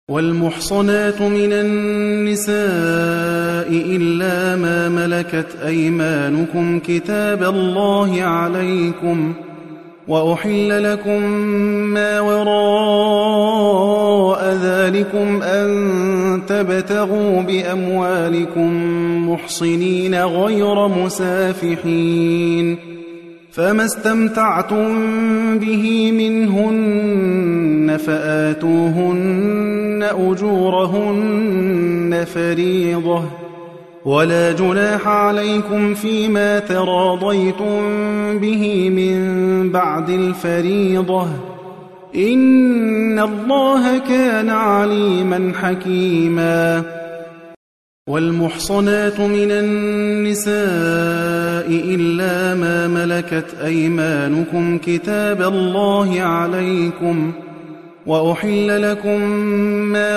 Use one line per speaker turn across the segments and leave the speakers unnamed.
والمحصنات من النساء إلا ما ملكت أيمانكم كتاب الله عليكم، وأحل لكم ما وراء ذلكم أن تبتغوا بأموالكم محصنين غير مسافحين، فما استمتعتم به منهن فآتوهن أجورهن فريضة، ولا جناح عليكم فيما تراضيتم به من بعد الفريضة، إن الله كان عليما حكيما. والمحصنات من النساء إلا ما ملكت أيمانكم كتاب الله عليكم، وأحل لكم ما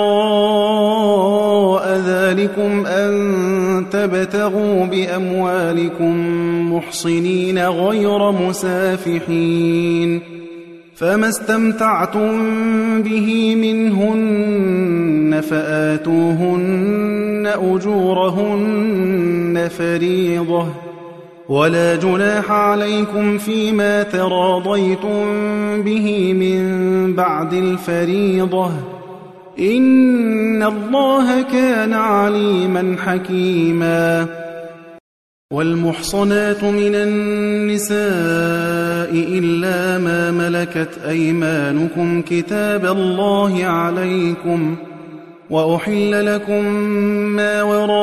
وراء ذلكم أن تبتغوا بأموالكم محصنين غير مسافحين، فما استمتعتم به منهن فآتوهن أجورهن فريضة، ولا جناح عليكم فيما تراضيتم به من بعد الفريضة، إن الله كان عليما حكيما. والمحصنات من النساء إلا ما ملكت أيمانكم كتاب الله عليكم، وأحل لكم ما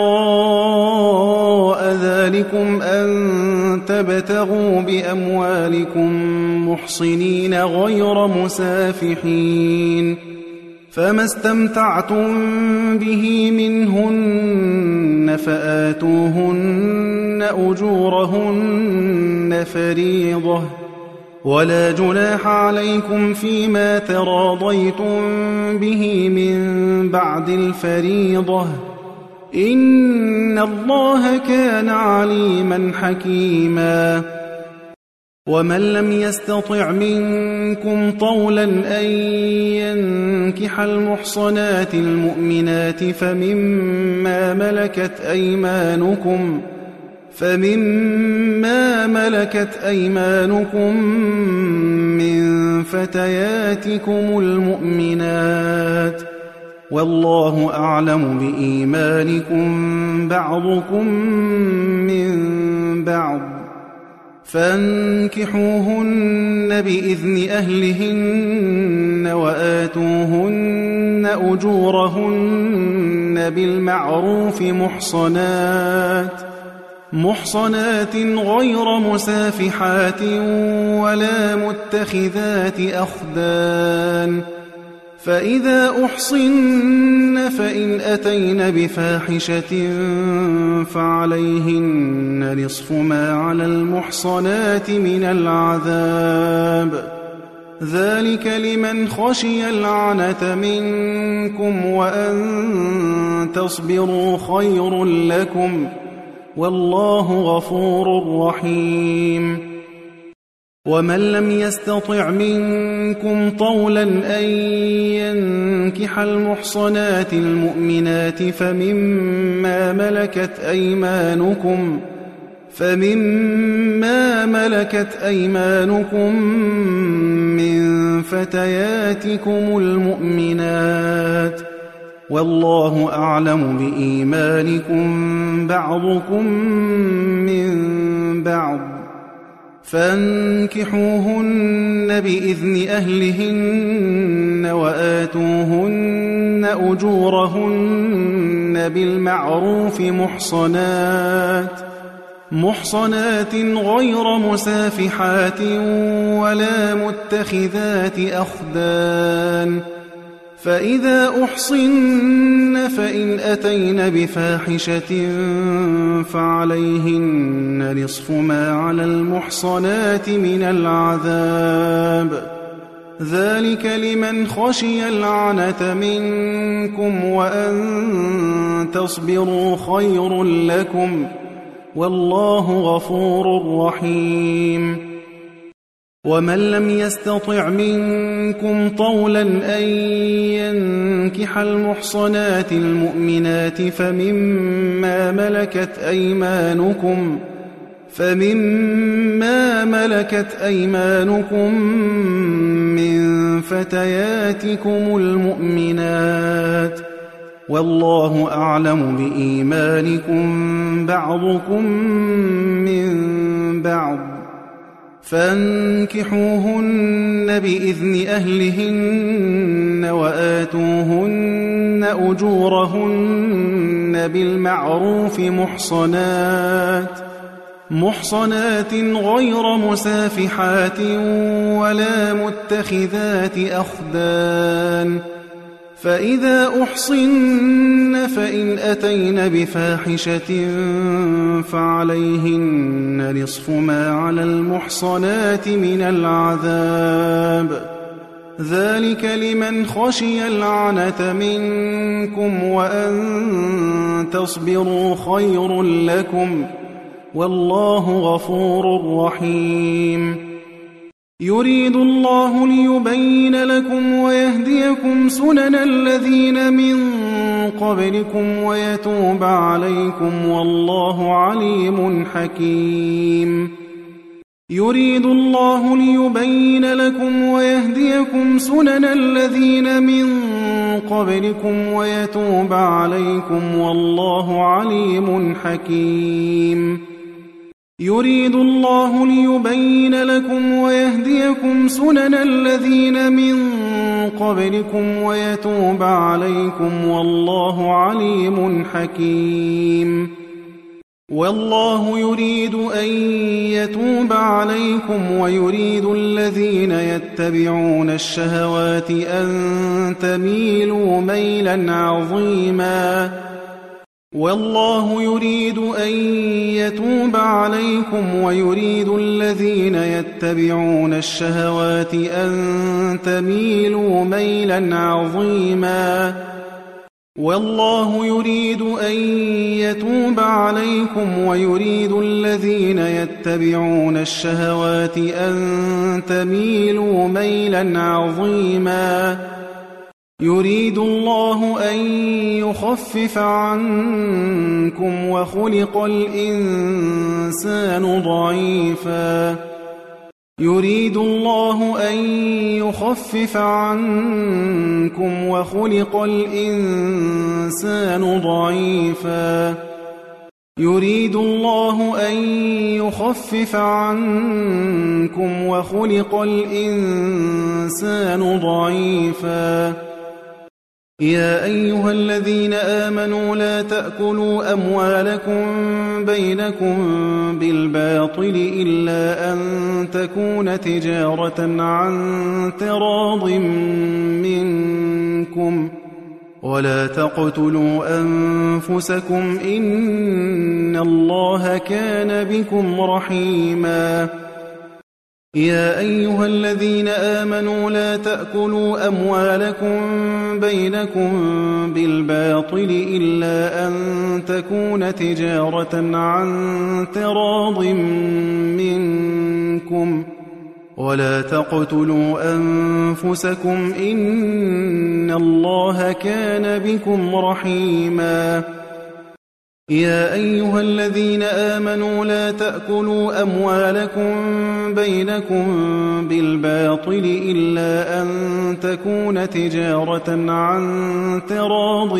وراء ذلكم أن تبتغوا بأموالكم محصنين غير مسافحين، فما استمتعتم به منهن فآتوهن أجورهن فريضة، ولا جناح عليكم فيما تراضيتم به من بعد الفريضة، إن الله كان عليما حكيما. ومن لم يستطع منكم طولا أن ينكح المحصنات المؤمنات فمما ملكت أيمانكم من فتياتكم المؤمنات، والله أعلم بإيمانكم بعضكم من بعض، فانكحوهن بإذن أهلهن وآتوهن أجورهن بالمعروف محصنات غير مسافحات ولا متخذات أخدان، فإذا أحصن فإن أتين بفاحشة فعليهن نصف ما على المحصنات من العذاب، ذلك لمن خشي العنة منكم، وأن تصبروا خير لكم، والله غفور رحيم. ومن لم يستطع منكم طولا أن ينكح المحصنات المؤمنات فمما ملكت أيمانكم من فتياتكم المؤمنات، والله أعلم بإيمانكم بعضكم من بعض، فانكحوهن بإذن أهلهن وآتوهن أجورهن بالمعروف محصنات غير مسافحات ولا متخذات أخدان، فإذا أحصن فإن أتين بفاحشة فعليهن نصف ما على المحصنات من العذاب، ذلك لمن خشي العنة منكم، وأن تصبروا خير لكم، والله غفور رحيم. ومن لم يستطع منكم طولا أن ينكح المحصنات المؤمنات فمما ملكت أيمانكم من فتياتكم المؤمنات، والله أعلم بإيمانكم بعضكم من بعض، فانكحوهن بإذن أهلهن وآتوهن أجورهن بالمعروف محصنات غير مسافحات ولا متخذات أخدان، فإذا أحصن فإن أتين بفاحشة فعليهن نصف ما على المحصنات من العذاب، ذلك لمن خشي العنة منكم، وأن تصبروا خير لكم، والله غفور رحيم. يريد الله ليبين لكم ويهديكم سنن الذين من قبلكم ويتوب عليكم، والله عليم حكيم. يريد الله ليبين لكم ويهديكم سنن الذين من قبلكم ويتوب عليكم، والله عليم حكيم. يريد الله ليبين لكم ويهديكم سنن الذين من قبلكم ويتوب عليكم، والله عليم حكيم. والله يريد أن يتوب عليكم ويريد الذين يتبعون الشهوات أن تميلوا ميلا عظيما، والله يريد أن يتوب عليكم ويريد الذين يتبعون الشهوات أن تميلوا ميلا عظيما، والله يريد أن يتوب عليكم ويريد الذين يتبعون الشهوات أن تميلوا ميلا عظيما. يريد الله أن يخفف عنكم وخلق الإنسان ضعيفا. يريد الله أن يخفف عنكم وخلق الإنسان ضعيفا. يريد الله أن يخفف عنكم وخلق الإنسان ضعيفا. يا أيها الذين آمنوا لا تأكلوا أموالكم بينكم بالباطل إلا أن تكون تجارة عن تراض منكم، ولا تقتلوا أنفسكم إن الله كان بكم رحيما. يا أيها الذين آمنوا لا تأكلوا أموالكم بينكم بالباطل إلا أن تكون تجارة عن تراض منكم، ولا تقتلوا أنفسكم إن الله كان بكم رحيما. يا أيها الذين آمنوا لا تأكلوا أموالكم بينكم بالباطل إلا أن تكون تجارة عن تراض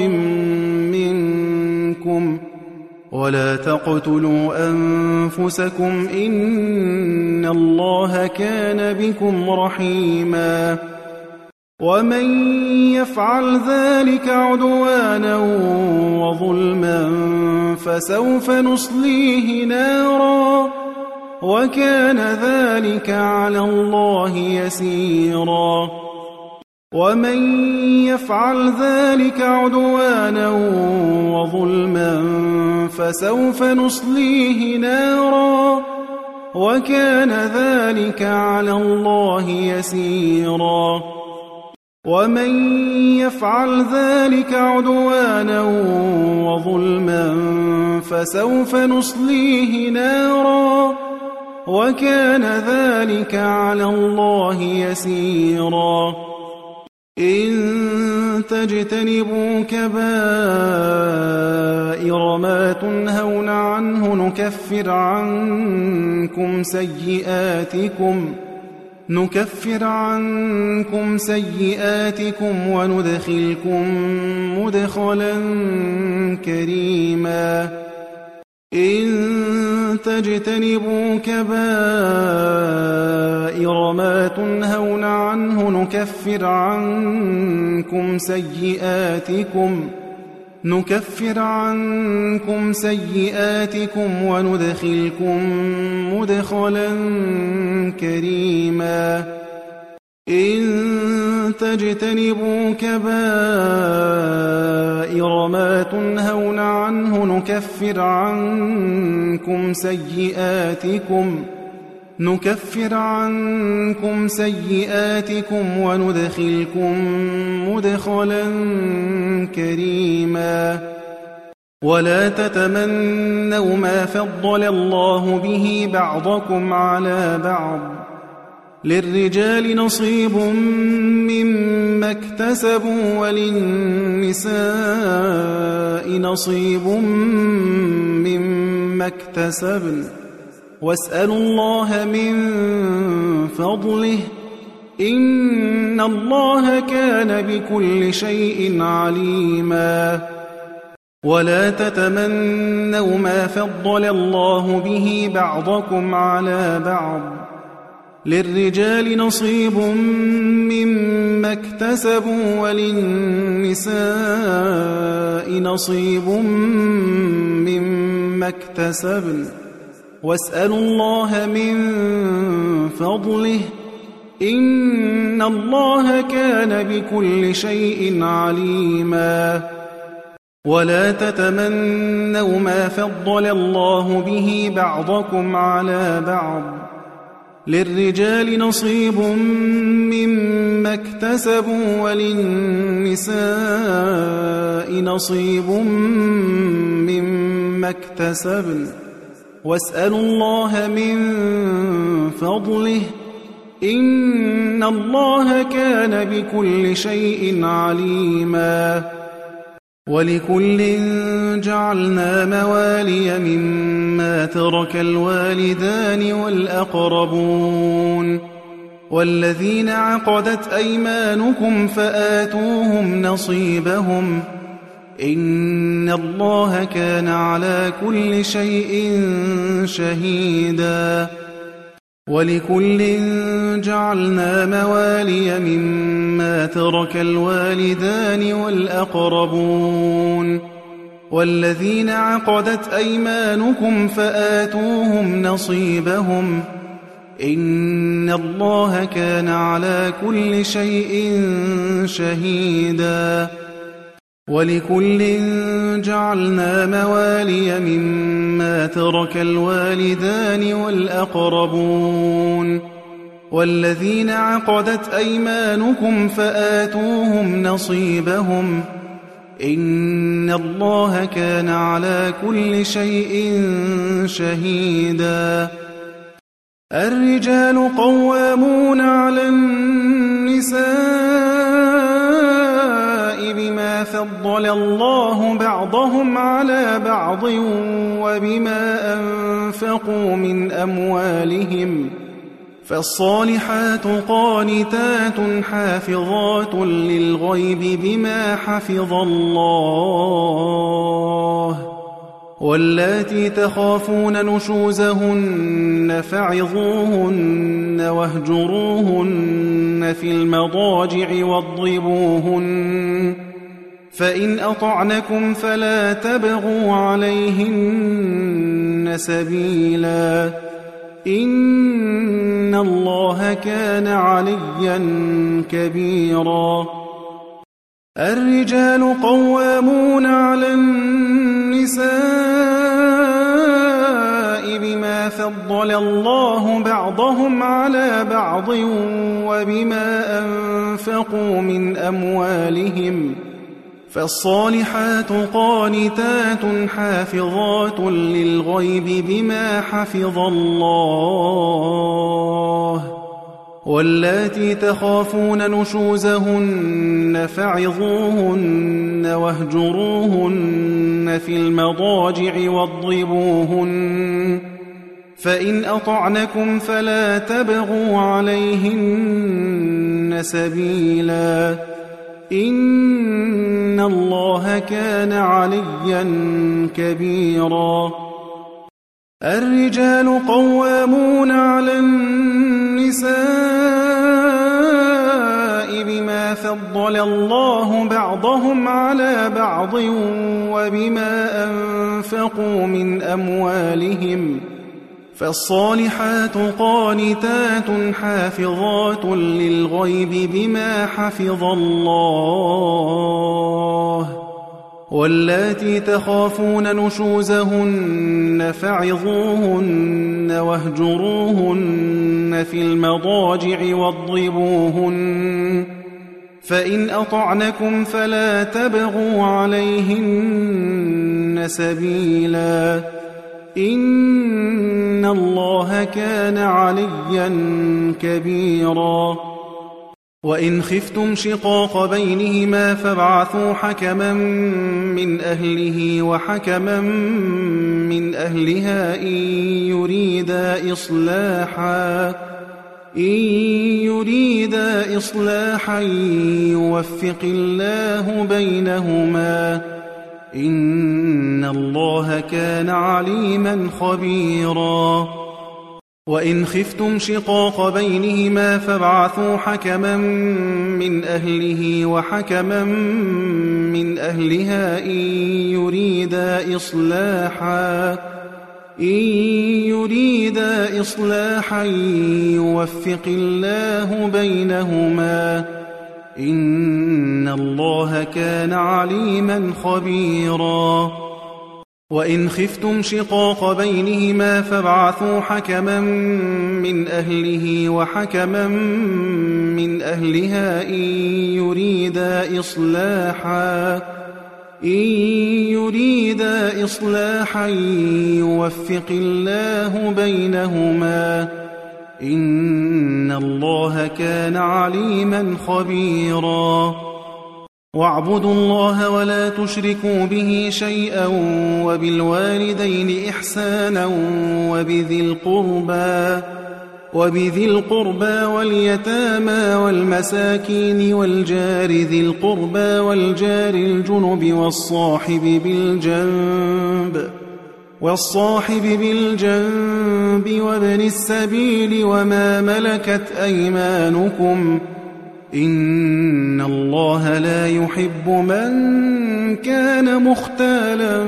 منكم، ولا تقتلوا أنفسكم إن الله كان بكم رحيما. ومن يفعل ذلك عدوانا وظلما فسوف نصليه نارا، وكان ذلك على الله يسيرا. ومن يفعل ذلك عدوانا وظلما فسوف نصليه نارا، وكان ذلك على الله يسيرا. ومن يفعل ذلك عدوانا وظلما فسوف نصليه نارا، وكان ذلك على الله يسيرا. إن تجتنبوا كبائر ما تنهون عنه نكفر عنكم سيئاتكم وندخلكم مدخلا كريما إن تجتنبوا كبائر ما تنهون عنه نكفر عنكم سيئاتكم وندخلكم مدخلا كريما إن تجتنبوا كبائر ما تنهون عنه نكفر عنكم سيئاتكم وندخلكم مدخلا كريما ولا تتمنوا ما فضل الله به بعضكم على بعض للرجال نصيب مما اكتسبوا وللنساء نصيب مما اكتسبن واسألوا الله من فضله إن الله كان بكل شيء عليما ولا تتمنوا ما فضل الله به بعضكم على بعض للرجال نصيب مما اكتسبوا وللنساء نصيب مما اكتسبن واسألوا الله من فضله إن الله كان بكل شيء عليما ولا تتمنوا ما فضل الله به بعضكم على بعض للرجال نصيب مما اكتسبوا وللنساء نصيب مما اكتسبن واسألوا الله من فضله إن الله كان بكل شيء عليما ولكل جعلنا موالي مما ترك الوالدان والأقربون والذين عقدت أيمانكم فآتوهم نصيبهم إن الله كان على كل شيء شهيدا ولكل جعلنا موالي مما ترك الوالدان والأقربون والذين عقدت أيمانكم فآتوهم نصيبهم إن الله كان على كل شيء شهيدا ولكل جعلنا موالي مما ترك الوالدان والأقربون والذين عقدت أيمانكم فآتوهم نصيبهم إن الله كان على كل شيء شهيدا الرجال قوامون على النساء بما فضل الله بعضهم على بعض وبما أنفقوا من أموالهم فالصالحات قانتات حافظات للغيب بما حفظ الله واللاتي تخافون نشوزهن فعظوهن واهجروهن في المضاجع واضربوهن فإن أطعنكم فلا تبغوا عليهن سبيلا إن الله كان عليا كبيرا الرجال قوامون على النساء بما فضل الله بعضهم على بعض وبما أنفقوا من أموالهم فالصالحات قانتات حافظات للغيب بما حفظ الله واللاتي تخافون نشوزهن فعظوهن واهجروهن في المضاجع واضربوهن فإن أطعنكم فلا تبغوا عليهن سبيلا إن الله كان عليا كبيرا الرجال قوامون على النساء بما فضل الله بعضهم على بعض وبما أنفقوا من أموالهم فالصالحات قانتات حافظات للغيب بما حفظ الله واللاتي تخافون نشوزهن فعظوهن واهجروهن في المضاجع واضربوهن فإن أطعنكم فلا تبغوا عليهن سبيلا إن الله كان عليا كبيرا وإن خفتم شقاق بينهما فابعثوا حكما من أهله وحكما من أهلها إن يريدا إصلاحا يوفق الله بينهما إن الله كان عليما خبيرا وإن خفتم شقاق بينهما فابعثوا حكما من أهله وحكما من أهلها إن يريدا إصلاحا يوفق الله بينهما إن الله كان عليما خبيرا وإن خفتم شقاق بينهما فابعثوا حكما من أهله وحكما من أهلها إن يريدا إصلاحا يوفق الله بينهما إن الله كان عليما خبيرا واعبدوا الله ولا تشركوا به شيئا وبالوالدين إحسانا وبذي القربى واليتامى والمساكين والجار ذي القربى والجار الجنب والصاحب بالجنب وابن السبيل وما ملكت أيمانكم إن الله لا يحب من كان مختالا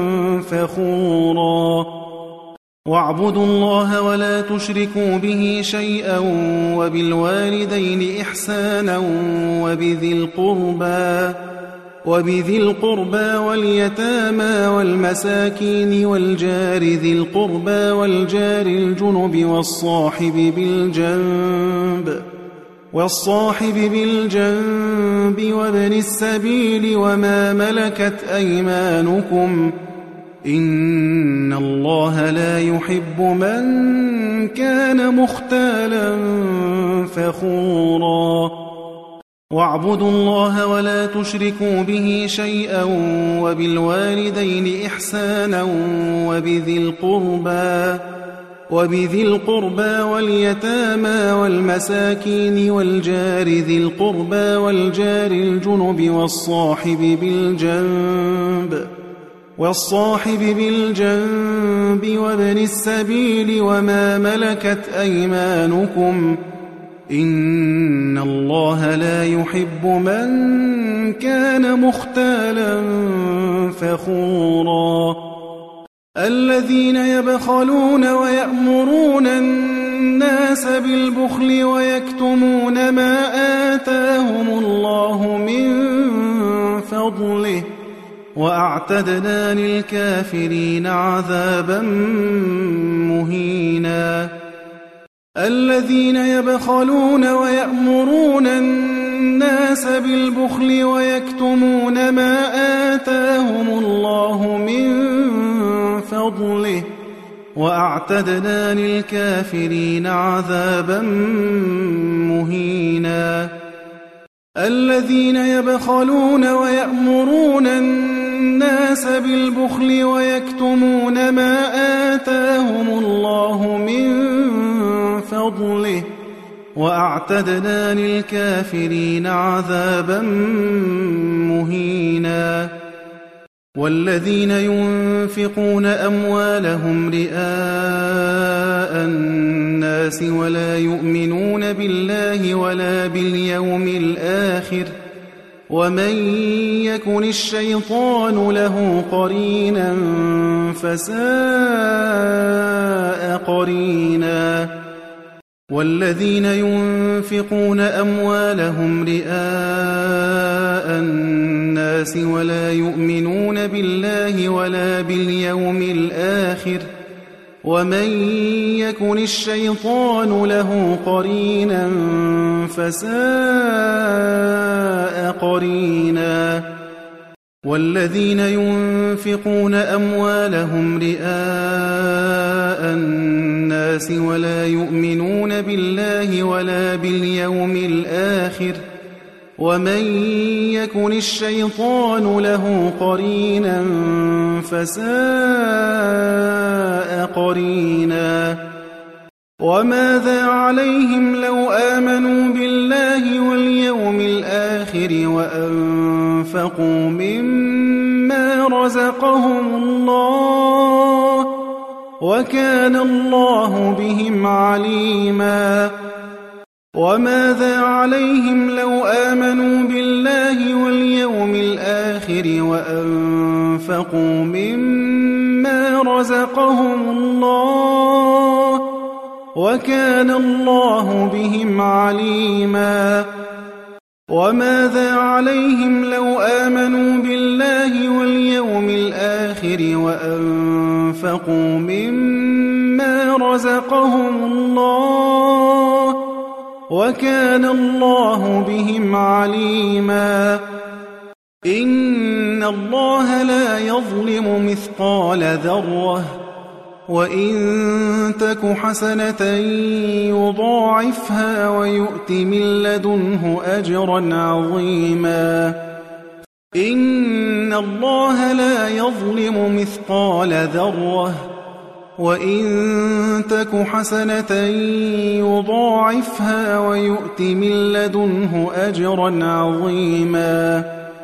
فخورا واعبدوا الله ولا تشركوا به شيئا وبالوالدين إحسانا وبذي القربى واليتامى والمساكين والجار ذي القربى والجار الجنب والصاحب بالجنب وابن السبيل وما ملكت أيمانكم إن الله لا يحب من كان مختالا فخورا واعبدوا الله ولا تشركوا به شيئا وبالوالدين إحسانا وبذي القربى واليتامى والمساكين والجار ذي القربى والجار الجنب والصاحب بالجنب وابن السبيل وما ملكت أيمانكم إن الله لا يحب من كان مختالا فخورا الذين يبخلون ويأمرون الناس بالبخل ويكتمون ما آتاهم الله من فضله وأعتدنا للكافرين عذابا مهينا الذين يبخلون ويأمرون الناس بالبخل ويكتمون ما آتاهم الله من فضله وأعتدنا للكافرين عذابا مهينا الذين يبخلون ويأمرون الناس بالبخل ويكتمون ما آتاهم الله من فضله وأعتدنا للكافرين عذابا مهينا والذين ينفقون أموالهم رئاء الناس ولا يؤمنون بالله ولا باليوم الآخر ومن يكن الشيطان له قرينا فساء قرينا والذين ينفقون أموالهم رئاء الناس ولا يؤمنون بالله ولا باليوم الآخر ومن يكن الشيطان له قرينا فساء قرينا والذين ينفقون أموالهم رئاء الناس ولا يؤمنون بالله ولا باليوم الآخر ومن يكن الشيطان له قرينا فساء قرينا وماذا عليهم لو آمنوا بالله واليوم الآخر وأنفقوا مما رزقهم الله وكان الله بهم عليما وماذا عليهم لو آمنوا بالله واليوم الآخر وأنفقوا مما رزقهم الله وكان الله بهم عليما وماذا عليهم لو آمنوا بالله واليوم الآخر وأنفقوا مما رزقهم الله وكان الله بهم عليما إن الله لا يظلم مثقال ذرة وإن تك حسنة يضاعفها ويؤت من لدنه أجرا عظيما إن الله لا يظلم مثقال ذرة وإن تك حسنة يضاعفها ويؤت من لدنه أجرا عظيما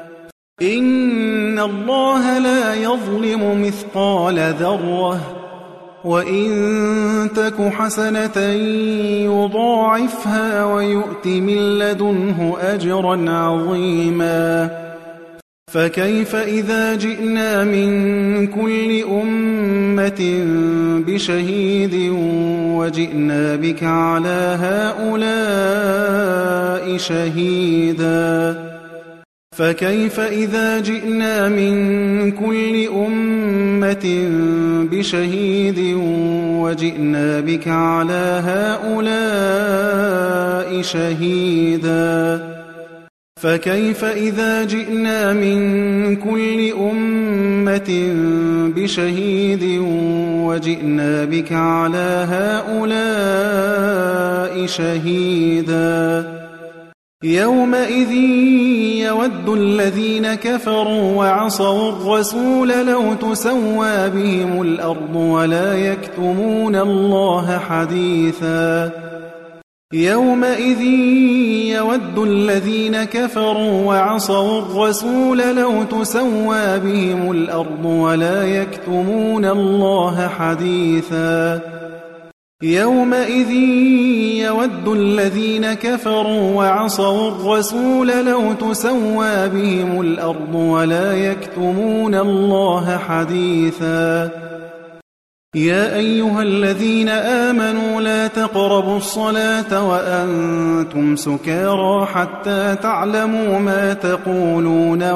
إن الله لا يظلم مثقال ذرة وإن تك حسنة يضاعفها ويؤت من لدنه أجرا عظيما فكيف إذا جئنا من كل أمة بشهيد وجئنا بك على هؤلاء شهيدا فكيف إذا جئنا من كل أمة بشهيد وجئنا بك على هؤلاء شهيدا فكيف إذا جئنا من كل أمة بشهيد وجئنا بك على هؤلاء شهيدا يومئذ يود الذين كفروا وعصوا الرسول لو تسوى بهم الأرض ولا يكتمون الله حديثا يومئذ يود الذين كفروا وعصوا الرسول لو تسوى بهم الأرض ولا يكتمون الله حديثا يومئذ يود الذين كفروا وعصوا الرسول لو تسوى بهم الأرض ولا يكتمون الله حديثا يا أيها الذين آمنوا لا تقربوا الصلاة وأنتم سكارى حتى تعلموا ما تقولون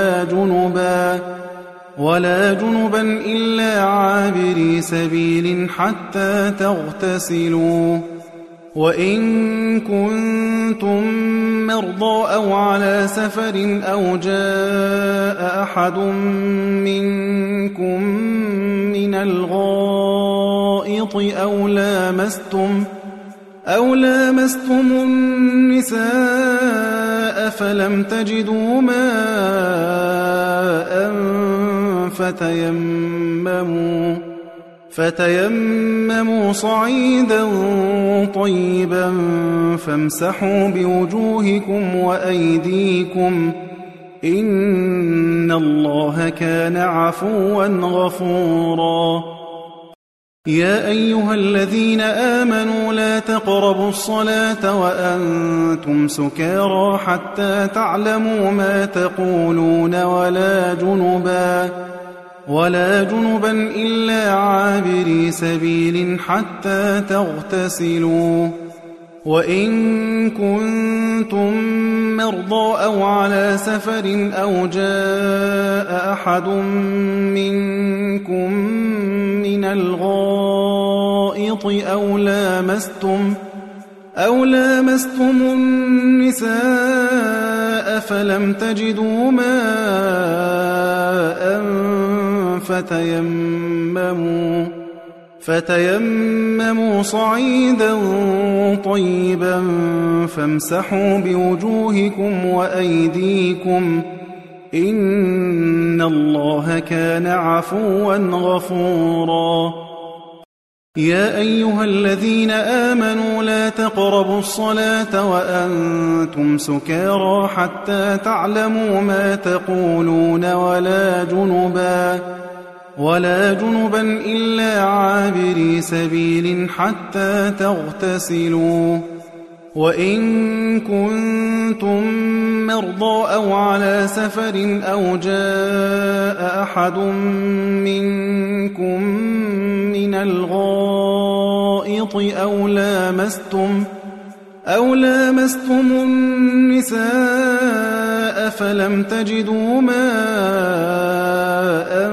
ولا جنبا إلا عابري سبيل حتى تغتسلوا وإن كنتم مرضى أو على سفر أو جاء أحد منكم من الغائط الغائط أو لامستم النساء فلم تجدوا ماء فتيمموا صعيدا طيبا فامسحوا بوجوهكم وأيديكم إن الله كان عفوا غفورا يا أيها الذين آمنوا لا تقربوا الصلاة وأنتم سكارى حتى تعلموا ما تقولون ولا جنبا إلا عابري سبيل حتى تغتسلوا وإن كنتم مرضى أو على سفر أو جاء أحد منكم من الغائط أو لامستم النساء فلم تجدوا ماء فتيمموا صعيدا طيبا فامسحوا بوجوهكم وأيديكم إن الله كان عفوا غفورا يا أيها الذين آمنوا لا تقربوا الصلاة وأنتم سكارى حتى تعلموا ما تقولون ولا جنبا إلا عابري سبيل حتى تغتسلوا وإن كنتم مرضى أو على سفر أو جاء أحد منكم من الغائط أو لامستم النساء فلم تجدوا ماء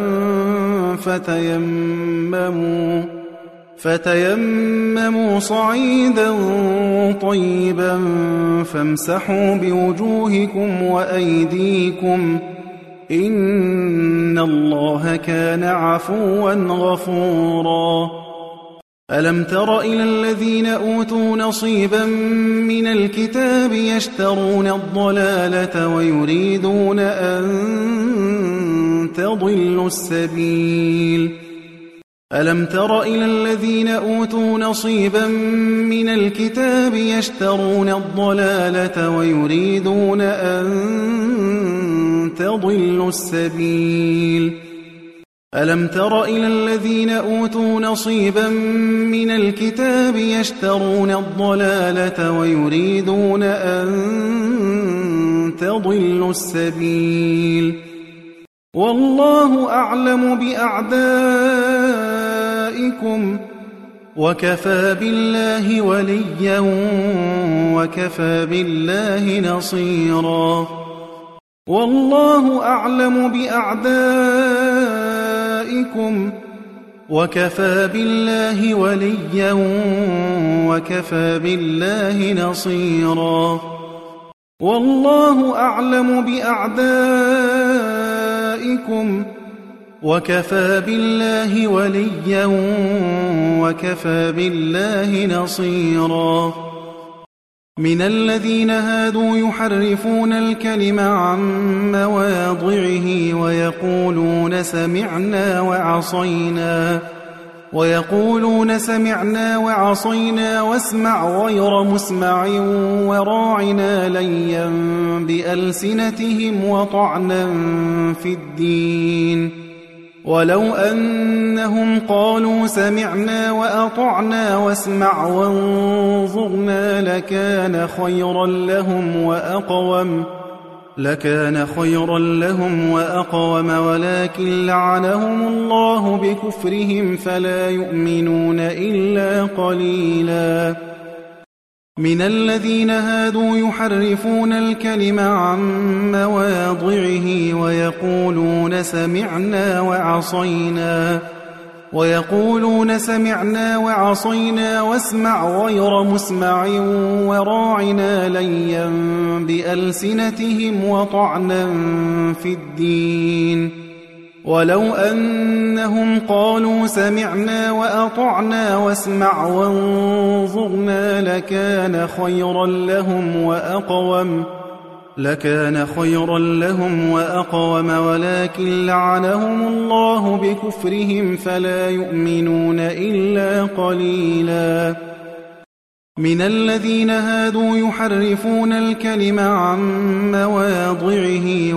فتيمموا صعيدا طيبا فامسحوا بوجوهكم وأيديكم إن الله كان عفوا غفورا ألم تر إلى الذين أوتوا نصيبا من الكتاب يشترون الضلالة ويريدون أن تضلوا السبيل ألم تر إلى الذين أوتوا نصيبا من الكتاب يشترون الضلالة ويريدون أن تضلوا السبيل ألم تر إلى الذين أوتوا نصيبا من الكتاب يشترون الضلالة ويريدون أن تضلوا السبيل والله أعلم بأعدائكم وكفى بالله وليا وكفى بالله نصيرا والله أعلم بأعدائكم وكفى بالله وليا وكفى بالله نصيرا والله أعلم بأعدائكم وكفى بالله وليا وكفى بالله نصيرا من الذين هادوا يحرفون الكلم عن مواضعه ويقولون سمعنا وعصينا واسمع غير مسمع وراعنا ليا بألسنتهم وطعنا في الدين ولو أنهم قالوا سمعنا وأطعنا واسمع وانظرنا لكان خيرا لهم وأقوم ولكن لعنهم الله بكفرهم فلا يؤمنون إلا قليلا من الذين هادوا يحرفون الكلم عن مواضعه ويقولون سمعنا وعصينا واسمع غير مسمع وراعنا ليا بألسنتهم وطعنا في الدين ولو أنهم قالوا سمعنا وأطعنا واسمع وانظرنا لكان خيرا لهم وأقوم ولكن لعنهم الله بكفرهم فلا يؤمنون إلا قليلا. من الذين هادوا يحرفون الكلم عن مواضعه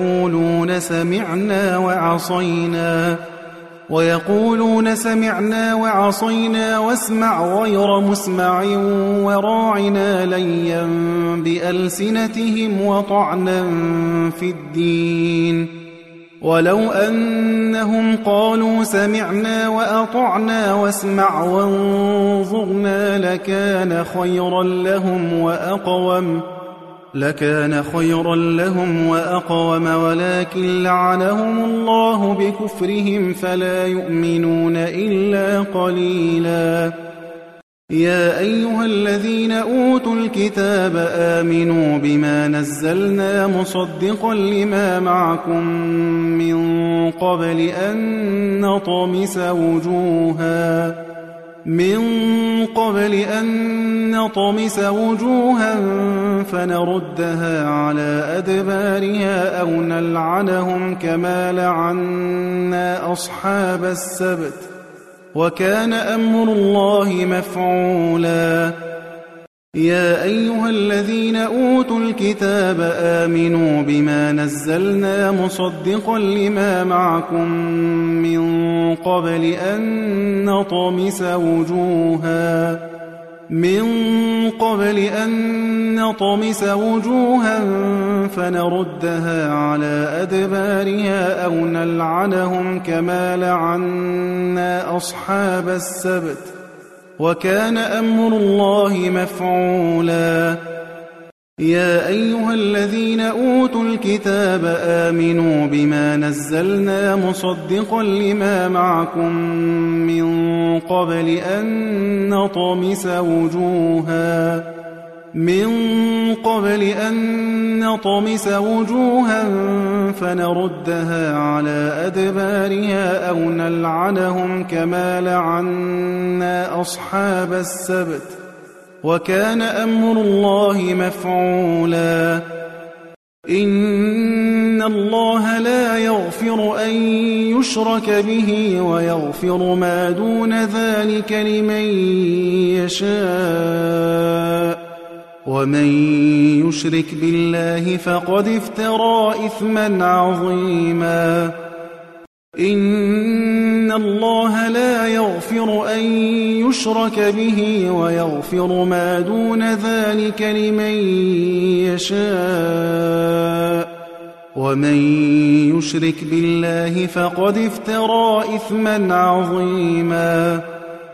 ويقولون سمعنا وعصينا واسمع غير مسمع وراعنا ليا بألسنتهم وطعنا في الدين. ولو أنهم قالوا سمعنا وأطعنا واسمع وانظرنا لكان خيرا لهم وأقوم ولكن لعنهم الله بكفرهم فلا يؤمنون إلا قليلا. يا أيها الذين أوتوا الكتاب آمنوا بما نزلنا مصدقا لما معكم من قبل أن نطمس وجوها فنردها على أدبارها أو نلعنهم كما لعنا أصحاب السبت وكان أمر الله مفعولا. يا أيها الذين أوتوا الكتاب آمنوا بما نزلنا مصدقا لما معكم من قبل أن نطمس وجوها فنردها على أدبارها أو نلعنهم كما لعنا أصحاب السبت وكان أمر الله مفعولا. يا أيها الذين أوتوا الكتاب آمنوا بما نزلنا مصدقا لما معكم من قبل أن نطمس وجوها فنردها على أدبارها أو نلعنهم كما لعنا أصحاب السبت وكان أمر الله مفعولا. إن الله لا يغفر أن يشرك به ويغفر ما دون ذلك لمن يشاء ومن يشرك بالله فقد افترى إثما عظيما. إن الله لا يغفر أن يشرك به ويغفر ما دون ذلك لمن يشاء ومن يشرك بالله فقد افترى إثما عظيما.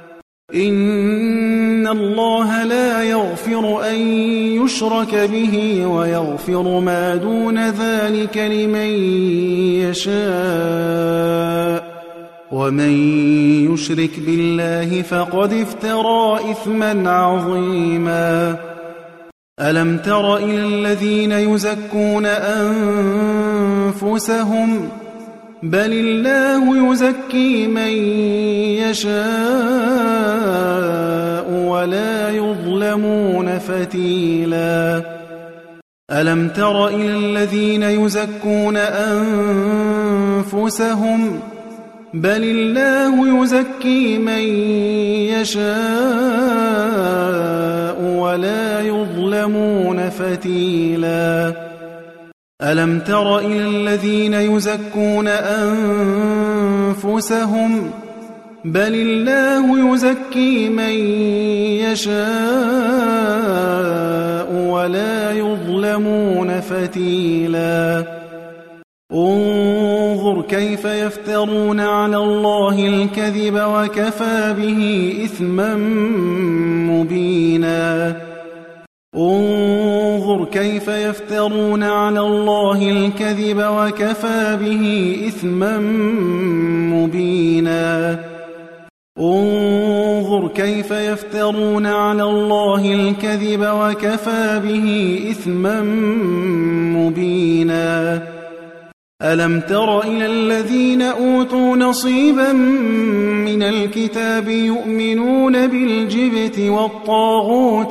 إن الله لا يغفر أن يشرك به ويغفر ما دون ذلك لمن يشاء ومن يشرك بالله فقد افترى إثما عظيما. ألم تر إلى الذين يزكون أنفسهم بل الله يزكي من يشاء ولا يظلمون فتيلا. ألم تر إلى الذين يزكون أنفسهم بل الله يزكي من يشاء ولا يظلمون فتيلا. ألم تر إلى الذين يزكون أنفسهم بل الله يزكي من يشاء ولا يظلمون فتيلا. انظر كيف يفترون على الله الكذب وكفى به إثما مبينا. انظر كيف يفترون على الله الكذب وكفى به إثما مبينا. انظر كيف يفترون على الله الكذب وكفى به إثما مبينا. ألم تر إلى الذين أوتوا نصيبا من الكتاب يؤمنون بالجبت والطاغوت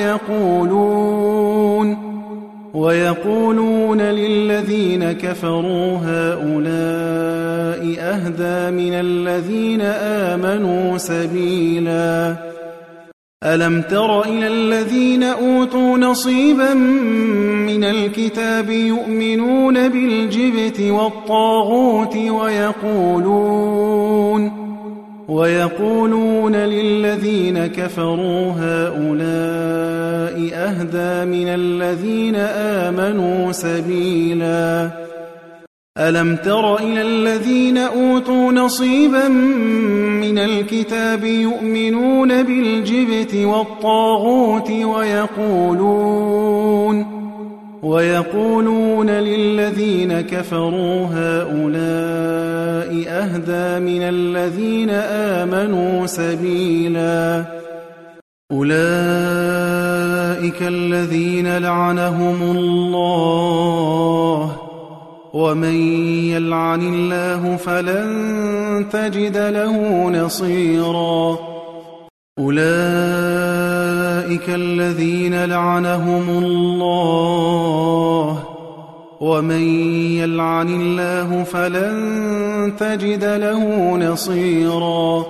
ويقولون للذين كفروا هؤلاء أهدى من الذين آمنوا سبيلا ألم تر إلى الذين أوتوا نصيبا من الكتاب يؤمنون بالجبت والطاغوت ويقولون للذين كفروا هؤلاء أهدى من الذين آمنوا سبيلا ألم تر إلى الذين أوتوا نصيبا من الكتاب يؤمنون بالجبت والطاغوت ويقولون للذين كفروا هؤلاء أهدى من الذين آمنوا سبيلا أولئك الذين لعنهم الله ومن يلعن الله فلن تجد له نصيرا أولئك الذين لعنهم الله ومن يلعن الله فلن تجد له نصيرا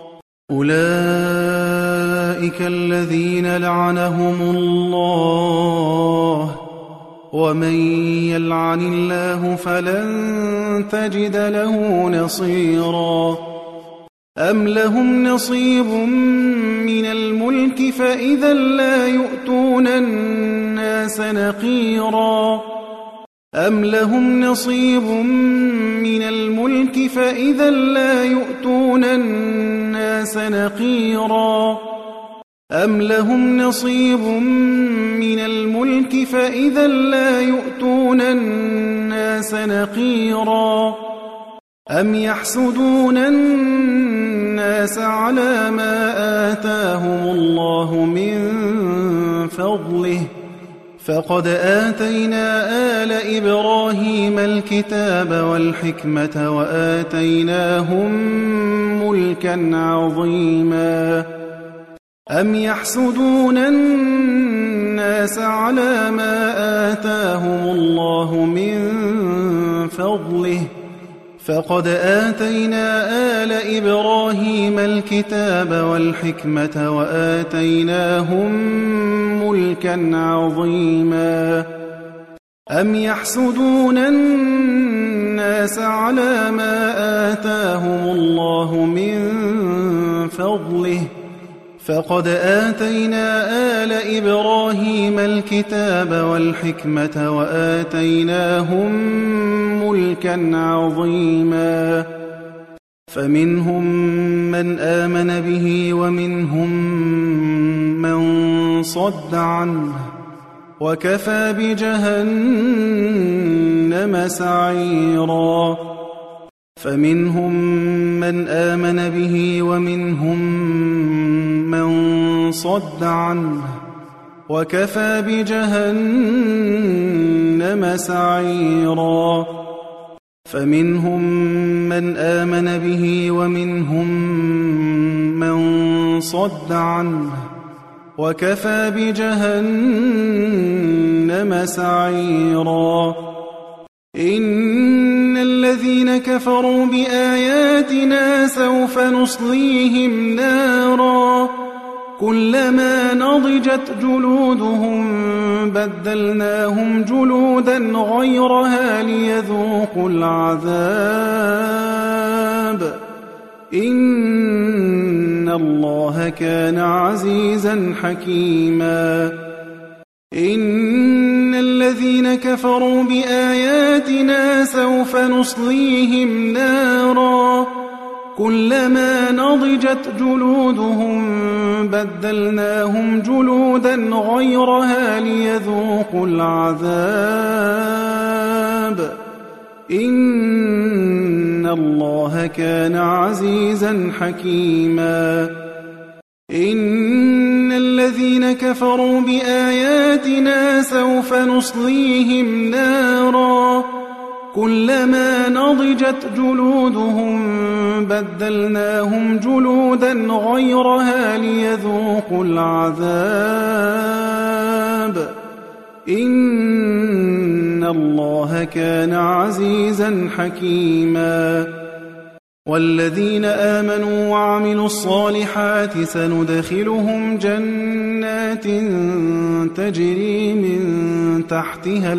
أولئك الذين لعنهم الله ومن يلعن الله فلن تجد له نصيرا أم لهم نصيب من الملك فإذا لا يؤتون الناس نقيرا أم لهم نصيب من الملك فإذا لا يؤتون الناس نقيرا أم لهم نصيب من الملك فإذا لا يؤتون الناس نقيرا أم يحسدون الناس على ما آتاهم الله من فضله فقد آتينا آل إبراهيم الكتاب والحكمة وآتيناهم ملكا عظيما أم يحسدون الناس على ما آتاهم الله من فضله فقد آتينا آل إبراهيم الكتاب والحكمة وآتيناهم ملكا عظيما أم يحسدون الناس على ما آتاهم الله من فضله فقد آتينا آل إبراهيم الكتاب والحكمة وآتيناهم ملكا عظيما فمنهم من آمن به ومنهم من صد عنه وكفى بجهنم سعيرا فمنهم من آمن به ومنهم من صد عنه وكفى بجهنم سعيرا فمنهم من آمن به ومنهم من صد عنه وكفى بجهنم سعيرا إن الذين كفروا بآياتنا سوف نصليهم نارا كلما نضجت جلودهم بدلناهم جلودا غيرها ليذوقوا العذاب إن الله كان عزيزا حكيما إن الذين كفروا بآياتنا سوف نصليهم نارا كلما نضجت جلودهم بدلناهم جلودا غيرها ليذوقوا العذاب إن الله كان عزيزا حكيما إن الذين كفروا بآياتنا سوف نصليهم نارا كلما نضجت جلودهم بدلناهم جلودا غيرها ليذوقوا العذاب إن الله كان عزيزا حكيما والذين آمنوا وعملوا الصالحات سندخلهم جنات تجري من تحتها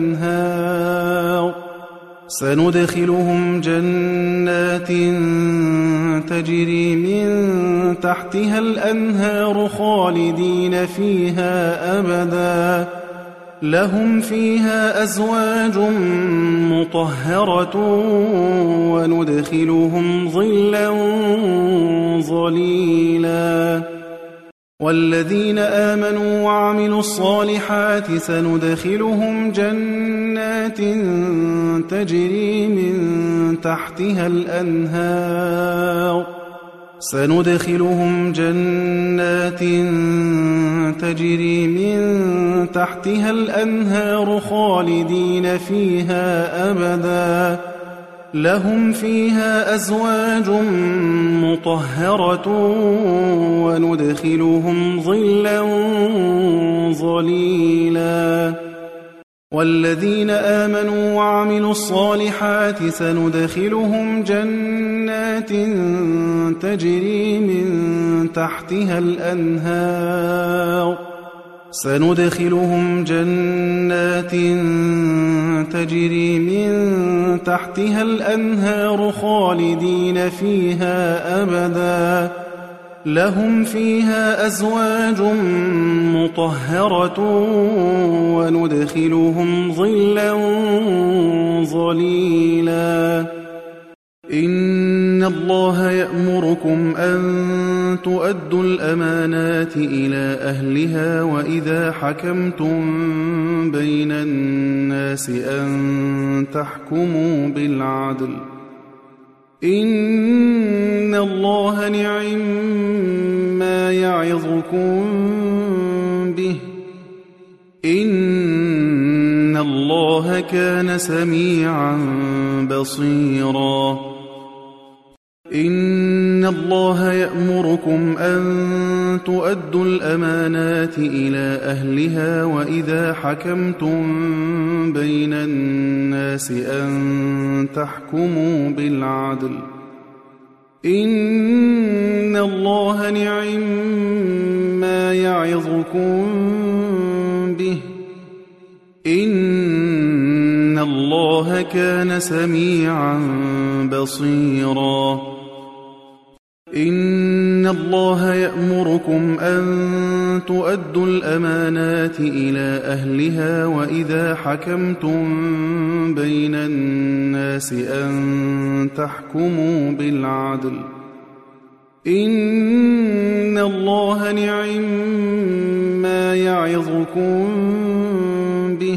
الأنهار خالدين فيها أبدا لهم فيها أزواج مطهرة وندخلهم ظلا ظليلا والذين آمنوا وعملوا الصالحات سندخلهم جنات تجري من تحتها الأنهار خالدين فيها أبدا لهم فيها أزواج مطهرة وندخلهم ظلا ظليلا والذين آمنوا وعملوا الصالحات سندخلهم جنات تجري من تحتها الأنهار خالدين فيها أبدا لهم فيها أزواج مطهرة وندخلهم ظلا ظليلا إن الله يأمركم أن تؤدوا الأمانات إلى أهلها وإذا حكمتم بين الناس أن تحكموا بالعدل إن الله نعم ما يعظكم به إن الله كان سميعا بصيرا إن الله يأمركم أن تؤدوا الأمانات إلى أهلها وإذا حكمتم بين الناس أن تحكموا بالعدل إن الله نعم ما يعظكم به إن الله كان سميعا بصيرا إن الله يأمركم أن تؤدوا الأمانات إلى أهلها وإذا حكمتم بين الناس أن تحكموا بالعدل إن الله نعم ما يعظكم به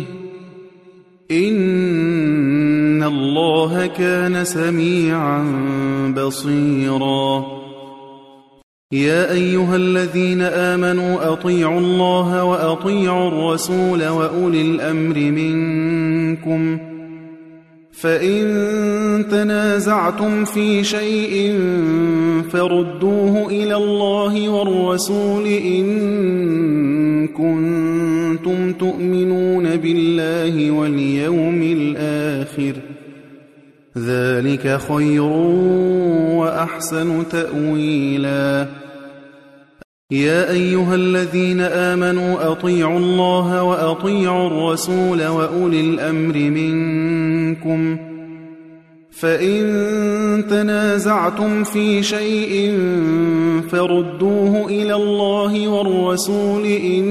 إن الله كان سميعا بصيرا يا أيها الذين آمنوا أطيعوا الله وأطيعوا الرسول وأولي الأمر منكم فإن تنازعتم في شيء فردوه إلى الله والرسول إن كنتم تؤمنون بالله واليوم الآخر ذلك خير وأحسن تأويلا يا أيها الذين آمنوا أطيعوا الله وأطيعوا الرسول وأولي الأمر منكم فإن تنازعتم في شيء فردوه إلى الله والرسول إن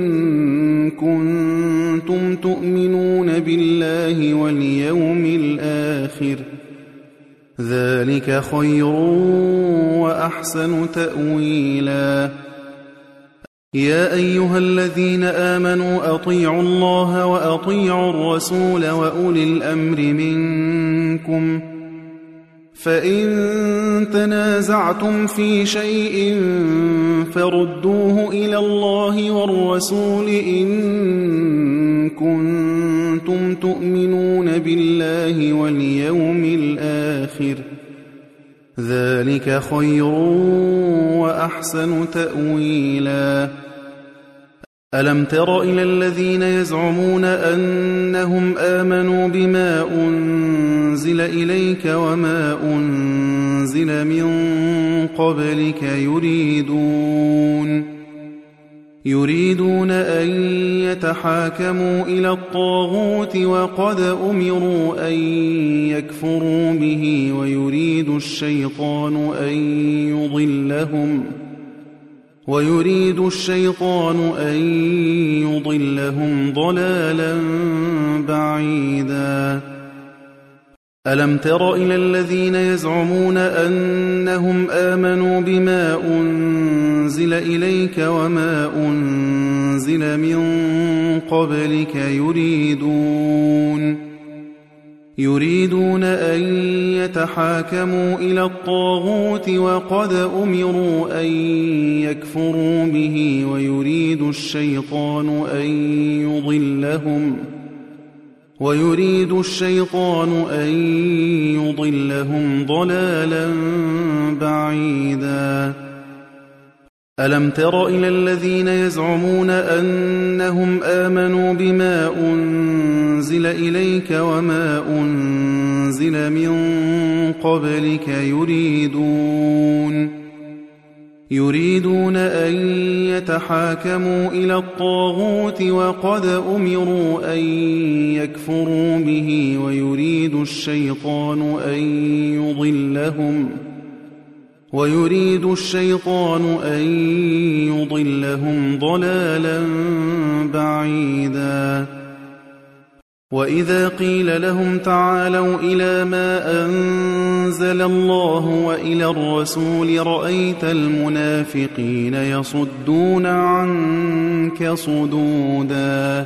كنتم تؤمنون بالله واليوم الآخر ذلك خير وأحسن تأويلا يا أيها الذين آمنوا أطيعوا الله وأطيعوا الرسول وأولي الأمر منكم فإن تنازعتم في شيء فردوه إلى الله والرسول إن كنتم تؤمنون بالله واليوم الآخر، ذلك خير وأحسن تأويلا. ألم تر إلى الذين يزعمون أنهم آمنوا بما أنزل إليك وما أنزل من قبلك يريدون أن يتحاكموا إلى الطاغوت وقد أمروا أن يكفروا به ويريد الشيطان أن يضلهم ضلالا بعيدا. ألم تر إلى الذين يزعمون أنهم آمنوا بما أنزل إليك وما أنزل من قبلك يريدون أن يتحاكموا إلى الطاغوت وقد أمروا أن يكفروا به ويريد الشيطان أن يضلهم ضلالا بعيدا. ألم تر إلى الذين يزعمون أنهم آمنوا بما أنزل إليك وما أنزل من قبلك يريدون أن يتحاكموا إلى الطاغوت وقد أمروا أن يكفروا به ويريد الشيطان أن يضلهم ضلالا بعيدا. وإذا قيل لهم تعالوا إلى ما أنزل الله وإلى الرسول رأيت المنافقين يصدون عنك صدودا.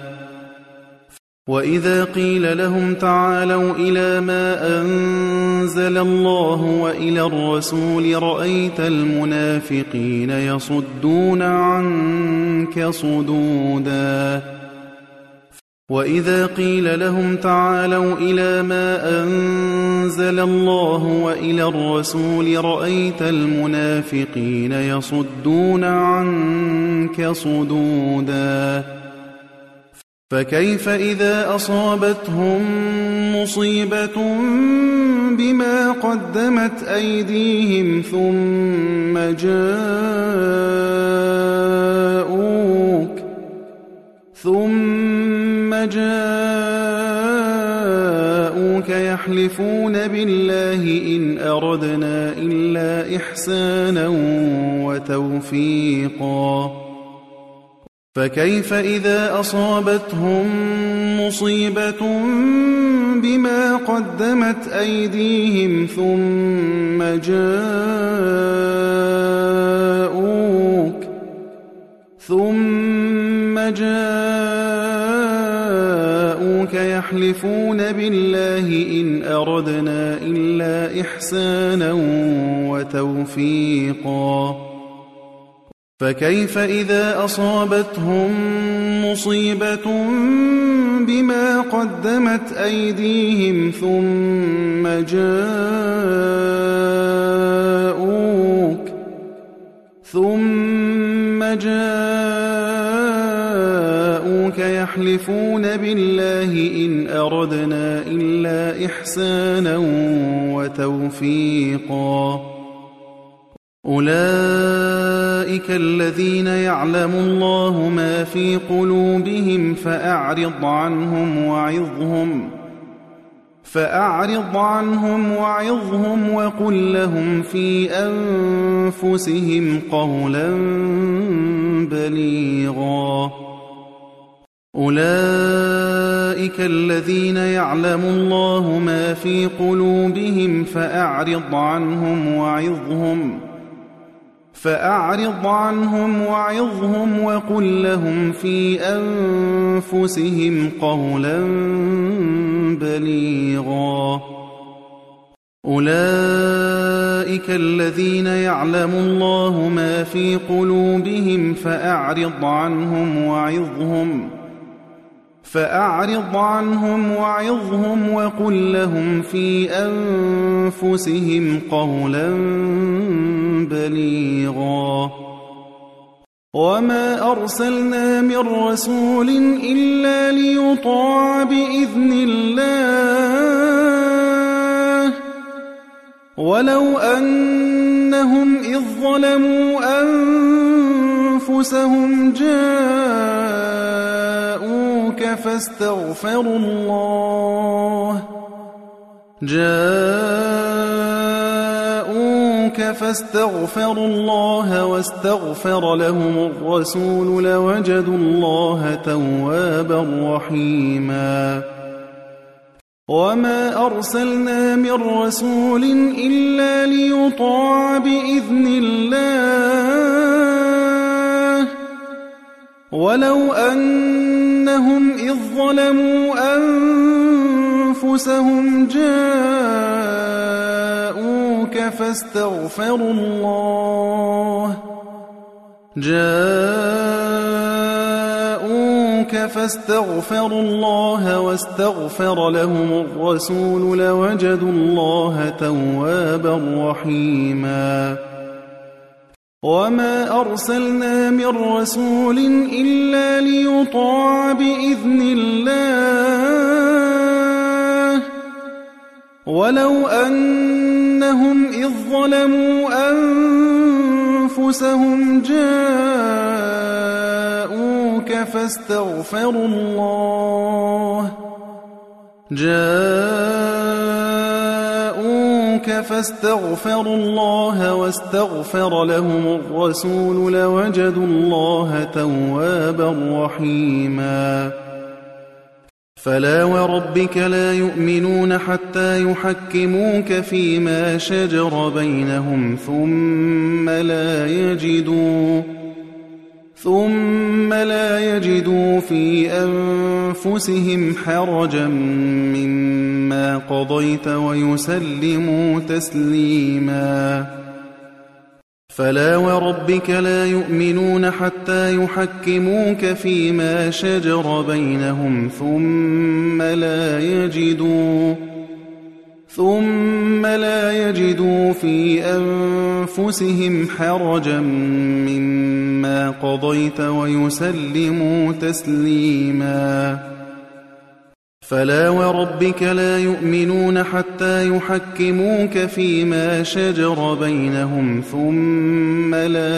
وإذا قيل لهم تعالوا إلى ما أنزل الله وإلى الرسول رأيت المنافقين يصدون عنك صدودا. وإذا قيل لهم تعالوا إلى ما أنزل الله وإلى الرسول رأيت المنافقين يصدون عنك صدودا. فكيف إذا أصابتهم مصيبة بما قدمت أيديهم ثم جاءوك يحلفون بالله إن أردنا إلا إحسانا وتوفيقا. فكيف إذا أصابتهم مصيبة بما قدمت أيديهم ثم جاءوك يحلفون بالله إن أردنا إلا إحسانا وتوفيقا. فكيف إذا أصابتهم مصيبة بما قدمت أيديهم ثم جاءوك يحلفون بالله إن أردنا إلا إحسانا وتوفيقا. أولئك الذين يعلم الله ما في قلوبهم فأعرض عنهم وعظهم وقل لهم في أنفسهم قولا بليغا. أولئك الذين يعلم الله ما في قلوبهم فأعرض عنهم وعظهم وقل لهم في أنفسهم قولا بليغا. أولئك الذين يعلم الله ما في قلوبهم فأعرض عنهم وعظهم وقل لهم في أنفسهم قولا بليغا وما أرسلنا من رسول إلا ليطاع بإذن الله ولو أنهم إذ ظلموا أنفسهم جاءوك فاستغفروا الله واستغفر لهم الرسول لوجدوا الله توابا رحيما وما أرسلنا من رسول إلا ليطاع بإذن الله ولو أنهم إذ ظلموا أنفسهم جاءوك فاستغفروا الله واستغفر لهم الرسول لوجدوا الله توابا رحيما وما أرسلنا من رسول إلا ليطاع بإذن الله ولو أنهم إذ ظلموا أنفسهم جاءوك فاستغفروا الله واستغفر لهم الرسول لوجدوا الله توابا رحيما فلا وربك لا يؤمنون حتى يحكموك فيما شجر بينهم ثم لا يجدوا في أنفسهم حرجا مما قضيت ويسلموا تسليما فلا وربك لا يؤمنون حتى يحكموك فيما شجر بينهم ثم لا يجدوا في أنفسهم حرجا مما قضيت ويسلموا تسليما فلا وربك لا يؤمنون حتى يحكموك فيما شجر بينهم ثم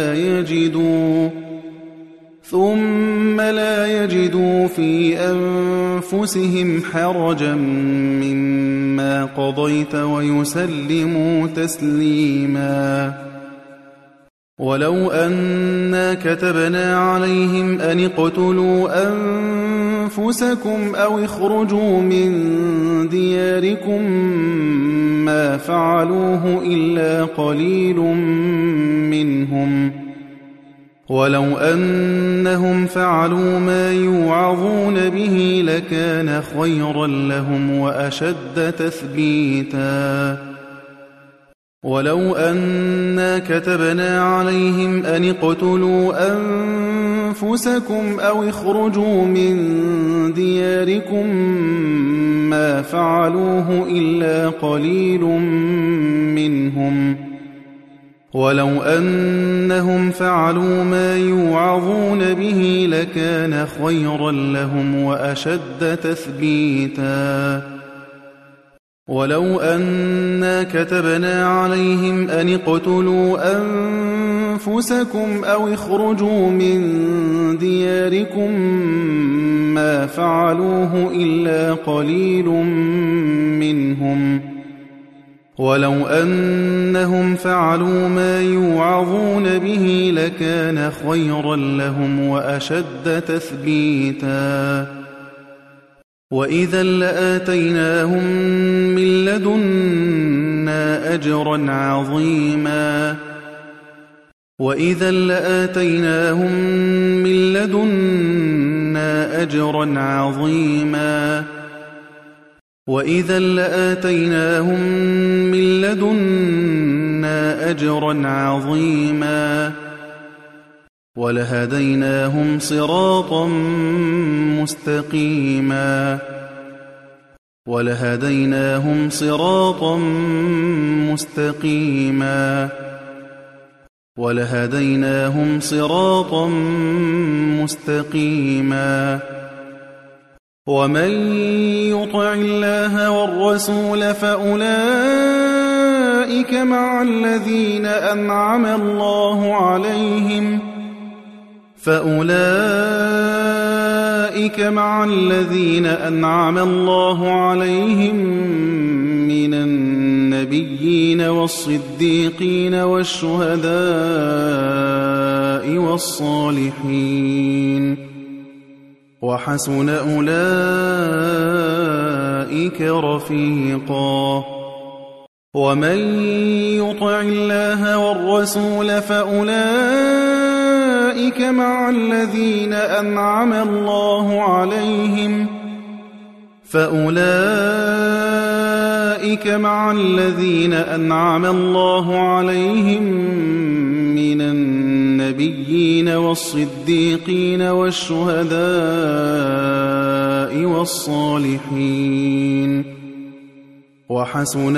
لا يجدوا في أنفسهم حرجا مما قضيت ويسلموا تسليما ولو أنا كتبنا عليهم أن اقتلوا أنفسكم أو اخرجوا من دياركم ما فعلوه إلا قليل منهم ولو أنهم فعلوا ما يوعظون به لكان خيرا لهم وأشد تثبيتا ولو أنا كتبنا عليهم أن اقتلوا أنفسكم أو اخرجوا من دياركم ما فعلوه إلا قليل منهم ولو أنهم فعلوا ما يوعظون به لكان خيرا لهم وأشد تثبيتا ولو أنا كتبنا عليهم أن اقتلوا أنفسكم أو اخرجوا من دياركم ما فعلوه إلا قليل منهم ولو أنهم فعلوا ما يوعظون به لكان خيرا لهم وأشد تثبيتا وإذا لآتيناهم من لدنا أجرا عظيما وإذا لآتيناهم من لدنا أجرا عظيما وإذا لآتيناهم من لدنا أجرا عظيما ولهديناهم صراطا مستقيما ولهديناهم صراطا مستقيما ولهديناهم صراطا مستقيما ومن يطع الله والرسول فأولئك مع الذين أنعم الله عليهم من النبيين والصديقين والشهداء والصالحين وحسن أولئك رفيقا ومن يطع الله والرسول فأولئك مع الذين أنعم الله عليهم من النبيين والصديقين والشهداء والصالحين وحسن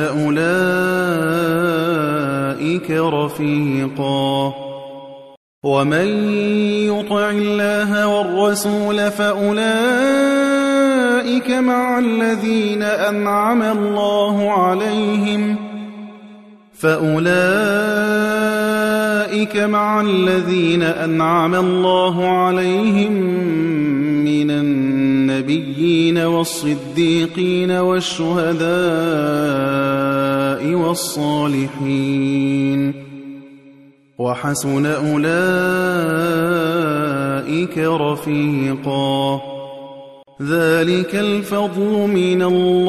أولئك رفيقا ومن يطع الله والرسول فأولئك مع الذين أنعم الله عليهم من النبيين والصديقين والشهداء والصالحين وحسن أولئك رفيقا ذلك الفضل من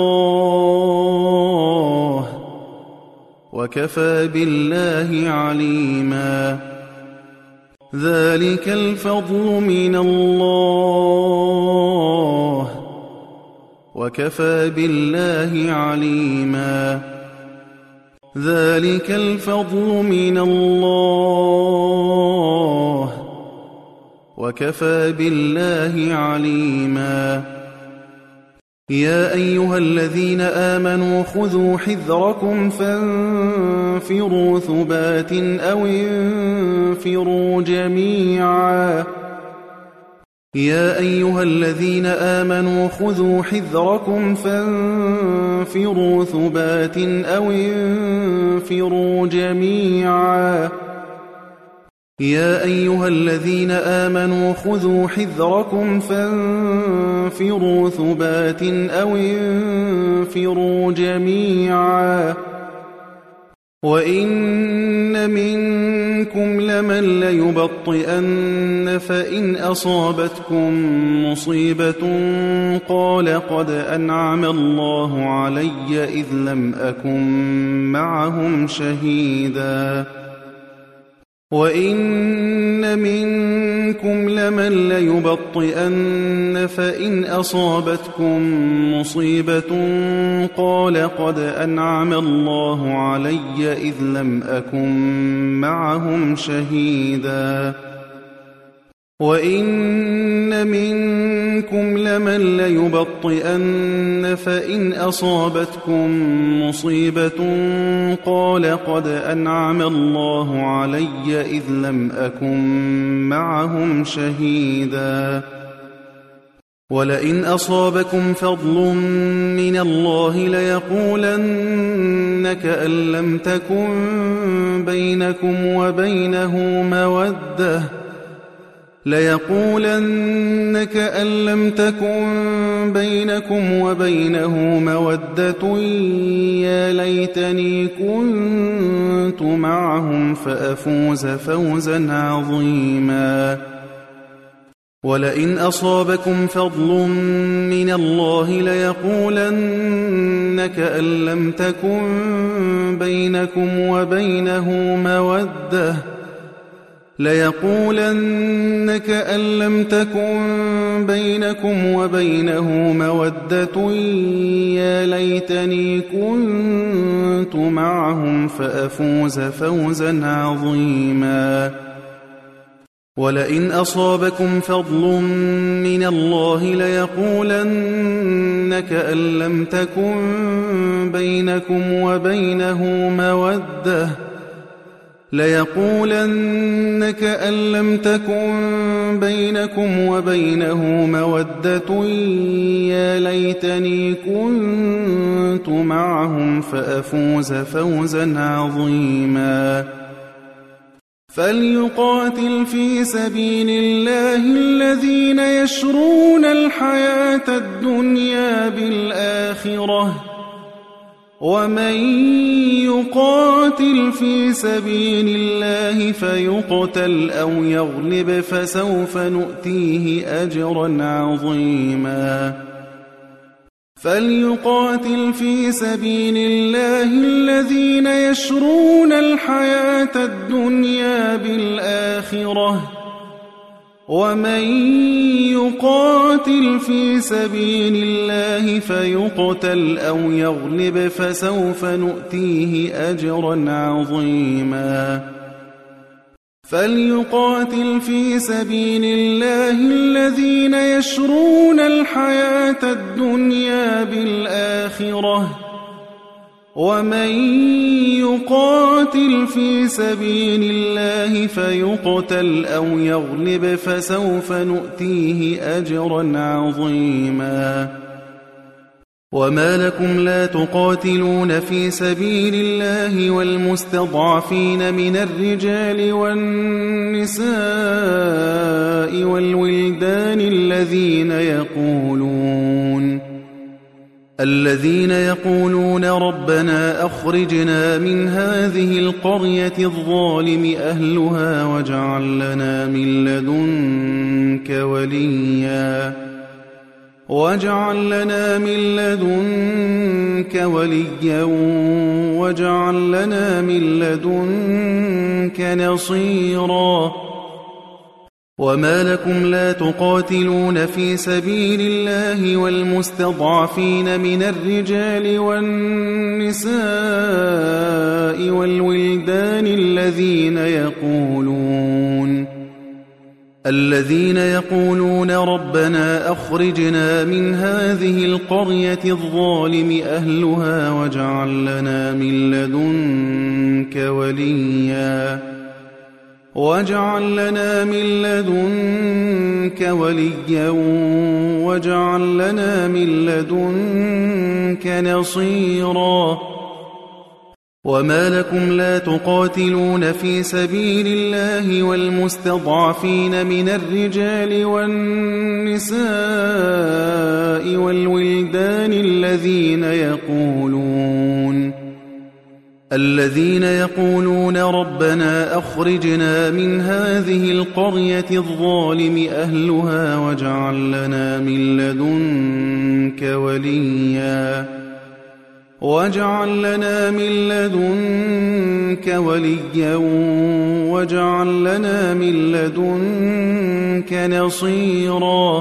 الله وكفى بالله عليما ذلك الفضل من الله وكفى بالله عليما ذلك الفضل من الله وكفى بالله عليما يا أيها الذين آمنوا خذوا حذركم فانفروا ثبات أو انفروا جميعا يا أيها الذين آمنوا خذوا حذركم فانفروا ثبات أو انفروا جميعا يا أيها الذين آمنوا خذوا حذركم فانفروا ثبات أو انفروا جميعا وإن منكم لمن ليبطئن فإن أصابتكم مصيبة قال قد أنعم الله علي إذ لم أكن معهم شهيدا وإن منكم لمن ليبطئن فإن أصابتكم مصيبة قال قد أنعم الله علي إذ لم أكن معهم شهيدا وإن منكم لمن ليبطئن فإن أصابتكم مصيبة قال قد أنعم الله علي إذ لم أكن معهم شهيدا ولئن أصابكم فضل من الله ليقولن كأن لم تكن بينكم وبينه مودة يا ليتني كنت معهم فأفوز فوزا عظيما ولئن أصابكم فضل من الله ليقولن كأن لم تكن بينكم وبينه مودة ليقولن كأن لم تكن بينكم وبينه مودة يا ليتني كنت معهم فأفوز فوزا عظيما. ولئن أصابكم فضل من الله ليقولن كأن لم تكن بينكم وبينه مودة يا ليتني كنت معهم فأفوز فوزا عظيما. فليقاتل في سبيل الله الذين يشرون الحياة الدنيا بالآخرة ومن يقاتل في سبيل الله فيقتل أو يغلب فسوف نؤتيه أجرا عظيما. فليقاتل في سبيل الله الذين يشرون الحياة الدنيا بالآخرة ومن يقاتل في سبيل الله فيقتل أو يغلب فسوف نؤتيه أجرا عظيما. فليقاتل في سبيل الله الذين يشرون الحياة الدنيا بالآخرة ومن يقاتل في سبيل الله فيقتل أو يغلب فسوف نؤتيه أجرا عظيما. وما لكم لا تقاتلون في سبيل الله والمستضعفين من الرجال والنساء والولدان الذين يقولون ربنا أخرجنا من هذه القرية الظالم أهلها واجعل لنا من لدنك وليا واجعل لنا من لدنك نصيرا. وما لكم لا تقاتلون في سبيل الله والمستضعفين من الرجال والنساء والولدان الذين يقولون ربنا أخرجنا من هذه القرية الظالم أهلها واجعل لنا من لدنك وليا واجعل لنا من لدنك نصيرا. وما لكم لا تقاتلون في سبيل الله والمستضعفين من الرجال والنساء والولدان الذين يقولون ربنا أخرجنا من هذه القرية الظالم أهلها واجعل لنا من لدنك وليا واجعل لنا من لدنك نصيرا.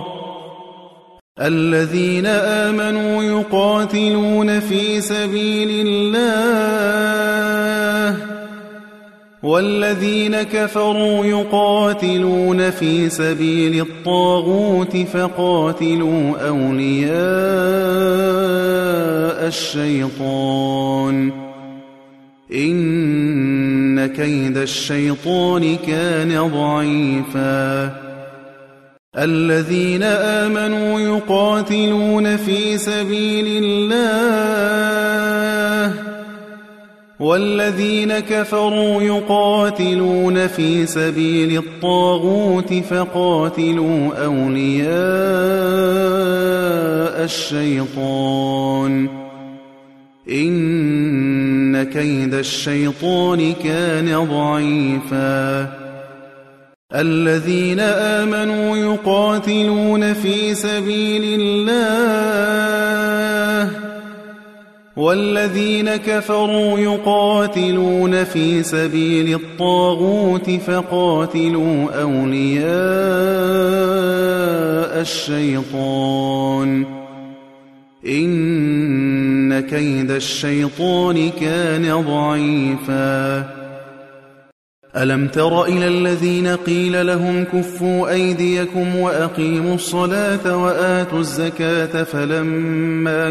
الذين آمنوا يقاتلون في سبيل الله والذين كفروا يقاتلون في سبيل الطاغوت فقاتلوا أولياء الشيطان إن كيد الشيطان كان ضعيفا. الذين آمنوا يقاتلون في سبيل الله والذين كفروا يقاتلون في سبيل الطاغوت فقاتلوا أولياء الشيطان إن كيد الشيطان كان ضعيفا. الذين آمنوا يقاتلون في سبيل الله والذين كفروا يقاتلون في سبيل الطاغوت فقاتلوا أولياء الشيطان إن كيد الشيطان كان ضعيفا ألم تر إلى الذين قيل لهم كفوا أيديكم وأقيموا الصلاة وآتوا الزكاة فلما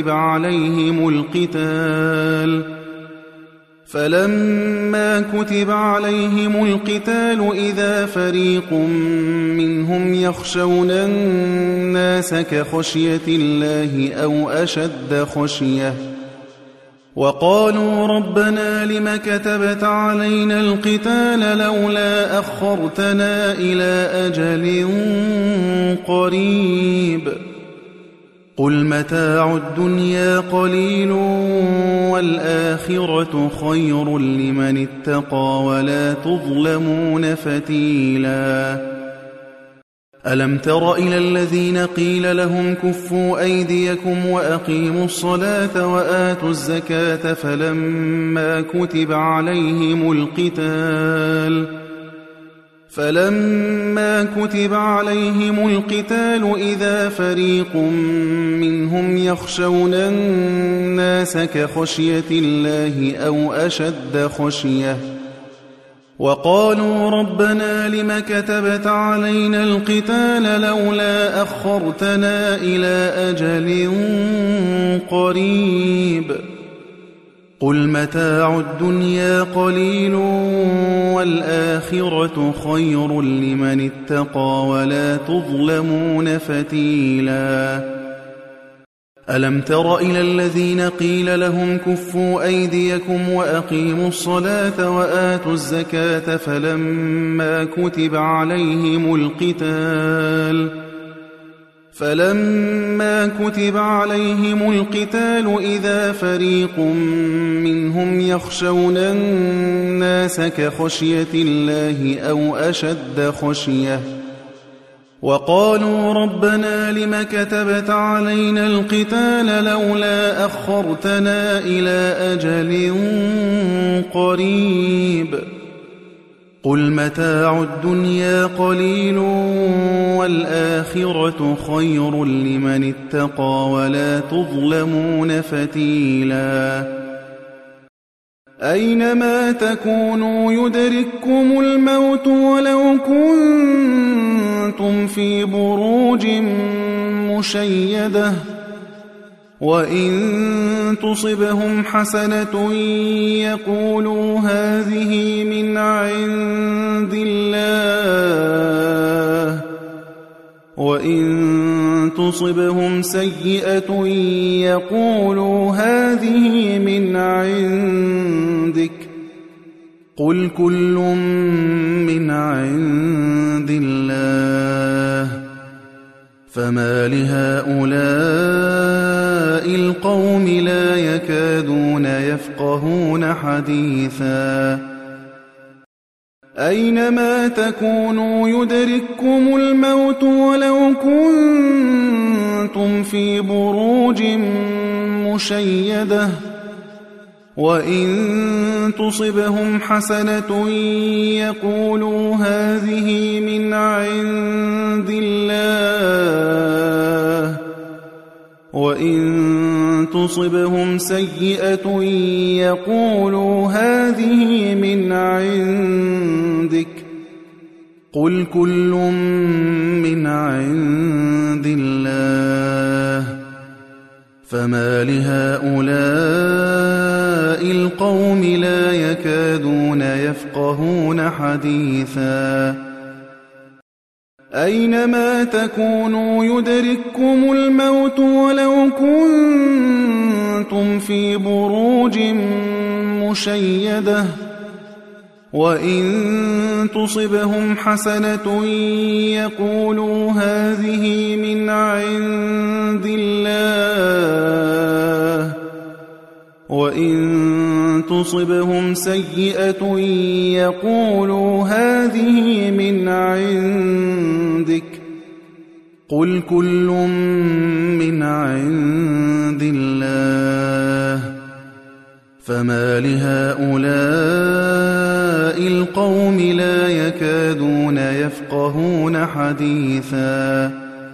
كتب عليهم القتال إذا فريق منهم يخشون الناس كخشية الله أو أشد خشية وقالوا ربنا لم كتبت علينا القتال لولا أخرتنا إلى أجل قريب قل متاع الدنيا قليل والآخرة خير لمن اتقى ولا تظلمون فتيلا ألم تر إلى الذين قيل لهم كفوا أيديكم وأقيموا الصلاة وآتوا الزكاة فلما كتب عليهم القتال إذا فريق منهم يخشون الناس كخشية الله أو أشد خشية وقالوا ربنا لم كتبت علينا القتال لولا أخرتنا إلى أجل قريب قل متاع الدنيا قليل والآخرة خير لمن اتقى ولا تظلمون فتيلا ألم تر إلى الذين قيل لهم كفوا أيديكم وأقيموا الصلاة وآتوا الزكاة فلما كتب عليهم القتال إذا فريق منهم يخشون الناس كخشية الله أو أشد خشية وقالوا ربنا لم كتبت علينا القتال لولا أخرتنا إلى أجل قريب قل متاع الدنيا قليل والآخرة خير لمن اتقى ولا تظلمون فتيلا أينما تكونوا يدرككم الموت ولو كنتم في بروج مشيدة وإن تصبهم حسنة يقولوا هذه من عند الله وإن تصبهم سيئة يقولوا هذه من عندك قل كل من عند الله فما لهؤلاء القوم لا يكادون يفقهون حديثا أينما تكونوا يدرككم الموت ولو كنتم في بروج مشيدة وإن تصبهم حسنة يقولوا هذه من عند الله وإن تصبهم سيئة يقولوا هذه من عندك قل كل من عند الله فما لهؤلاء القوم لا يكادون يفقهون حديثا أينما تكونوا يدرككم الموت ولو كنتم في بروج مشيدة وإن تصبهم حسنة يقولوا هذه من عند الله وإن تصبهم سيئة يقولوا هذه من عندك قل كل من عند الله فما لهؤلاء القوم لا يكادون يفقهون حديثا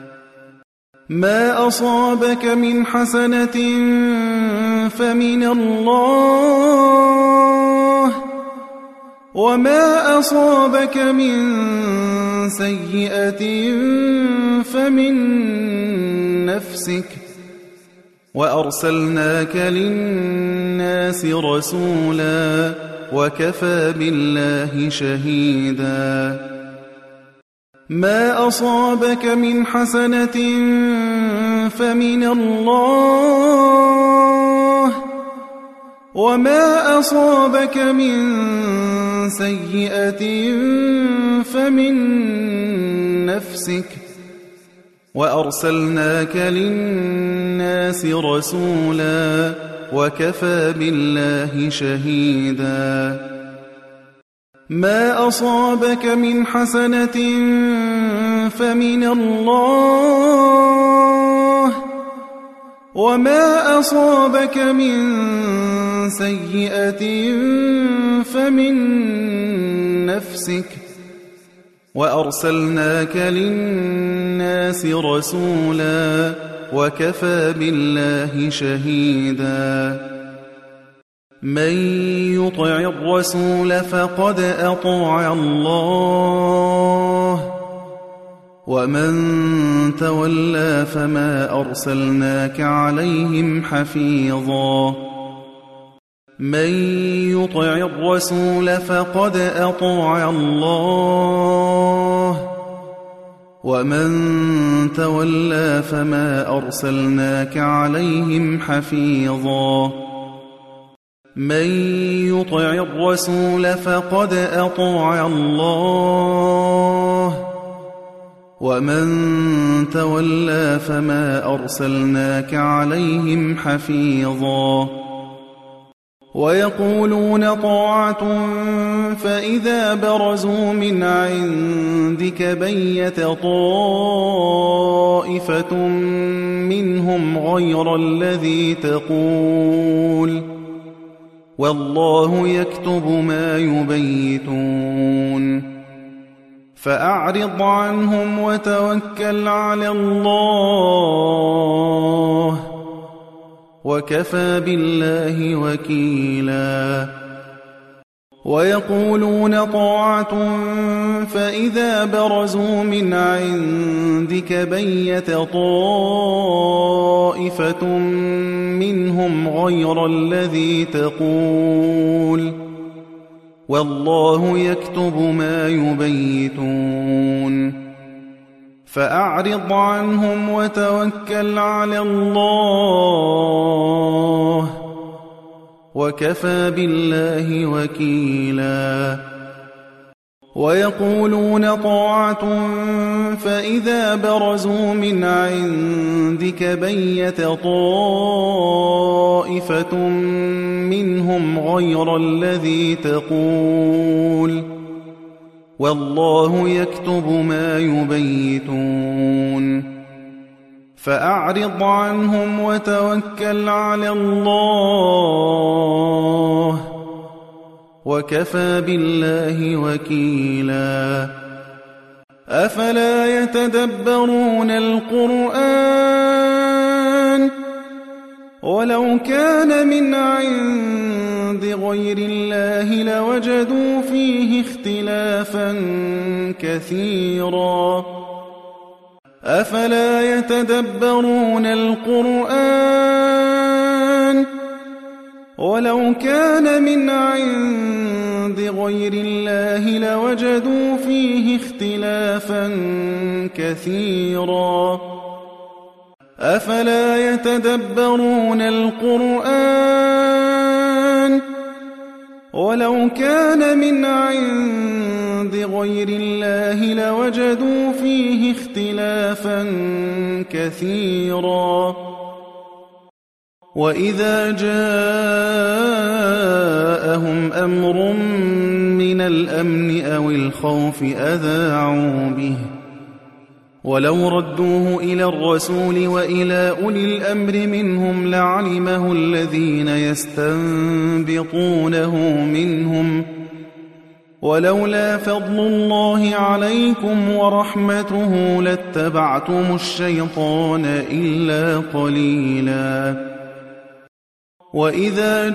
ما أصابك من حسنة فمن الله وما أصابك من سيئة فمن نفسك وأرسلناك للناس رسولا وكفى بالله شهيدا ما أصابك من حسنة فمن الله وما أصابك من سيئة فمن نفسك وأرسلناك للناس رسولا وكفى بالله شهيدا ما أصابك من حسنة فمن الله وما أصابك من سيئة فمن نفسك وأرسلناك للناس رسولا وكفى بالله شهيدا من يطع الرسول فقد أطاع الله ومن تولى فما أرسلناك عليهم حفيظا من يطع الرسول فقد أطاع الله ومن تولى فما أرسلناك عليهم حفيظا من يطع الرسول فقد أطاع الله ومن تولى فما أرسلناك عليهم حفيظا ويقولون طاعة فإذا برزوا من عندك بيت طائفة منهم غير الذي تقول والله يكتب ما يبيتون فأعرض عنهم وتوكل على الله وكفى بالله وكيلا ويقولون طاعة فإذا برزوا من عندك بيت طائفة منهم غير الذي تقول والله يكتب ما يبيتون فأعرض عنهم وتوكل على الله وكفى بالله وكيلا ويقولون طاعة فإذا برزوا من عندك بيت طائفة منهم غير الذي تقول والله يكتب ما يبيتون فأعرض عنهم وتوكل على الله وكفى بالله وكيلا أفلا يتدبرون القرآن ولو كان من عند غير الله لوجدوا فيه اختلافا كثيرا أفلا يتدبرون القرآن ولو كان من عند غير الله لوجدوا فيه اختلافا كثيرا أفلا يتدبرون القرآن ولو كان من عند غير الله لوجدوا فيه اختلافا كثيرا وإذا جاءهم أمر من الأمن أو الخوف أذاعوا به ولو ردوه إلى الرسول وإلى أولي الأمر منهم لعلمه الذين يستنبطونه منهم ولولا فضل الله عليكم ورحمته لاتبعتم الشيطان إلا قليلا وإذا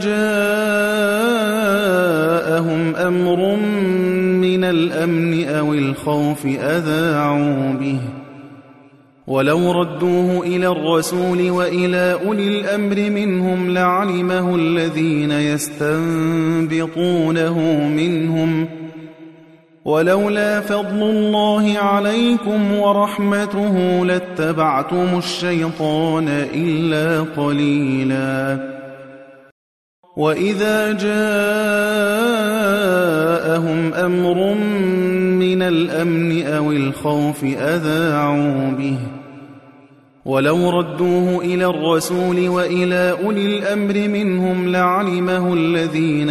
جاءهم أمر من الأمن أو الخوف أذاعوا به ولو ردوه إلى الرسول وإلى أولي الأمر منهم لعلمه الذين يستنبطونه منهم ولولا فضل الله عليكم ورحمته لاتبعتم الشيطان إلا قليلا وإذا جاءهم أمر من الأمن أو الخوف أذاعوا به ولو ردوه إلى الرسول وإلى أولي الأمر منهم لعلمه الذين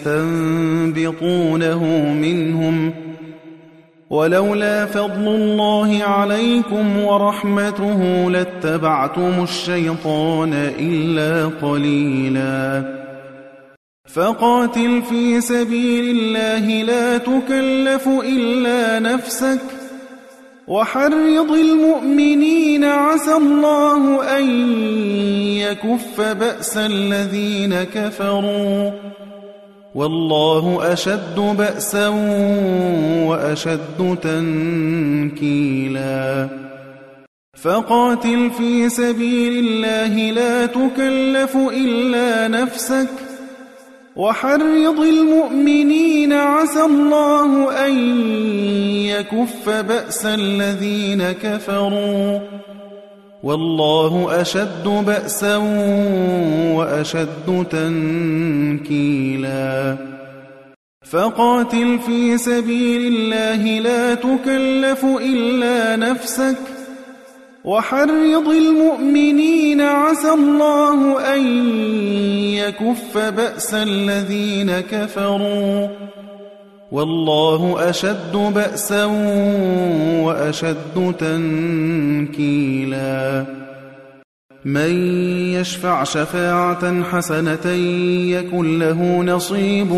يستنبطونه منهم ولولا فضل الله عليكم ورحمته لاتبعتم الشيطان إلا قليلا فقاتل في سبيل الله لا تكلف إلا نفسك وحرض المؤمنين عسى الله أن يكف بأس الذين كفروا والله أشد بأسا وأشد تنكيلا فقاتل في سبيل الله لا تكلف إلا نفسك وحرض المؤمنين عسى الله أن يكف بأس الذين كفروا والله أشد بأسا وأشد تنكيلا فقاتل في سبيل الله لا تكلف إلا نفسك وحرض المؤمنين عسى الله أن يكف بأس الذين كفروا والله أشد بأسا وأشد تنكيلا من يشفع شفاعة حسنة يكن له نصيب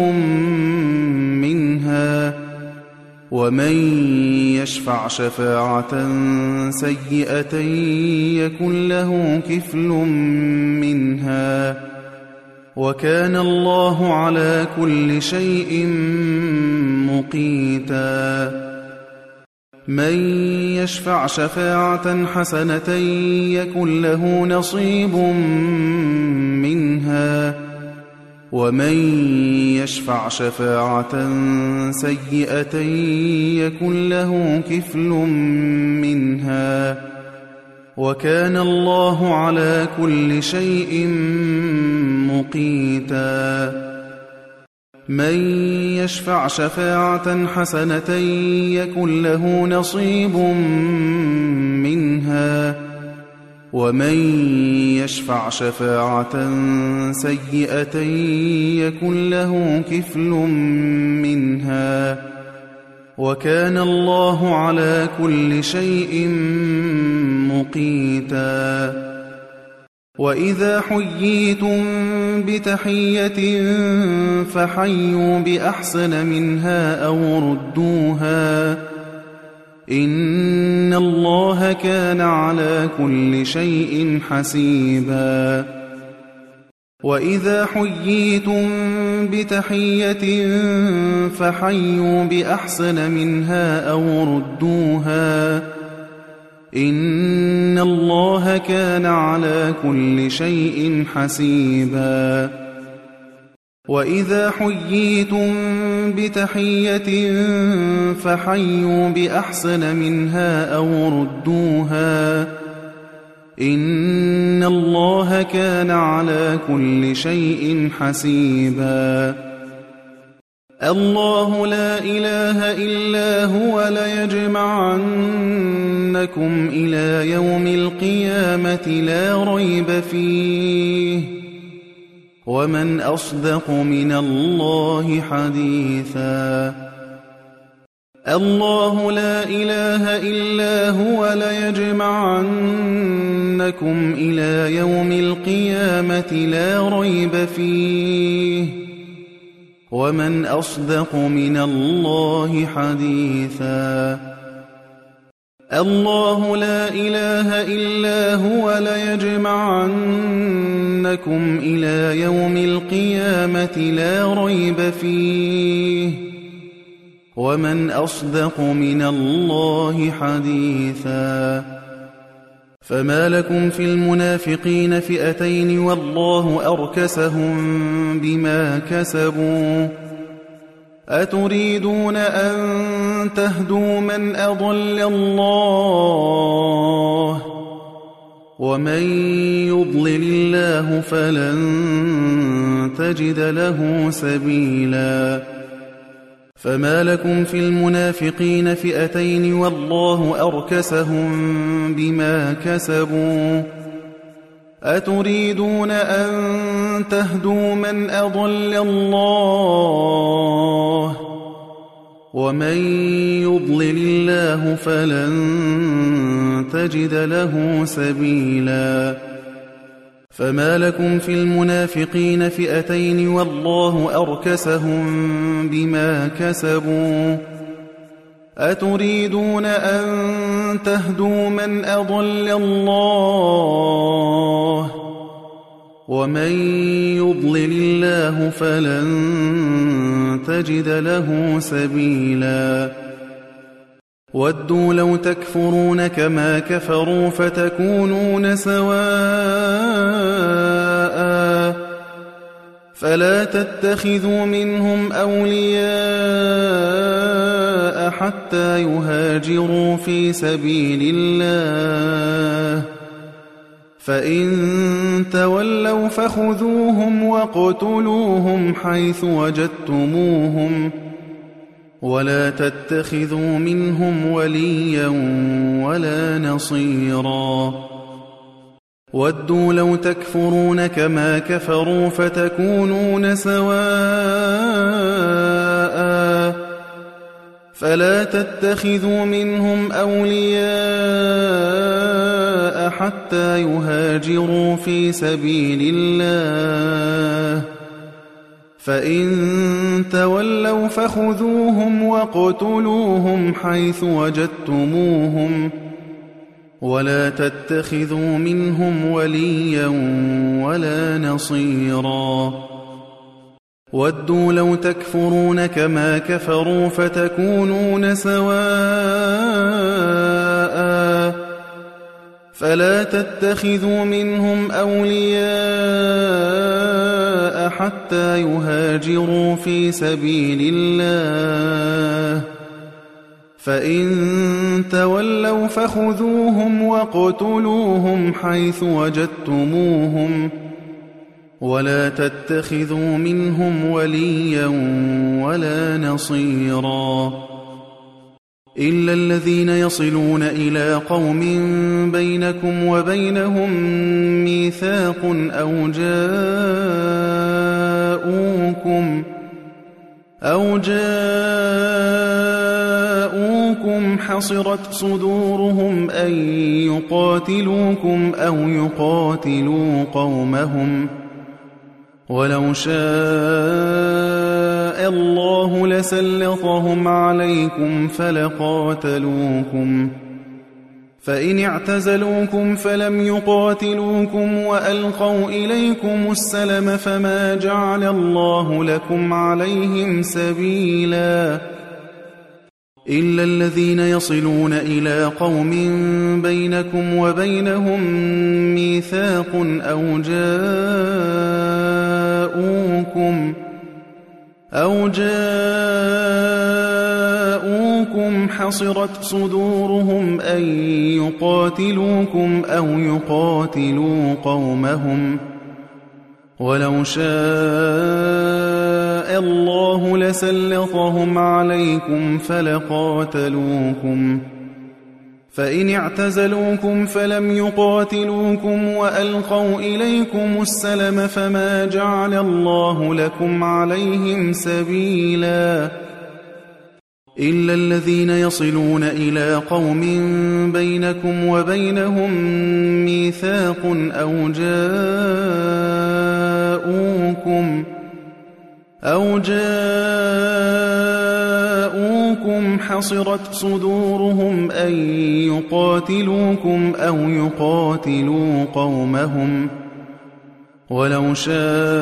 منها ومن يشفع شفاعة سيئة يكن له كفل منها وكان الله على كل شيء مقيتا من يشفع شفاعة حسنة يكن له نصيب منها ومن يشفع شفاعة سيئة يكن له كفل منها وكان الله على كل شيء مقيتا من يشفع شفاعة حسنة يكن له نصيب منها ومن يشفع شفاعة سيئة يكن له كفل منها وكان الله على كل شيء مقيتا وإذا حييتم بتحية فحيوا بأحسن منها أو ردوها إن الله كان على كل شيء حسيبا وإذا حييتم بتحية فحيوا بأحسن منها أو ردوها إن الله كان على كل شيء حسيبا وإذا حييتم بتحية فحيوا بأحسن منها أو ردوها إن الله كان على كل شيء حسيبا الله لا إله إلا هو ليجمعنكم إلى يوم القيامة لا ريب فيه ومن أصدق من الله حديثا الله لا إله إلا هو ليجمعنكم إلى يوم القيامة لا ريب فيه ومن أصدق من الله حديثا الله لا إله إلا هو ليجمعنكم إلى يوم القيامة لا ريب فيه ومن أصدق من الله حديثا فما لكم في المنافقين فئتين والله أركسهم بما كسبوا أتريدون أن تهدوا من أضل الله ومن يضلل الله فلن تجد له سبيلا فما لكم في المنافقين فئتين والله أركسهم بما كسبوا أتريدون أن تهدوا من أضل الله ومن يضلل الله فلن تجد له سبيلا فما لكم في المنافقين فئتين والله أركسهم بما كسبوا أتريدون أن تهدوا من أضل الله ومن يضلل الله فلن تجد له سبيلا ودوا لو تكفرون كما كفروا فتكونون سواء فلا تتخذوا منهم أولياء حتى يهاجروا في سبيل الله فإن تولوا فخذوهم واقتلوهم حيث وجدتموهم ولا تتخذوا منهم وليا ولا نصيرا ودوا لو تكفرون كما كفروا فتكونون سواء فلا تتخذوا منهم أولياء حتى يهاجروا في سبيل الله فإن تولوا فخذوهم واقتلوهم حيث وجدتموهم ولا تتخذوا منهم وليا ولا نصيرا ودوا لو تكفرون كما كفروا فتكونون سواء فلا تتخذوا منهم أولياء حتى يهاجروا في سبيل الله فإن تولوا فخذوهم واقتلوهم حيث وجدتموهم ولا تتخذوا منهم وليا ولا نصيرا إلا الذين يصلون إلى قوم بينكم وبينهم ميثاق أو جاءوكم حصرت صدورهم أن يقاتلوكم أو يقاتلوا قومهم ولو شاء الله لسلطهم عليكم فلقاتلوكم فإن اعتزلوكم فلم يقاتلوكم وألقوا إليكم السلم فما جعل الله لكم عليهم سبيلا إلا الذين يصلون إلى قوم بينكم وبينهم ميثاق أو جاءوكم حصرت صدورهم أن يقاتلوكم أو يقاتلوا قومهم ولو شاء الله لسلطهم عليكم فلقاتلوكم فإن اعتزلوكم فلم يقاتلوكم وألقوا إليكم السلم فما جعل الله لكم عليهم سبيلا إلا الذين يصلون إلى قوم بينكم وبينهم ميثاق أو جاءوكم حصرت صدورهم أن يقاتلوكم أو يقاتلوا قومهم ولو شاء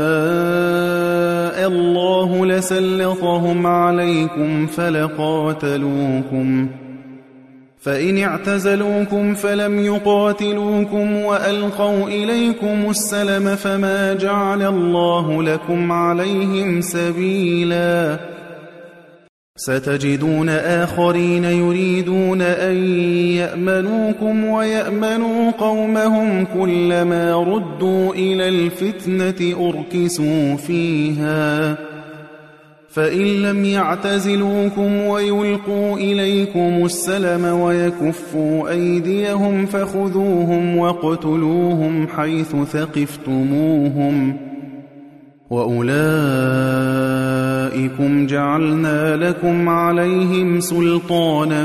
الله لسلطهم عليكم فلقاتلوكم فإن اعتزلوكم فلم يقاتلوكم وألقوا إليكم السلم فما جعل الله لكم عليهم سبيلا ستجدون آخرين يريدون أن يأمنوكم ويأمنوا قومهم كلما ردوا إلى الفتنة أركسوا فيها فإن لم يعتزلوكم ويلقوا إليكم السلم ويكفوا أيديهم فخذوهم واقتلوهم حيث ثقفتموهم وأولئكم جعلنا لكم عليهم سلطانا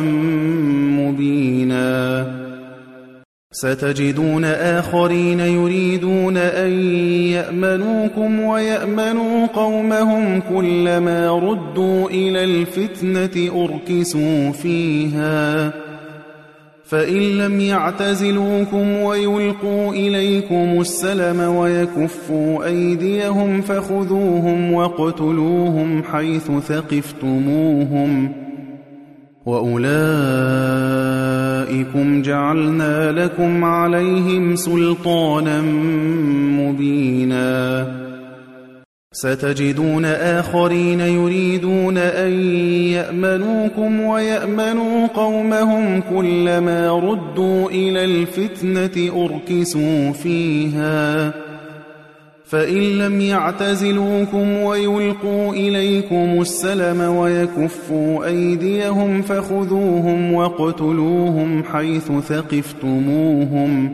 مبينا ستجدون آخرين يريدون أن يأمنوكم ويأمنوا قومهم كلما ردوا إلى الفتنة أركسوا فيها فإن لم يعتزلوكم ويلقوا إليكم السلم ويكفوا أيديهم فخذوهم واقتلوهم حيث ثقفتموهم وأولئكم جعلنا لكم عليهم سلطانا مبينا ستجدون آخرين يريدون أن يأمنوكم ويأمنوا قومهم كلما ردوا إلى الفتنة أركسوا فيها فإن لم يعتزلوكم ويلقوا إليكم السلم ويكفوا أيديهم فخذوهم واقتلوهم حيث ثقفتموهم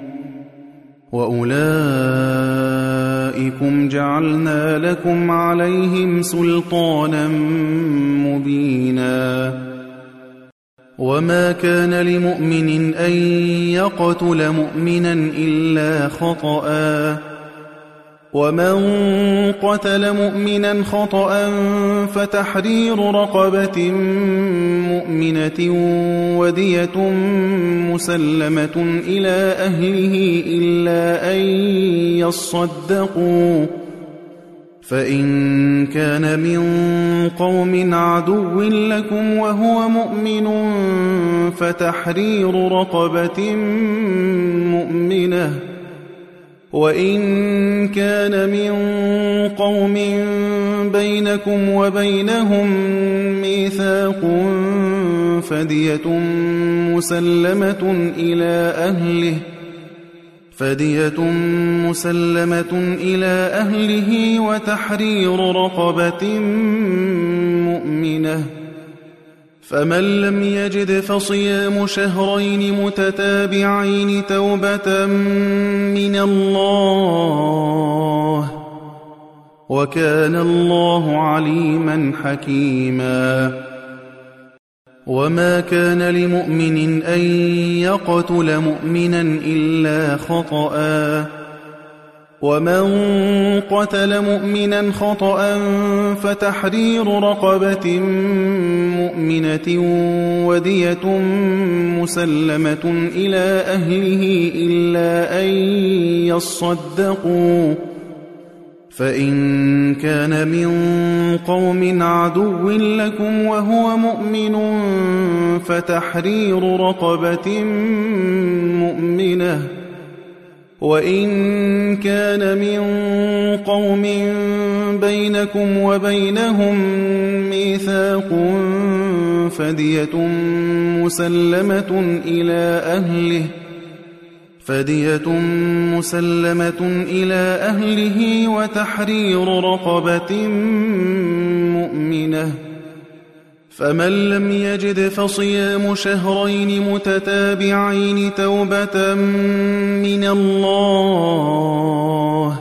وأولئكم جعلنا لكم عليهم سلطانا مبينا وما كان لمؤمن أن يقتل مؤمنا إلا خطأ ومن قتل مؤمنا خطأ فتحرير رقبة مؤمنة ودية مسلمة إلى أهله إلا أن يصدقوا فإن كان من قوم عدو لكم وهو مؤمن فتحرير رقبة مؤمنة وإن كان من قوم بينكم وبينهم ميثاق فدية مسلمة إلى أهله وتحرير رقبة مؤمنة فمن لم يجد فصيام شهرين متتابعين توبة من الله وكان الله عليما حكيما وما كان لمؤمن أن يقتل مؤمنا إلا خطأ ومن قتل مؤمنا خطأ فتحرير رقبة مؤمنة ودية مسلمة إلى أهله إلا أن يصدقوا فإن كان من قوم عدو لكم وهو مؤمن فتحرير رقبة مؤمنة وإن كان من قوم بينكم وبينهم ميثاق فدية مسلمة إلى أهله وتحرير رقبة مؤمنة فمن لم يجد فصيام شهرين متتابعين توبة من الله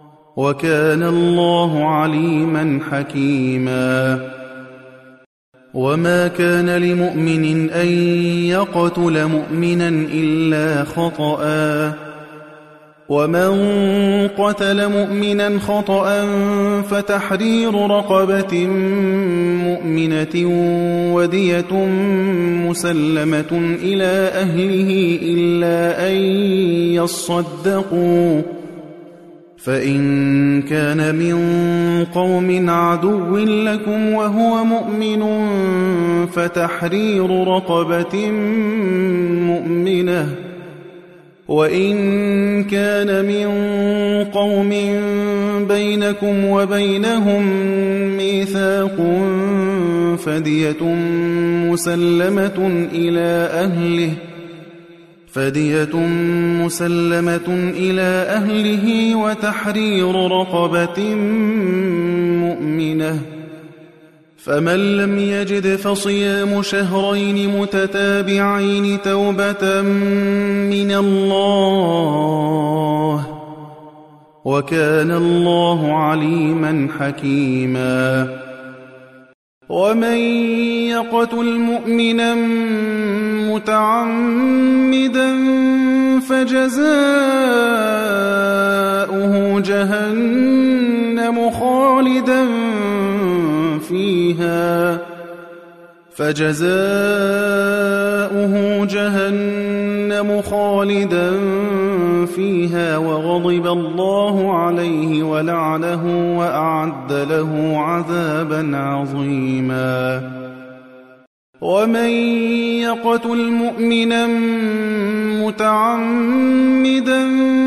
وكان الله عليما حكيما وما كان لمؤمن أن يقتل مؤمنا إلا خطأ ومن قتل مؤمنا خطأ فتحرير رقبة مؤمنة ودية مسلمة إلى أهله إلا أن يصدقوا فإن كان من قوم عدو لكم وهو مؤمن فتحرير رقبة مؤمنة وإن كان من قوم بينكم وبينهم ميثاق فدية مسلمة إلى أهله وتحرير رقبة مؤمنة فمن لم يجد فصيام شهرين متتابعين توبة من الله وكان الله عليما حكيما ومن يقتل مؤمنا متعمدا فجزاؤه جهنم خالدا فيها وغضب الله عليه ولعنه وأعد له عذابا عظيما ومن يقتل مؤمنا متعمدا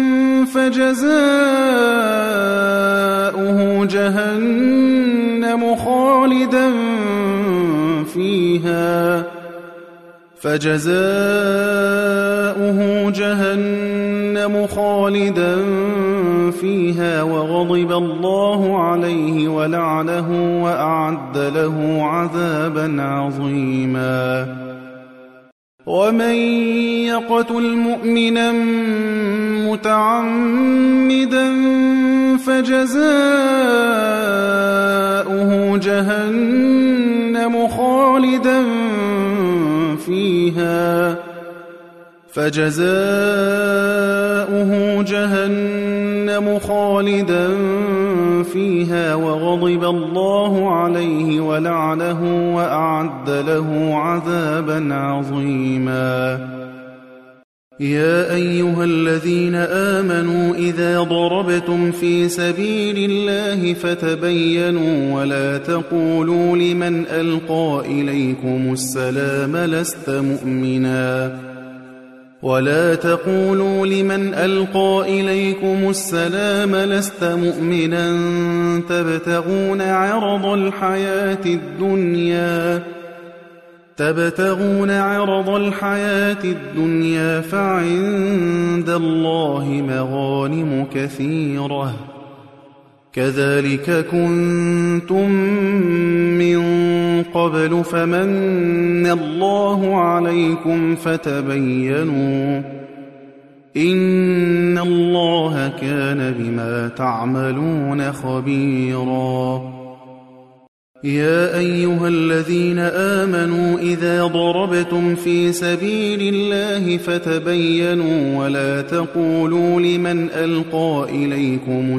فجزاؤه جهنم خالدا فيها وغضب الله عليه ولعنه وأعد له عذابا عظيما ومن يقتل مؤمنا متعمدا فجزاؤه جهنم خالدا فيها وغضب الله عليه ولعنه وأعد له عذابا عظيما يا أيها الذين آمنوا إذا ضربتم في سبيل الله فتبينوا ولا تقولوا لمن ألقى إليكم السلام لست مؤمنا تبتغون عرض الحياة الدنيا فعند الله مغانم كثيرة كذلك كنتم من قبل فمن الله عليكم فتبينوا إن الله كان بما تعملون خبيرا يا أيها الذين آمنوا إذا ضربتم في سبيل الله فتبينوا ولا تقولوا لمن ألقى إليكم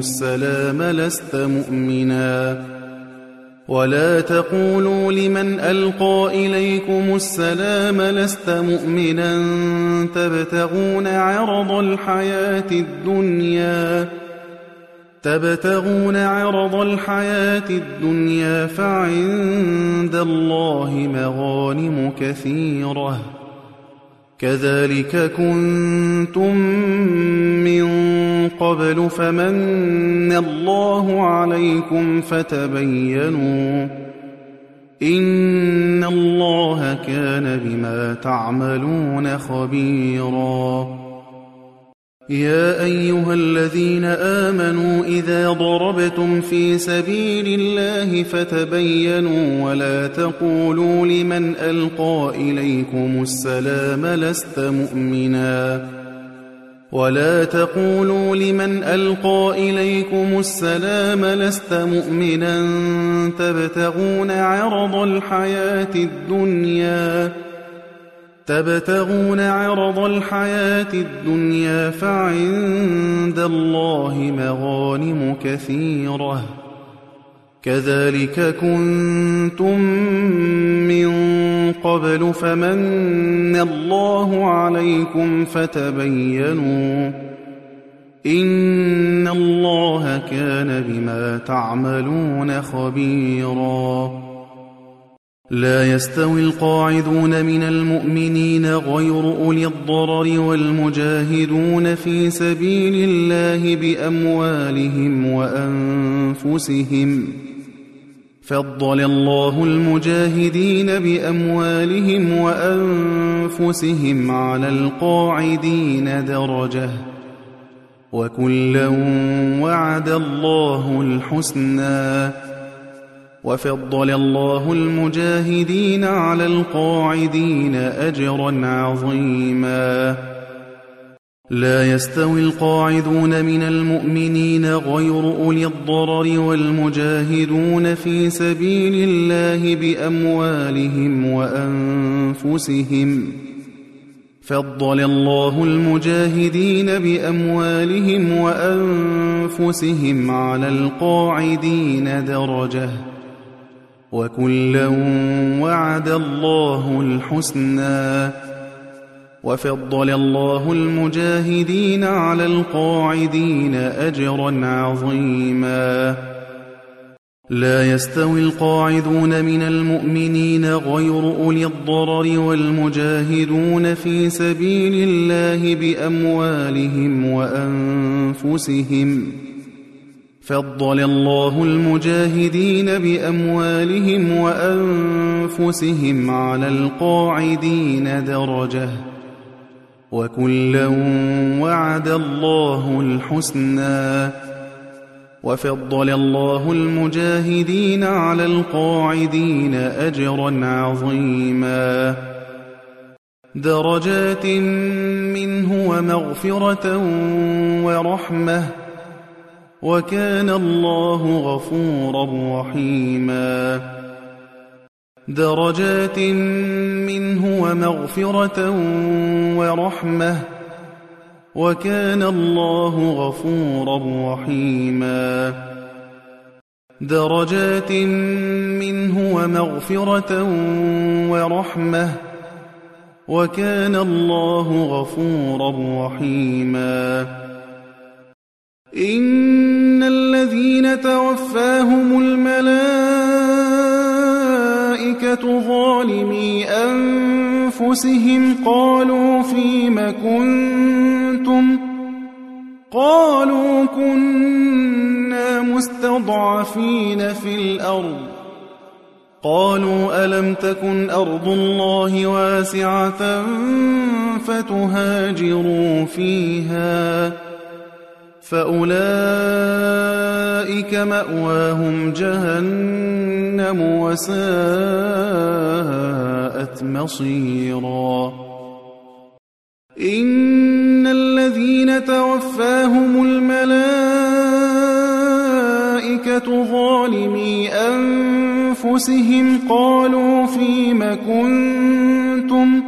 السلام لست مؤمنا تبتغون عرض الحياة الدنيا فعند الله مغانم كثيرة كذلك كنتم من قبل فمن الله عليكم فتبينوا إن الله كان بما تعملون خبيرا يا أيها الذين آمنوا إذا ضربتم في سبيل الله فتبينوا ولا تقولوا لمن ألقى إليكم السلام ولا تقولوا لمن ألقى إليكم السلام لست مؤمنا تبتغون عرض الحياة الدنيا فعند الله مغانم كثيرة كذلك كنتم من قبل فمن الله عليكم فتبينوا إن الله كان بما تعملون خبيرا لا يستوي القاعدون من المؤمنين غير أولي الضرر والمجاهدون في سبيل الله بأموالهم وأنفسهم فضل الله المجاهدين بأموالهم وأنفسهم على القاعدين درجة وكلا وعد الله الحسنى وفضل الله المجاهدين على القاعدين أجرا عظيما لا يستوي القاعدون من المؤمنين غير أولي الضرر والمجاهدون في سبيل الله بأموالهم وأنفسهم فضل الله المجاهدين بأموالهم وأنفسهم على القاعدين درجة وكلا وعد الله الحسنى وفضل الله المجاهدين على القاعدين أجرا عظيما لا يستوي القاعدون من المؤمنين غير أولي الضرر والمجاهدون في سبيل الله بأموالهم وأنفسهم فضل الله المجاهدين بأموالهم وأنفسهم على القاعدين درجة وكلا وعد الله الحسنى وفضل الله المجاهدين على القاعدين أجرا عظيما درجات منه ومغفرة ورحمة وكان الله غفورا رحيما درجات منه ومغفرة ورحمة وكان الله غفورا رحيما درجات منه ومغفرة ورحمة وكان الله غفورا رحيما إن الذين توفاهم الملائكة ظالمي أنفسهم قالوا فيم كنتم قالوا كنا مستضعفين في الأرض قالوا ألم تكن أرض الله واسعة فتهاجروا فيها فأولئك مأواهم جهنم وساءت مصيرا إن الذين توفاهم الملائكة ظالمي أنفسهم قالوا فيم كنتم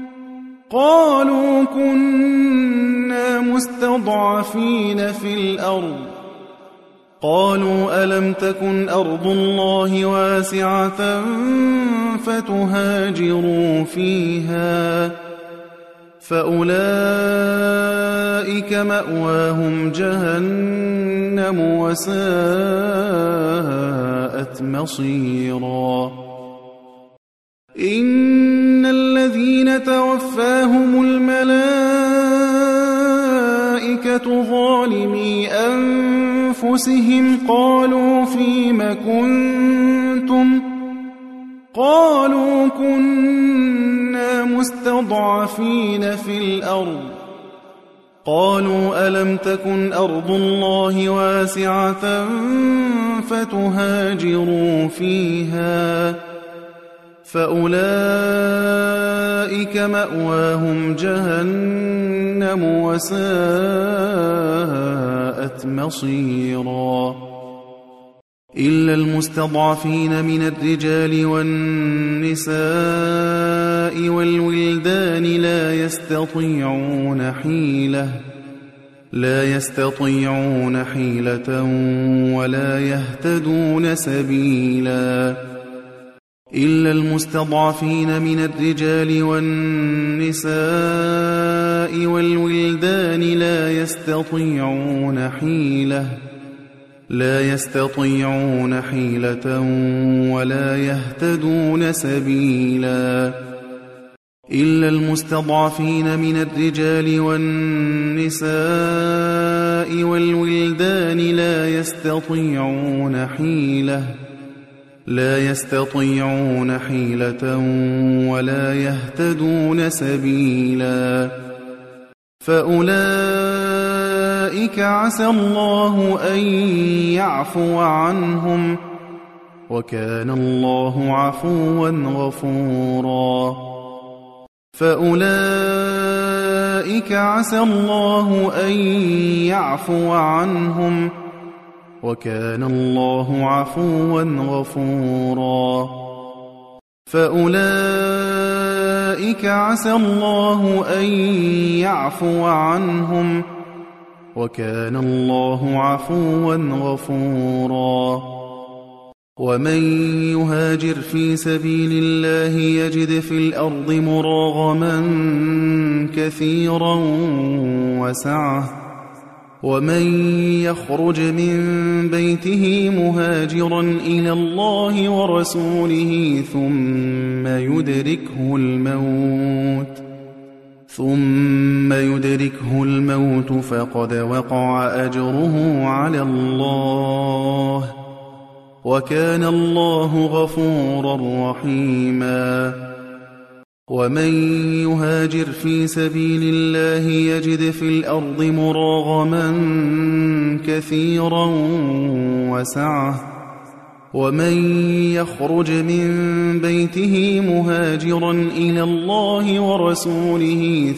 قالوا كنا مستضعفين في الأرض قالوا ألم تكن أرض الله واسعة فتهاجروا فيها فأولئك مأواهم جهنم وساءت مصيرا إن الذين توفاهم الملائكة ظالمي أنفسهم قالوا فيم كنتم قالوا كنا مستضعفين في الأرض قالوا ألم تكن أرض الله واسعة فتهاجروا فيها فأولئك مأواهم جهنم وساءت مصيرا إلا المستضعفين من الرجال والنساء والولدان لا يستطيعون حيلة ولا يهتدون سبيلا إلا المستضعفين من الرجال والنساء والولدان لا يستطيعون حيلة ولا يهتدون سبيلا إلا المستضعفين من الرجال والنساء والولدان لا يستطيعون حيلة ولا يهتدون سبيلا فأولئك عسى الله أن يعفو عنهم وكان الله عفوا غفورا فأولئك عسى الله أن يعفو عنهم وكان الله عفوا غفورا فأولئك عسى الله أن يعفو عنهم وكان الله عفوا غفورا ومن يهاجر في سبيل الله يجد في الأرض مراغما كثيرا وسعة ومن يخرج من بيته مهاجرا إلى الله ورسوله ثم يدركه الموت فقد وقع أجره على الله وكان الله غفورا رحيما ومن يهاجر في سبيل الله يجد في الأرض مراغما كثيرا وسعة ومن يخرج من بيته مهاجرا إلى الله ورسوله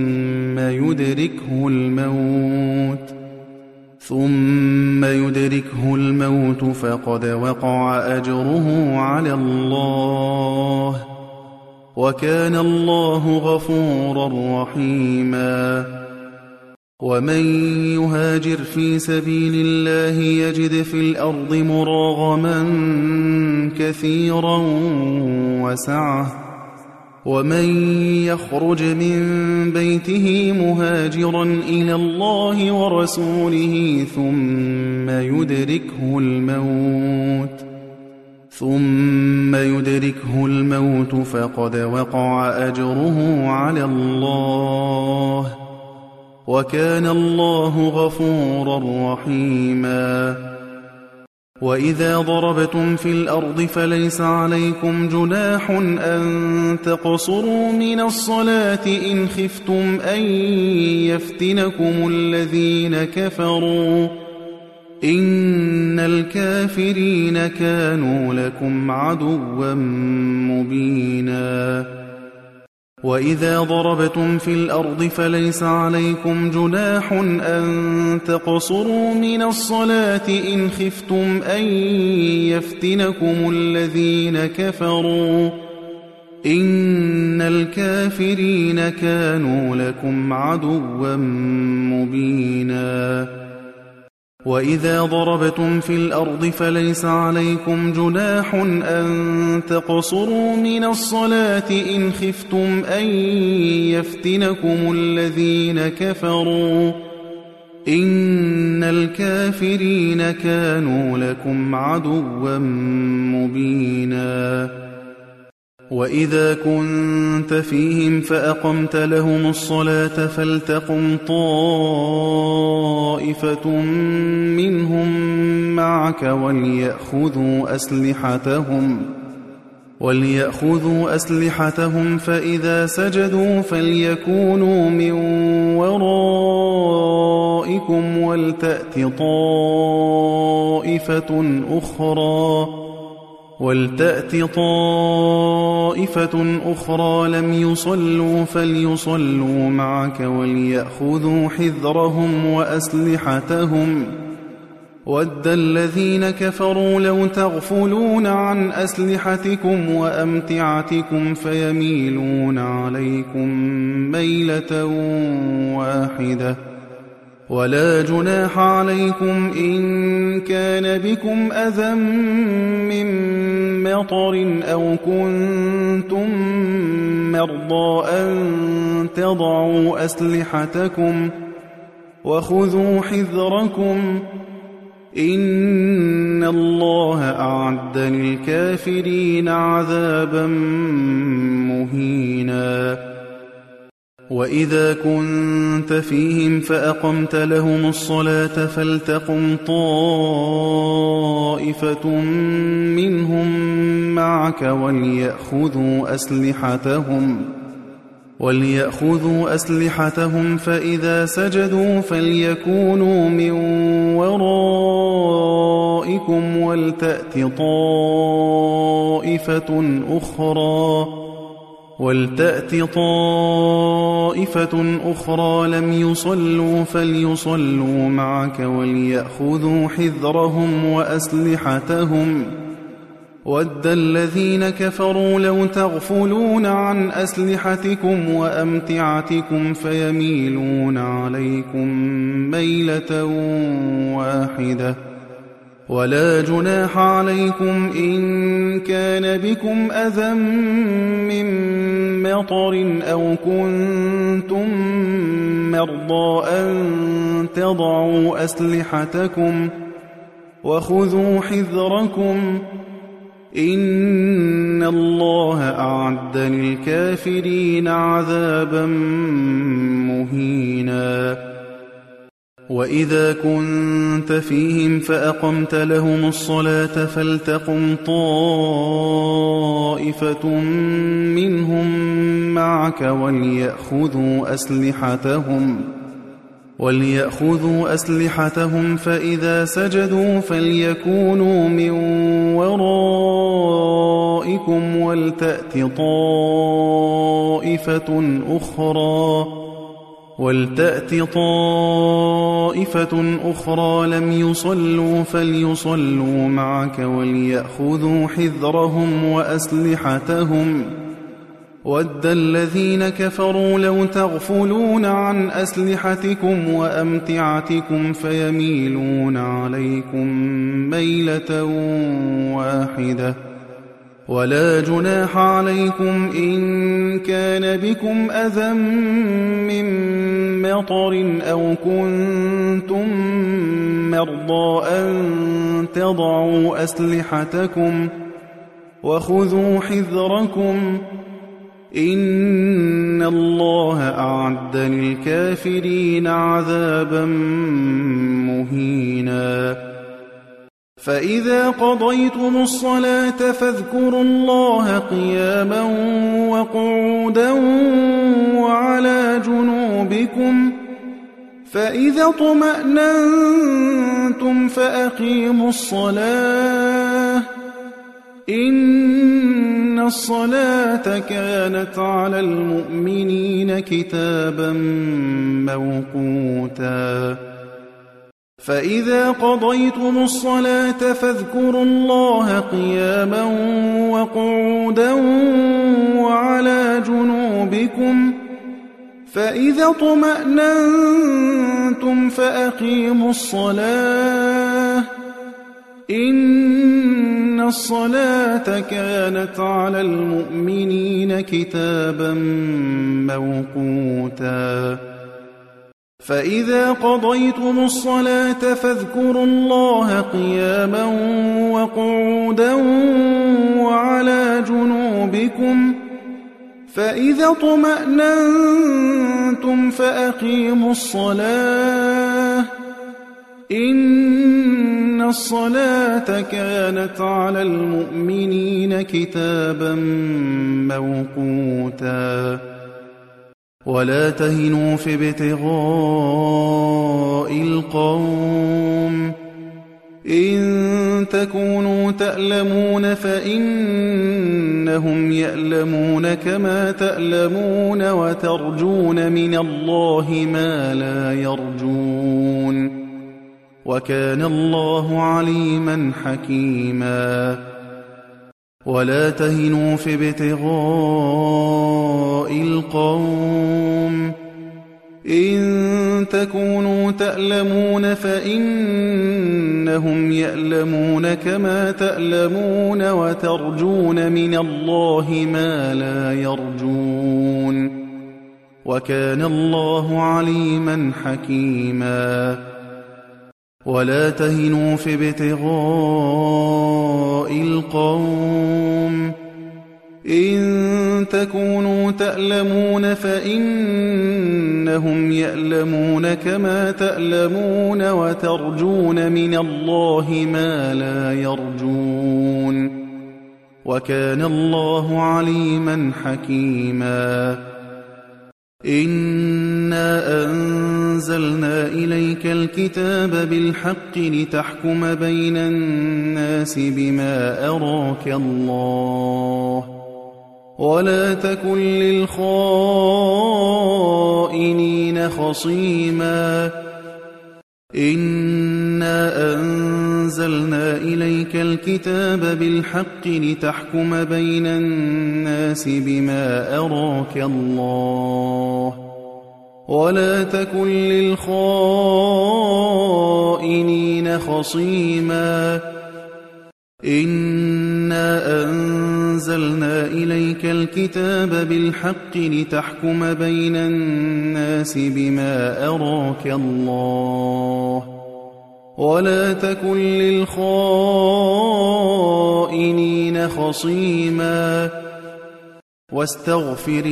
ثم يدركه الموت فقد وقع أجره على الله وكان الله غفورا رحيما ومن يهاجر في سبيل الله يجد في الأرض مراغما كثيرا وسعة ومن يخرج من بيته مهاجرا إلى الله ورسوله ثم يدركه الموت فقد وقع أجره على الله وكان الله غفورا رحيما وإذا ضربتم في الأرض فليس عليكم جناح أن تقصروا من الصلاة إن خفتم أن يفتنكم الذين كفروا إن الكافرين كانوا لكم عدوا مبينا وإذا ضربتم في الأرض فليس عليكم جناح أن تقصروا من الصلاة إن خفتم أن يفتنكم الذين كفروا إن الكافرين كانوا لكم عدوا مبينا وإذا ضربتم في الأرض فليس عليكم جناح أن تقصروا من الصلاة إن خفتم أن يفتنكم الذين كفروا إن الكافرين كانوا لكم عدوا مبينا وإذا كنت فيهم فأقمت لهم الصلاة فلتقم طائفة منهم معك وليأخذوا أسلحتهم فإذا سجدوا فليكونوا من ورائكم وَلْتَأْتِ طَائِفَةٌ أُخْرَىٰ لَمْ يُصَلُّوا فَلْيُصَلُّوا مَعَكَ وَلْيَأْخُذُوا حِذْرَهُمْ وَأَسْلِحَتَهُمْ ۗ وَدَّ الَّذِينَ كَفَرُوا لَوْ تَغْفُلُونَ عَنْ أَسْلِحَتِكُمْ وَأَمْتِعَتِكُمْ فَيَمِيلُونَ عَلَيْكُمْ مَيْلَةً وَاحِدَةً ۚ وَلَا جُنَاحَ عَلَيْكُمْ إِن كَانَ بِكُمْ أَذًى مِّن مَّطَرٍ أَوْ كُنتُم مَّرْضَىٰ أَن تَضَعُوا أَسْلِحَتَكُمْ ۖ وَخُذُوا حِذْرَكُمْ ۗ إِنَّ اللَّهَ أَعَدَّ لِلْكَافِرِينَ عَذَابًا مُّهِينًا. وَإِذَا كُنتَ فِيهِمْ فَأَقَمْتَ لَهُمُ الصَّلَاةَ فَلْتَقُمْ طَائِفَةٌ مِّنْهُم مَّعَكَ وَلْيَأْخُذُوا أَسْلِحَتَهُمْ فَإِذَا سَجَدُوا فَلْيَكُونُوا مِن وَرَائِكُمْ وَلْتَأْتِ طَائِفَةٌ أُخْرَىٰ لَمْ يُصَلُّوا فَلْيُصَلُّوا مَعَكَ وَلْيَأْخُذُوا حِذْرَهُمْ وَأَسْلِحَتَهُمْ ۗ وَدَّ الَّذِينَ كَفَرُوا لَوْ تَغْفُلُونَ عَنْ أَسْلِحَتِكُمْ وَأَمْتِعَتِكُمْ فَيَمِيلُونَ عَلَيْكُمْ مَيْلَةً وَاحِدَةً ۚ وَلَا جُنَاحَ عَلَيْكُمْ إِن كَانَ بِكُمْ أَذًى مِّن مَّطَرٍ أَوْ كُنتُم مَّرْضَىٰ أَن تَضَعُوا أَسْلِحَتَكُمْ ۖ وَخُذُوا حِذْرَكُمْ ۗ إِنَّ اللَّهَ أَعَدَّ لِلْكَافِرِينَ عَذَابًا مُّهِينًا. وَإِذَا كُنتَ فِيهِمْ فَأَقَمْتَ لَهُمُ الصَّلَاةَ فَلْتَقُمْ طَائِفَةٌ مِّنْهُم مَّعَكَ وَلْيَأْخُذُوا أَسْلِحَتَهُمْ فَإِذَا سَجَدُوا فَلْيَكُونُوا مِن وَرَائِكُمْ وَلْتَأْتِ طَائِفَةٌ أُخْرَىٰ لَمْ يُصَلُّوا فَلْيُصَلُّوا مَعَكَ وَلْيَأْخُذُوا حِذْرَهُمْ وَأَسْلِحَتَهُمْ ۗ وَدَّ الَّذِينَ كَفَرُوا لَوْ تَغْفُلُونَ عَنْ أَسْلِحَتِكُمْ وَأَمْتِعَتِكُمْ فَيَمِيلُونَ عَلَيْكُمْ مَيْلَةً وَاحِدَةً ۚ وَلَا جُنَاحَ عَلَيْكُمْ إِن كَانَ بِكُمْ أَذًى مِّن مَّطَرٍ أَوْ كُنتُم مَّرْضَىٰ أَن تَضَعُوا أَسْلِحَتَكُمْ ۖ وَخُذُوا حِذْرَكُمْ ۗ إِنَّ اللَّهَ أَعَدَّ لِلْكَافِرِينَ عَذَابًا مُّهِينًا. فَإِذَا قَضَيْتُمُ الصَّلَاةَ فَاذْكُرُوا اللَّهَ قِيَامًا وَقُعُودًا وَعَلَىٰ جُنُوبِكُمْ ۚ فَإِذَا اطْمَأْنَنتُمْ فَأَقِيمُوا الصَّلَاةَ ۚ إِنَّ الصَّلَاةَ كَانَتْ عَلَى الْمُؤْمِنِينَ كِتَابًا مَّوْقُوتًا. فَإِذَا قَضَيْتُمُ الصَّلَاةَ فَاذْكُرُوا اللَّهَ قِيَامًا وَقُعُودًا وَعَلَىٰ جُنُوبِكُمْ ۚ فَإِذَا اطْمَأْنَنتُمْ فَأَقِيمُوا الصَّلَاةَ ۚ إِنَّ الصَّلَاةَ كَانَتْ عَلَى الْمُؤْمِنِينَ كِتَابًا مَّوْقُوتًا. فَإِذَا قَضَيْتُمُ الصَّلَاةَ فَاذْكُرُوا اللَّهَ قِيَامًا وَقُعُودًا وَعَلَىٰ جُنُوبِكُمْ ۚ فَإِذَا اطْمَأْنَنتُمْ فَأَقِيمُوا الصَّلَاةَ ۚ إِنَّ الصَّلَاةَ كَانَتْ عَلَى الْمُؤْمِنِينَ كِتَابًا مَّوْقُوتًا. وَلَا تَهِنُوا فِي ابْتِغَاءِ الْقَوْمِ إن تكونوا تألمون فإنهم يألمون كما تألمون وترجون من الله ما لا يرجون وكان الله عليما حكيما ولا تهنوا في ابتغاء القوم إن تكونوا تألمون فإنهم يألمون كما تألمون وترجون من الله ما لا يرجون وكان الله عليما حكيما ولا تهنوا في ابتغاء القوم إن تكونوا تألمون فإنهم يألمون كما تألمون وترجون من الله ما لا يرجون وكان الله عليما حكيما إنا أنزلنا إليك الكتاب بالحق لتحكم بين الناس بما أراك الله ولا تكن للخائنين خصيما إنا أنزلنا إليك الكتاب بالحق لتحكم بين الناس بما أراك الله ولا تكن للخائنين خصيما إنا أنزلنا إليك الكتاب بالحق لتحكم بين الناس بما أراك الله ولا تكن للخائنين خصيما واستغفر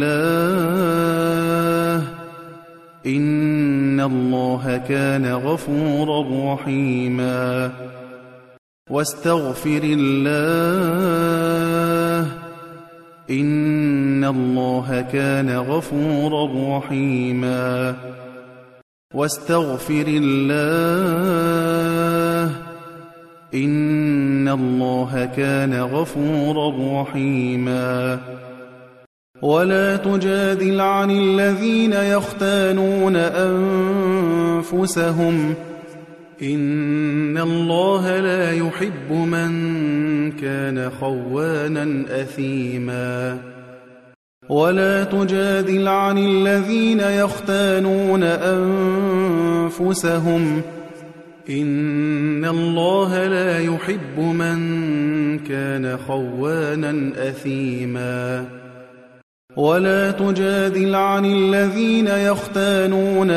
الله إن الله كان غفورا رحيما واستغفر الله إن الله كان غفورا رحيما واستغفر الله إن الله كان غفورا رحيما ولا تجادل عن الذين يختانون أنفسهم إن الله لا يحب من كان خوانا أثيما ولا تجادل عن الذين يختانون أنفسهم إن الله لا يحب من كان خوانا أثيما ولا تجادل عن الذين يختانون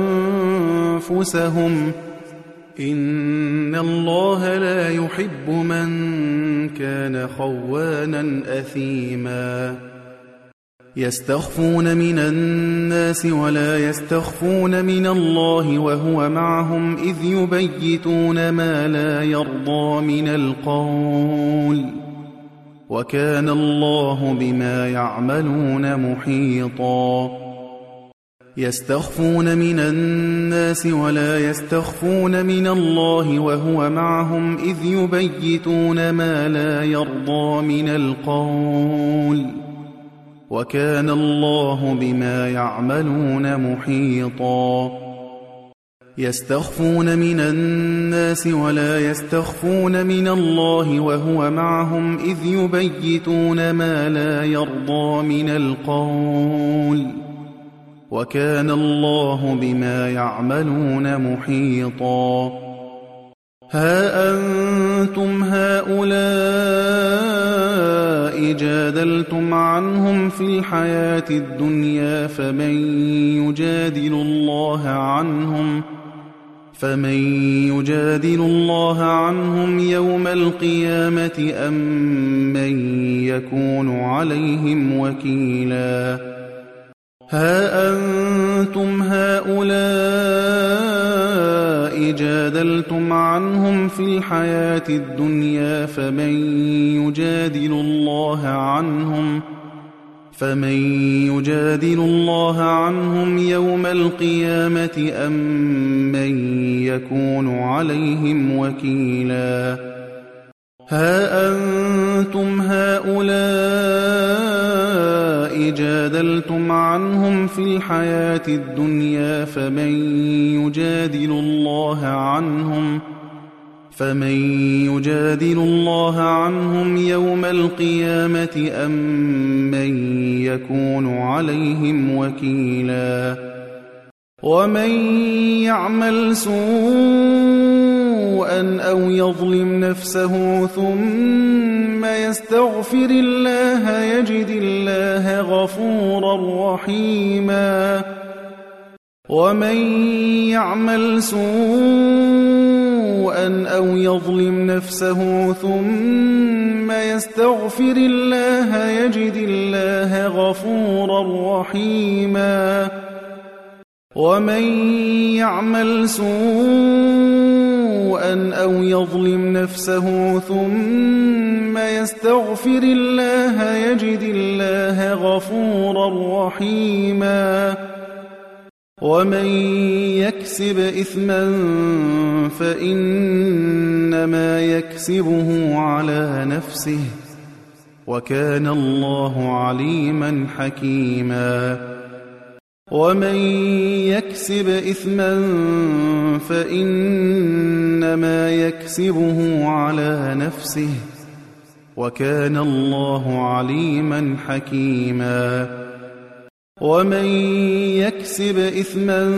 أنفسهم إن الله لا يحب من كان خوانا أثيما يستخفون من الناس ولا يستخفون من الله وهو معهم إذ يبيتون ما لا يرضى من القول وكان الله بما يعملون محيطا يستخفون من الناس ولا يستخفون من الله وهو معهم إذ يبيتون ما لا يرضى من القول وكان الله بما يعملون محيطا يستخفون من الناس ولا يستخفون من الله وهو معهم إذ يبيتون ما لا يرضى من القول وكان الله بما يعملون محيطا ها أنتم هؤلاء جادلتم عنهم في الحياة الدنيا فمن يجادل الله عنهم يوم القيامة أم من يكون عليهم وكيلا ها أنتم هؤلاء جادلتم عنهم في الحياة الدنيا فمن فمن يجادل الله عنهم يوم القيامة أم من يكون عليهم وكيلا ها أنتم هؤلاء جادلتم عنهم في الحياة الدنيا فمن يجادل الله عنهم يوم القيامة أم من يكون عليهم وكيلا ومن يعمل سوءا أو يظلم نفسه ثم يستغفر الله يجد الله غفورا رحيما ومن يعمل سوءا أو يظلم نفسه ثم يستغفر الله يجد الله غفورا رحيما ومن يعمل سوءا أو يظلم نفسه ثم يستغفر الله يجد الله غفورا رحيما ومن يكسب إثما فإنما يكسبه على نفسه وكان الله عليما حكيما ومن يكسب إثما فإنما يكسبه على نفسه وكان الله عليما حكيما ومن يكسب إثما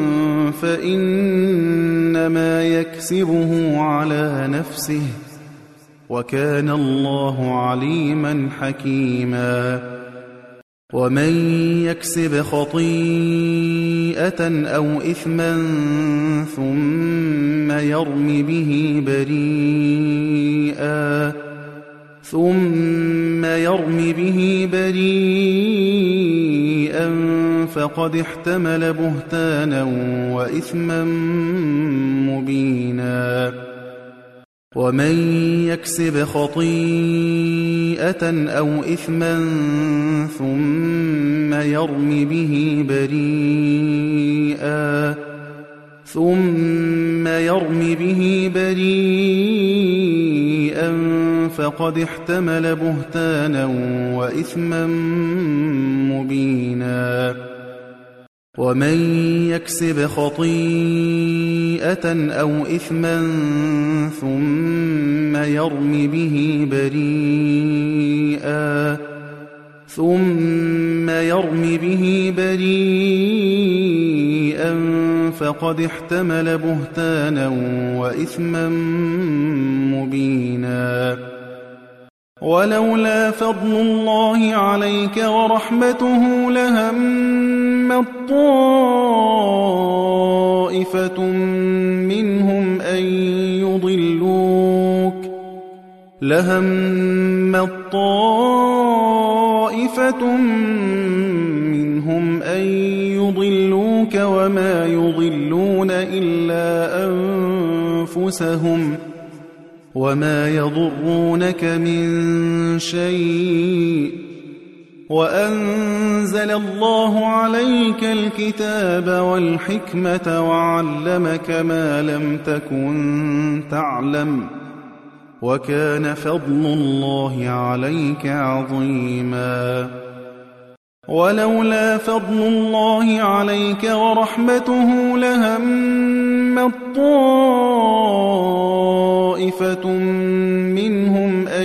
فإنما يكسبه على نفسه وكان الله عليما حكيما ومن يكسب خطيئة أو إثما ثم يرم به بريئا فقد احتمل بهتانا وإثما مبينا ومن يكسب خطيئة أو إثما ثم يرم به بريئا فقد احتمل بهتانا وإثما مبينا ومن يكسب خطيئة أو إثما ثم يرم به بريئا فقد احتمل بهتانا وإثما مبينا ولولا فضل الله عليك ورحمته لهمت طائفة منهم أن يضلوك وما يضلون إلا أنفسهم وما يضرونك من شيء وأنزل الله عليك الكتاب والحكمة وعلمك ما لم تكن تعلم وكان فضل الله عليك عظيما ولولا فضل الله عليك ورحمته لهمت طائفة منهم أن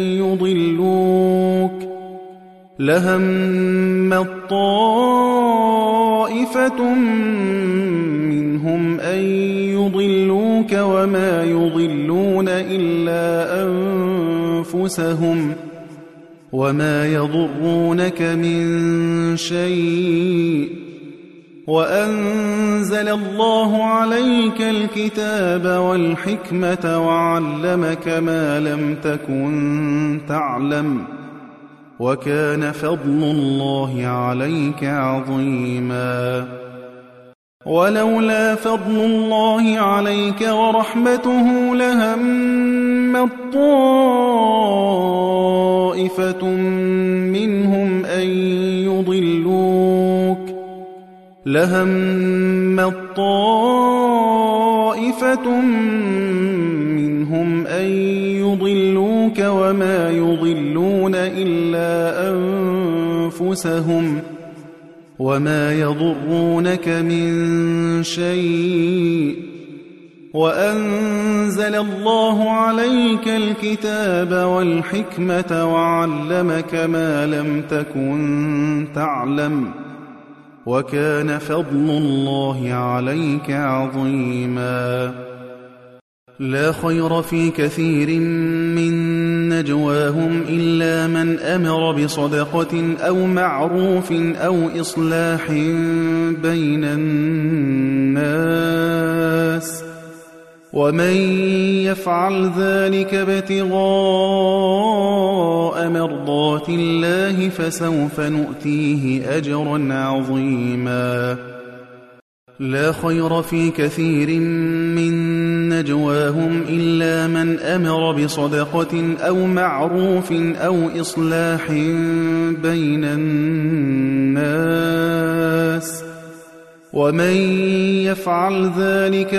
يضلوك وما يضلون إلا أنفسهم وما يضرونك من شيء وأنزل الله عليك الكتاب والحكمة وعلمك ما لم تكن تعلم وكان فضل الله عليك عظيما ولولا فضل الله عليك ورحمته لهمت طائفة منهم أن يضلوك وما يضلون إلا أنفسهم وما يضرونك من شيء وأنزل الله عليك الكتاب والحكمة وعلمك ما لم تكن تعلم وكان فضل الله عليك عظيما لا خير في كثير من نجواهم إلا من أمر بصدقة أو معروف أو إصلاح بين الناس ومن يفعل ذلك ابتغاء مرضات الله فسوف نؤتيه أجرا عظيما لا خير في كثير من نجواهم إلا من أمر بصدقة أو معروف أو إصلاح بين الناس ومن يفعل ذلك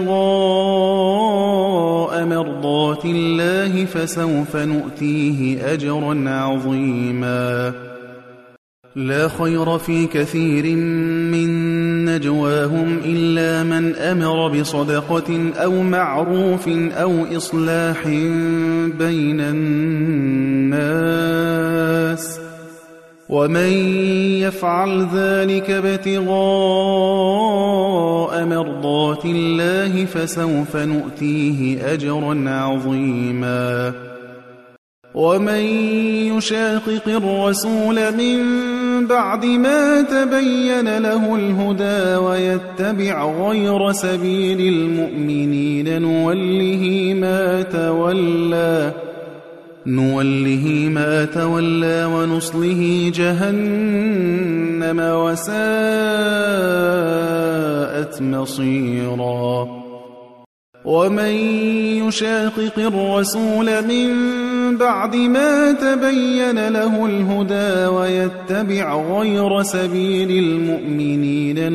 ابتغاء مرضات الله فسوف نؤتيه أجرا عظيما لا خير في كثير من نجواهم إلا من أمر بصدقة أو معروف أو إصلاح بين الناس ومن يفعل ذلك ابتغاء مرضات الله فسوف نؤتيه أجرا عظيما ومن يشاقق الرسول من بعد ما تبين له الهدى ويتبع غير سبيل المؤمنين نوله ما تولى ونصله جهنم وساءت مصيرا ومن يشاقق الرسول من بعد ما تبين له الهدى ويتبع غير سبيل المؤمنين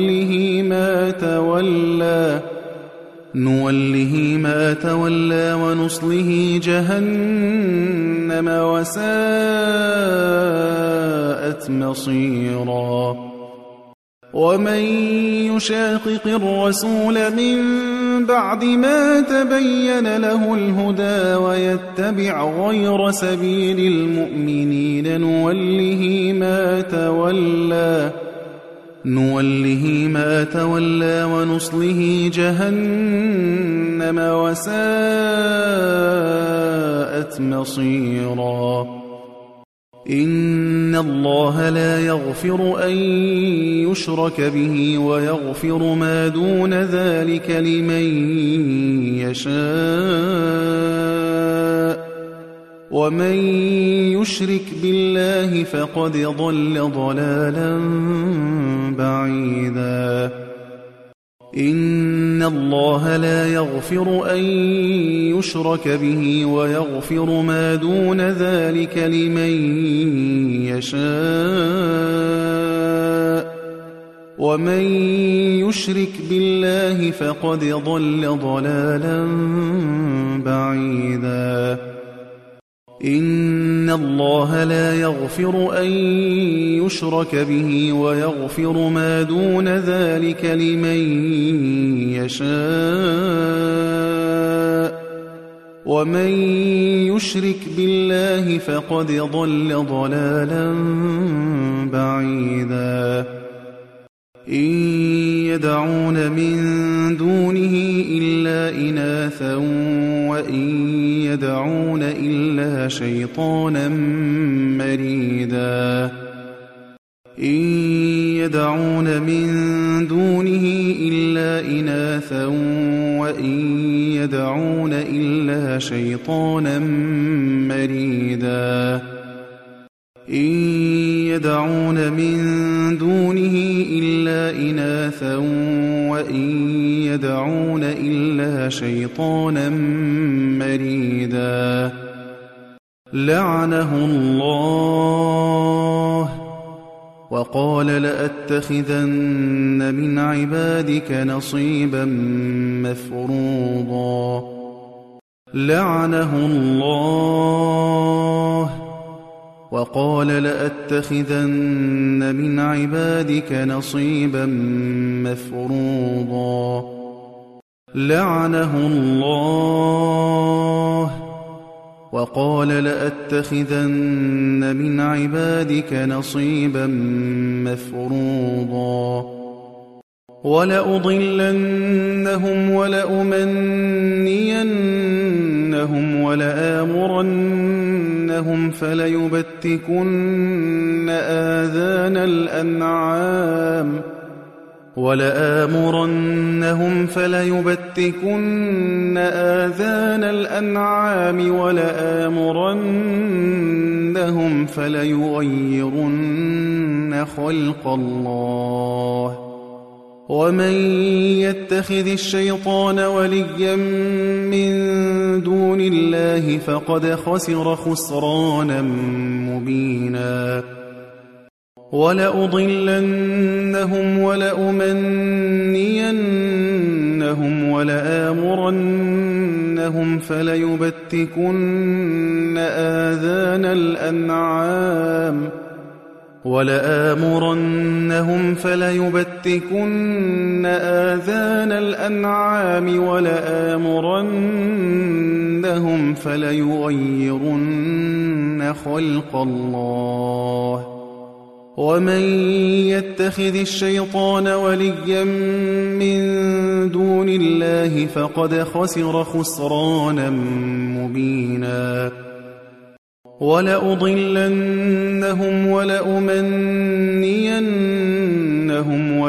نوله ما تولى ونصله جهنم وساءت مصيرا ومن يشاقق الرسول من بعد ما تبين له الهدى ويتبع غير سبيل المؤمنين نوله ما تولى ونصله جهنم وساءت مصيرا إن الله لا يغفر أن يشرك به ويغفر ما دون ذلك لمن يشاء ومن يشرك بالله فقد ضل ضلالا بعيدا إن الله لا يغفر أن يشرك به ويغفر ما دون ذلك لمن يشاء ومن يشرك بالله فقد ضل ضلالا بعيدا إن الله لا يغفر أن يشرك به ويغفر ما دون ذلك لمن يشاء ومن يشرك بالله فقد ضل ضلالا بعيدا إن يدعون من دونه إلا إناثا وإن يدعون إلا شيطانا مريدا إن يدعون من دونه إلا إناثا وإن يدعون إلا شيطانا مريدا إن يدعون من دونه إلا إناثا وإن يدعون إلا شيطانا مريدا لعنه الله وقال لأتخذن من عبادك نصيبا مفروضا لعنه الله وقال لأتخذن من عبادك نصيبا مفروضا لعنه الله وقال لأتخذن من عبادك نصيبا مفروضا ولأضلنهم ولأمنينهم ولآمرنهم فليبتكن آذان الأنعام ولآمرنهم فليغيرن خلق الله ومن يتخذ الشيطان وليا من دون الله فقد خسر خسرانا مبينا ولأضلنهم ولأمنينهم ولآمرنهم فليبتكن آذان الأنعام ولآمرنهم فليغيرن خلق الله ومن يتخذ الشيطان وليا من دون الله فقد خسر خسرانا مبينا ولأضلنهم ولأمنينهم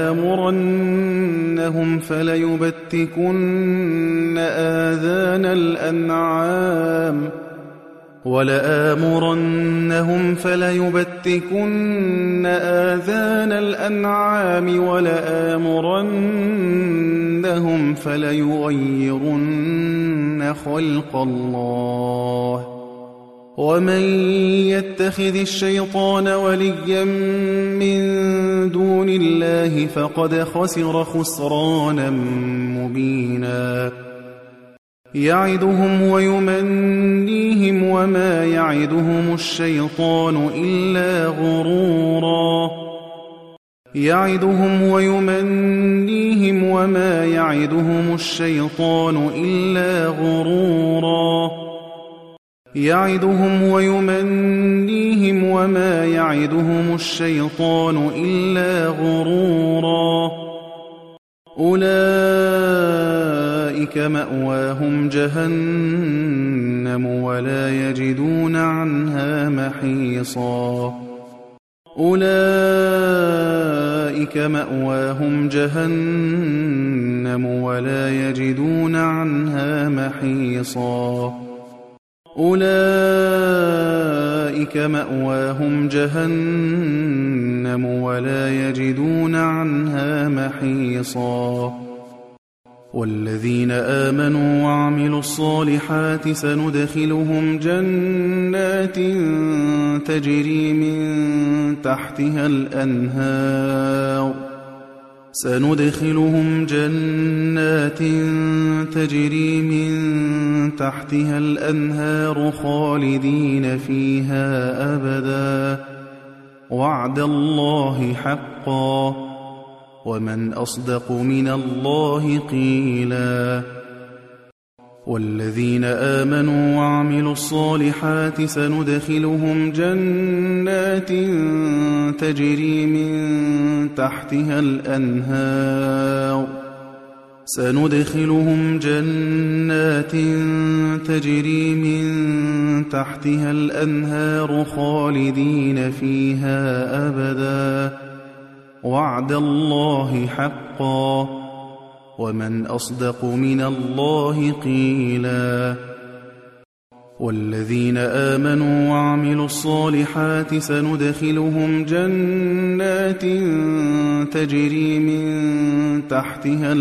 ولآمرنهم فليبتكن آذان الأنعام ولآمرنهم فليغيرن خلق الله ومن يتخذ الشيطان وليا من دون الله فقد خسر خسرانا مبينا يعدهم ويمنيهم وما يعدهم الشيطان إلا غرورا يعدهم ويمنيهم وما يعدهم الشيطان إلا غرورا يعدهم ويمنيهم وما يعدهم الشيطان إلا غرورا أولئك مأواهم جهنم ولا يجدون عنها محيصا أولئك مأواهم جهنم ولا يجدون عنها محيصا أولئك مأواهم جهنم ولا يجدون عنها محيصا والذين آمنوا وعملوا الصالحات سندخلهم جنات تجري من تحتها الأنهار خالدين فيها أبدا وعد الله حقا ومن أصدق من الله قيلا والذين آمنوا وعملوا الصالحات سندخلهم جنات تجري من تحتها الأنهار خالدين فيها أبدا وعد الله حقا ومن أصدق من الله قيلا والذين آمنوا وعملوا الصالحات سندخلهم جنات تجري من تحتها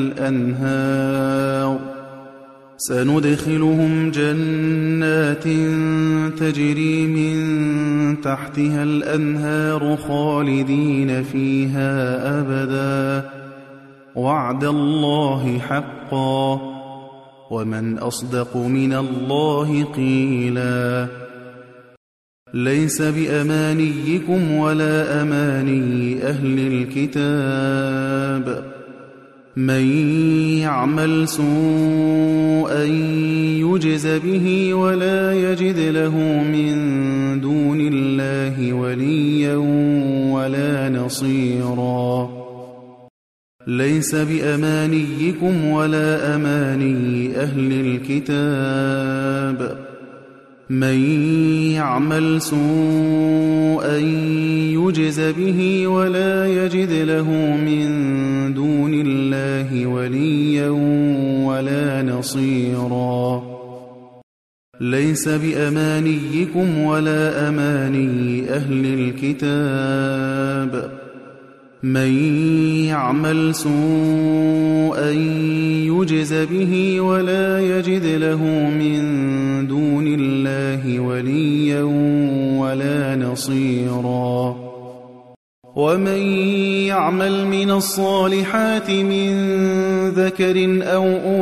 الأنهار خالدين فيها أبدا وعد الله حقا ومن أصدق من الله قيلا ليس بأمانيكم ولا أماني أهل الكتاب من يعمل سوءا يجز به ولا يجد له من دون الله وليا ولا نصيرا ليس بأمانيكم ولا أماني أهل الكتاب من يعمل سوءا يجز به ولا يجد له من دون الله وليا ولا نصيرا ليس بأمانيكم ولا أماني أهل الكتاب من يعمل سوءا يجز به ولا يجد له من دون الله وليا ولا نصيرا ومن يعمل من الصالحات من ذكر أو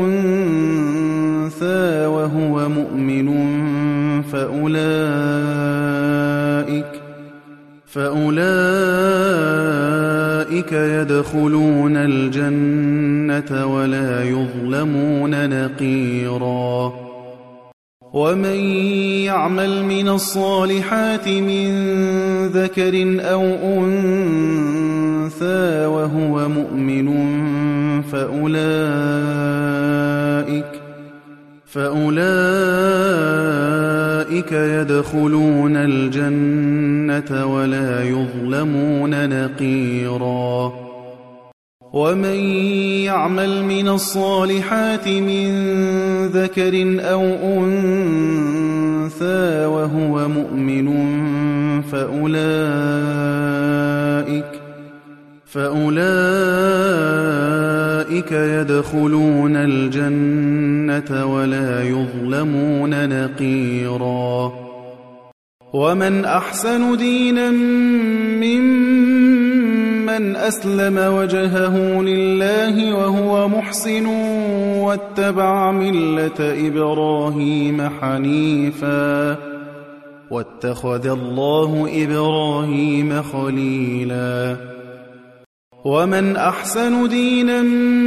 أنثى وهو مؤمن فأولئك يدخلون الجنة ولا يظلمون نقيرا ومن يعمل من الصالحات من ذكر أو أنثى وهو مؤمن فأولئك يدخلون الجنة ولا يظلمون نقيرا ومن يعمل من الصالحات من ذكر أو أنثى وهو مؤمن فأولئك يدخلون الجنة ولا يظلمون نقيرا ومن أحسن دينا ممن أسلم وجهه لله وهو محسن واتبع ملة إبراهيم حنيفا واتخذ الله إبراهيم خليلا ومن أحسن دينا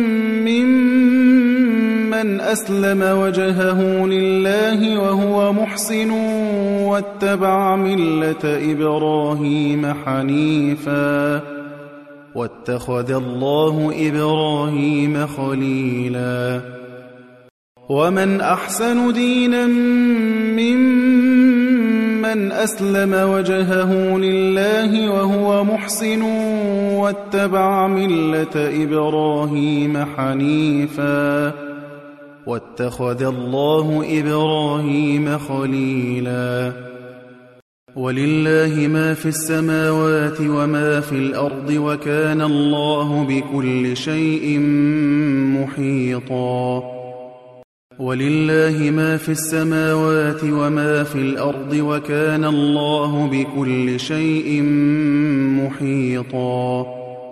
ممن أسلم وجهه لله وهو محسن واتبع ملة إبراهيم حنيفا واتخذ الله إبراهيم خليلا ومن أحسن دينا ممن أسلم وجهه لله وهو محسن واتبع ملة إبراهيم حنيفا واتخذ الله إبراهيم خليلا ولله ما في السماوات وما في الأرض وكان الله بكل شيء محيطا ولله ما في السماوات وما في الأرض وكان الله بكل شيء محيطا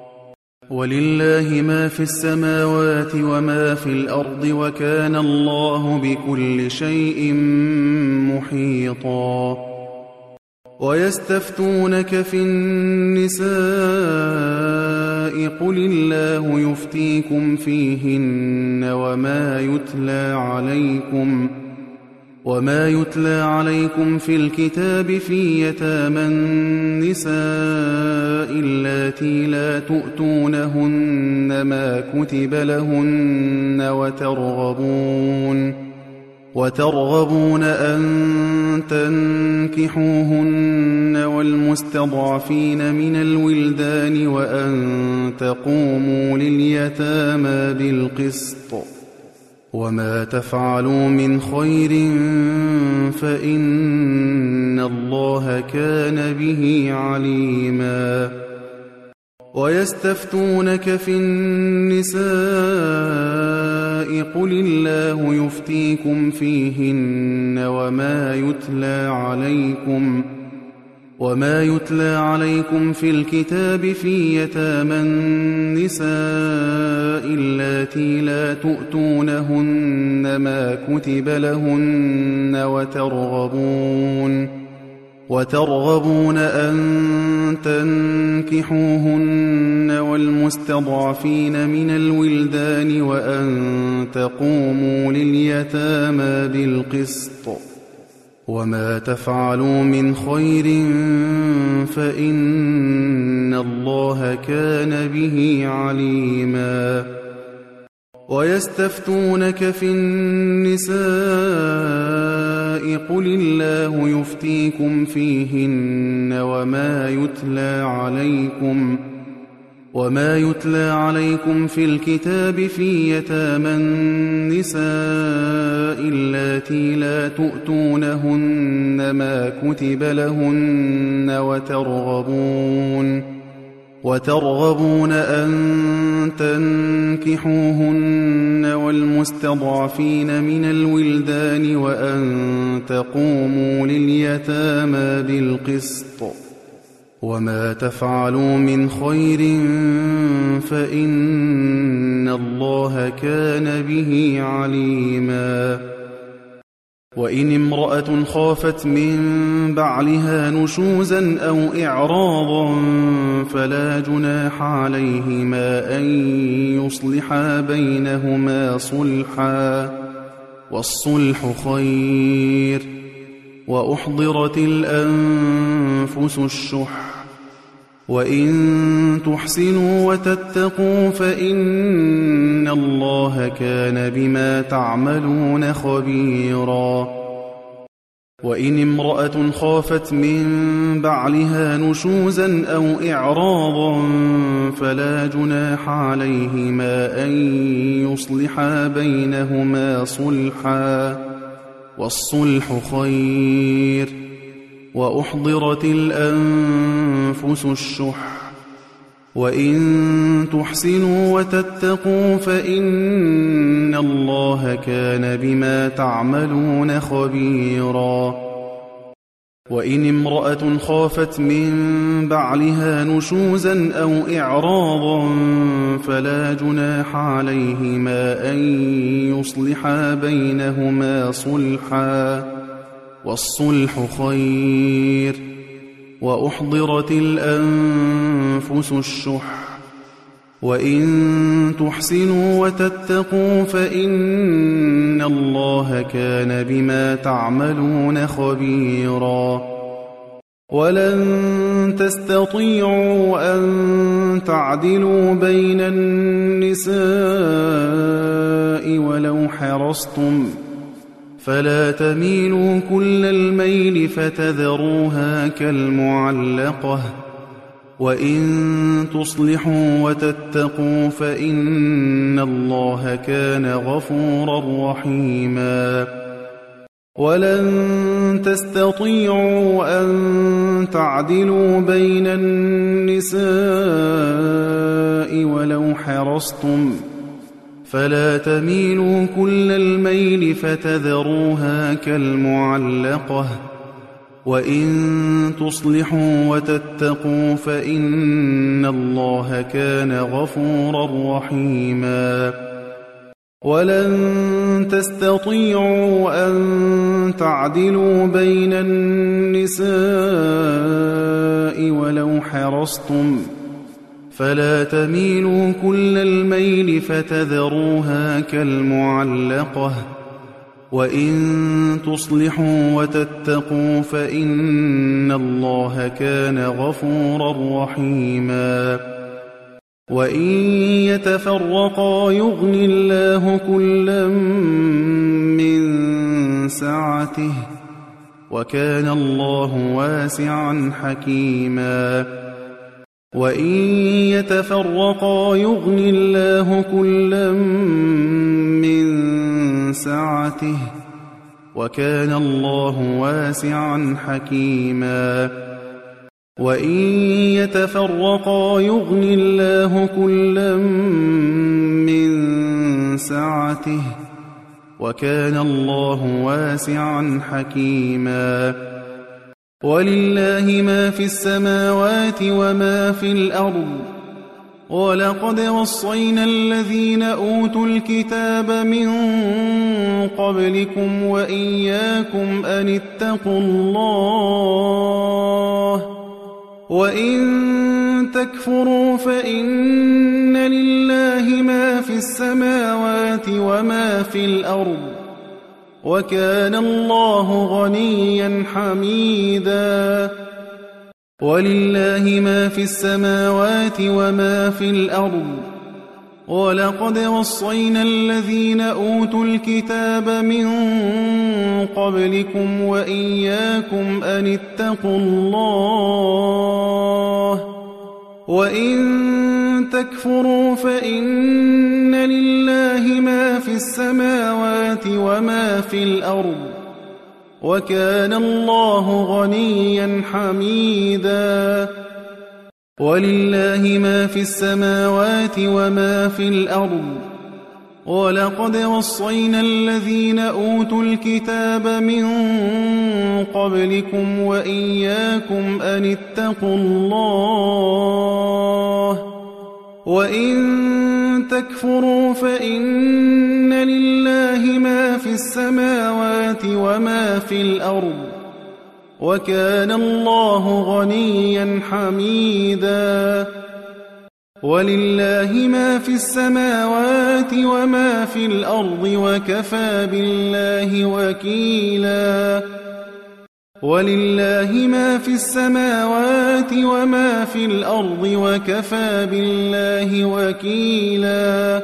ولله ما في السماوات وما في الأرض وكان الله بكل شيء محيطا ويستفتونك في النساء قل الله يفتيكم فيهن وما يتلى عليكم في الكتاب في يتامى النساء اللاتي لا تؤتونهن ما كتب لهن وترغبون أن تنكحوهن والمستضعفين من الولدان وأن تقوموا لليتامى بالقسط وما تفعلوا من خير فإن الله كان به عليما ويستفتونك في النساء قل الله يفتيكم فيهن وما يتلى عليكم في الكتاب في يتامى النساء اللاتي لا تؤتونهن ما كتب لهن وترغبون أن تنكحوهن والمستضعفين من الولدان وأن تقوموا لليتامى بالقسط وما تفعلوا من خير فإن الله كان به عليما ويستفتونك في النساء قل الله يفتيكم فيهن وما يتلى عليكم في الكتاب في يتامى النساء اللاتي لا تؤتونهن ما كتب لهن وترغبون أن تنكحوهن والمستضعفين من الولدان وأن تقوموا لليتامى بالقسط وما تفعلوا من خير فإن الله كان به عليما وإن امرأة خافت من بعلها نشوزا أو إعراضا فلا جناح عليهما أن يصلحا بينهما صلحا والصلح خير وأحضرت الأنفس الشح وإن تحسنوا وتتقوا فإن الله كان بما تعملون خبيرا وإن امرأة خافت من بعلها نشوزا أو إعراضا فلا جناح عليهما أن يصلحا بينهما صلحا والصلح خير وأحضرت الأنفس الشح وإن تحسنوا وتتقوا فإن الله كان بما تعملون خبيرا وإن امرأة خافت من بعلها نشوزا أو إعراضا فلا جناح عليهما أن يصلحا بينهما صلحا والصلح خير وأحضرت الأنفس الشح وإن تحسنوا وتتقوا فإن الله كان بما تعملون خبيرا ولن تستطيعوا أن تعدلوا بين النساء ولو حرصتم فلا تميلوا كل الميل فتذروها كالمعلقة وإن تصلحوا وتتقوا فإن الله كان غفورا رحيما ولن تستطيعوا أن تعدلوا بين النساء ولو حرصتم فلا تميلوا كل الميل فتذروها كالمعلقة وإن تصلحوا وتتقوا فإن الله كان غفورا رحيما ولن تستطيعوا أن تعدلوا بين النساء ولو حرصتم فلا تميلوا كل الميل فتذروها كالمعلقة وإن تصلحوا وتتقوا فإن الله كان غفورا رحيما وإن يتفرقا يغن الله كلا من سعته وكان الله واسعا حكيما وإن يتفرقا يغن الله كلا من سعته وكان الله واسعا حكيما وإن يتفرقا يغن الله كلا من سعته وكان الله واسعا حكيما ولله ما في السماوات وما في الأرض ولقد وصينا الذين أوتوا الكتاب من قبلكم وإياكم أن اتقوا الله وإن تكفروا فإن لله ما في السماوات وما في الأرض وكان الله غنيا حميدا ولله ما في السماوات وما في الأرض ولقد وصينا الذين أوتوا الكتاب من قبلكم وإياكم أن اتقوا الله وإن تكفروا فإن لله ما في السماوات وما في الأرض وكان الله غنيا حميدا ولله ما في السماوات وما في الأرض ولقد وصينا الذين أوتوا الكتاب من قبلكم وإياكم أن اتقوا الله وإن تكفروا فإن لله ما في السماوات وما في الأرض وكان الله غنيا حميدا ولله ما في السماوات وما في الأرض وكفى بالله وكيلا ولله ما في السماوات وما في الأرض وكفى بالله وكيلا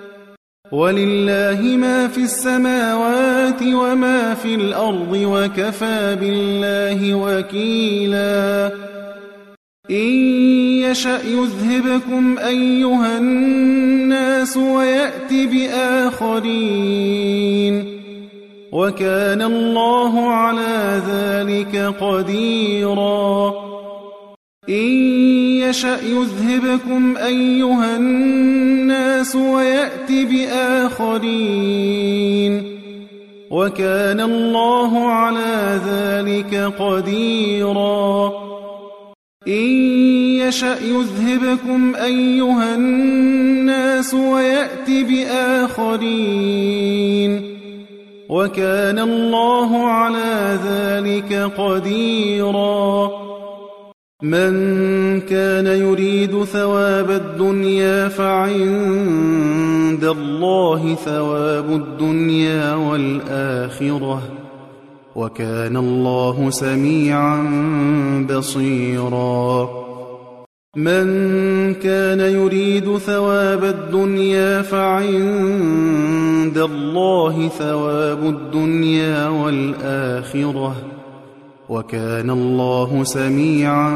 ولله ما في السماوات وما في الأرض وكفى بالله وكيلا إن يشأ يذهبكم أيها الناس ويأت بآخرين وكان الله على ذلك قديرا إن يشأ يذهبكم أيها الناس ويأت بآخرين وكان الله على ذلك قديرا إن يشأ يذهبكم أيها الناس ويأت بآخرين وكان الله على ذلك قديرا من كان يريد ثواب الدنيا فعند الله ثواب الدنيا والآخرة وكان الله سميعا بصيرا من كان يريد ثواب الدنيا فعند الله ثواب الدنيا والآخرة وكان الله سميعا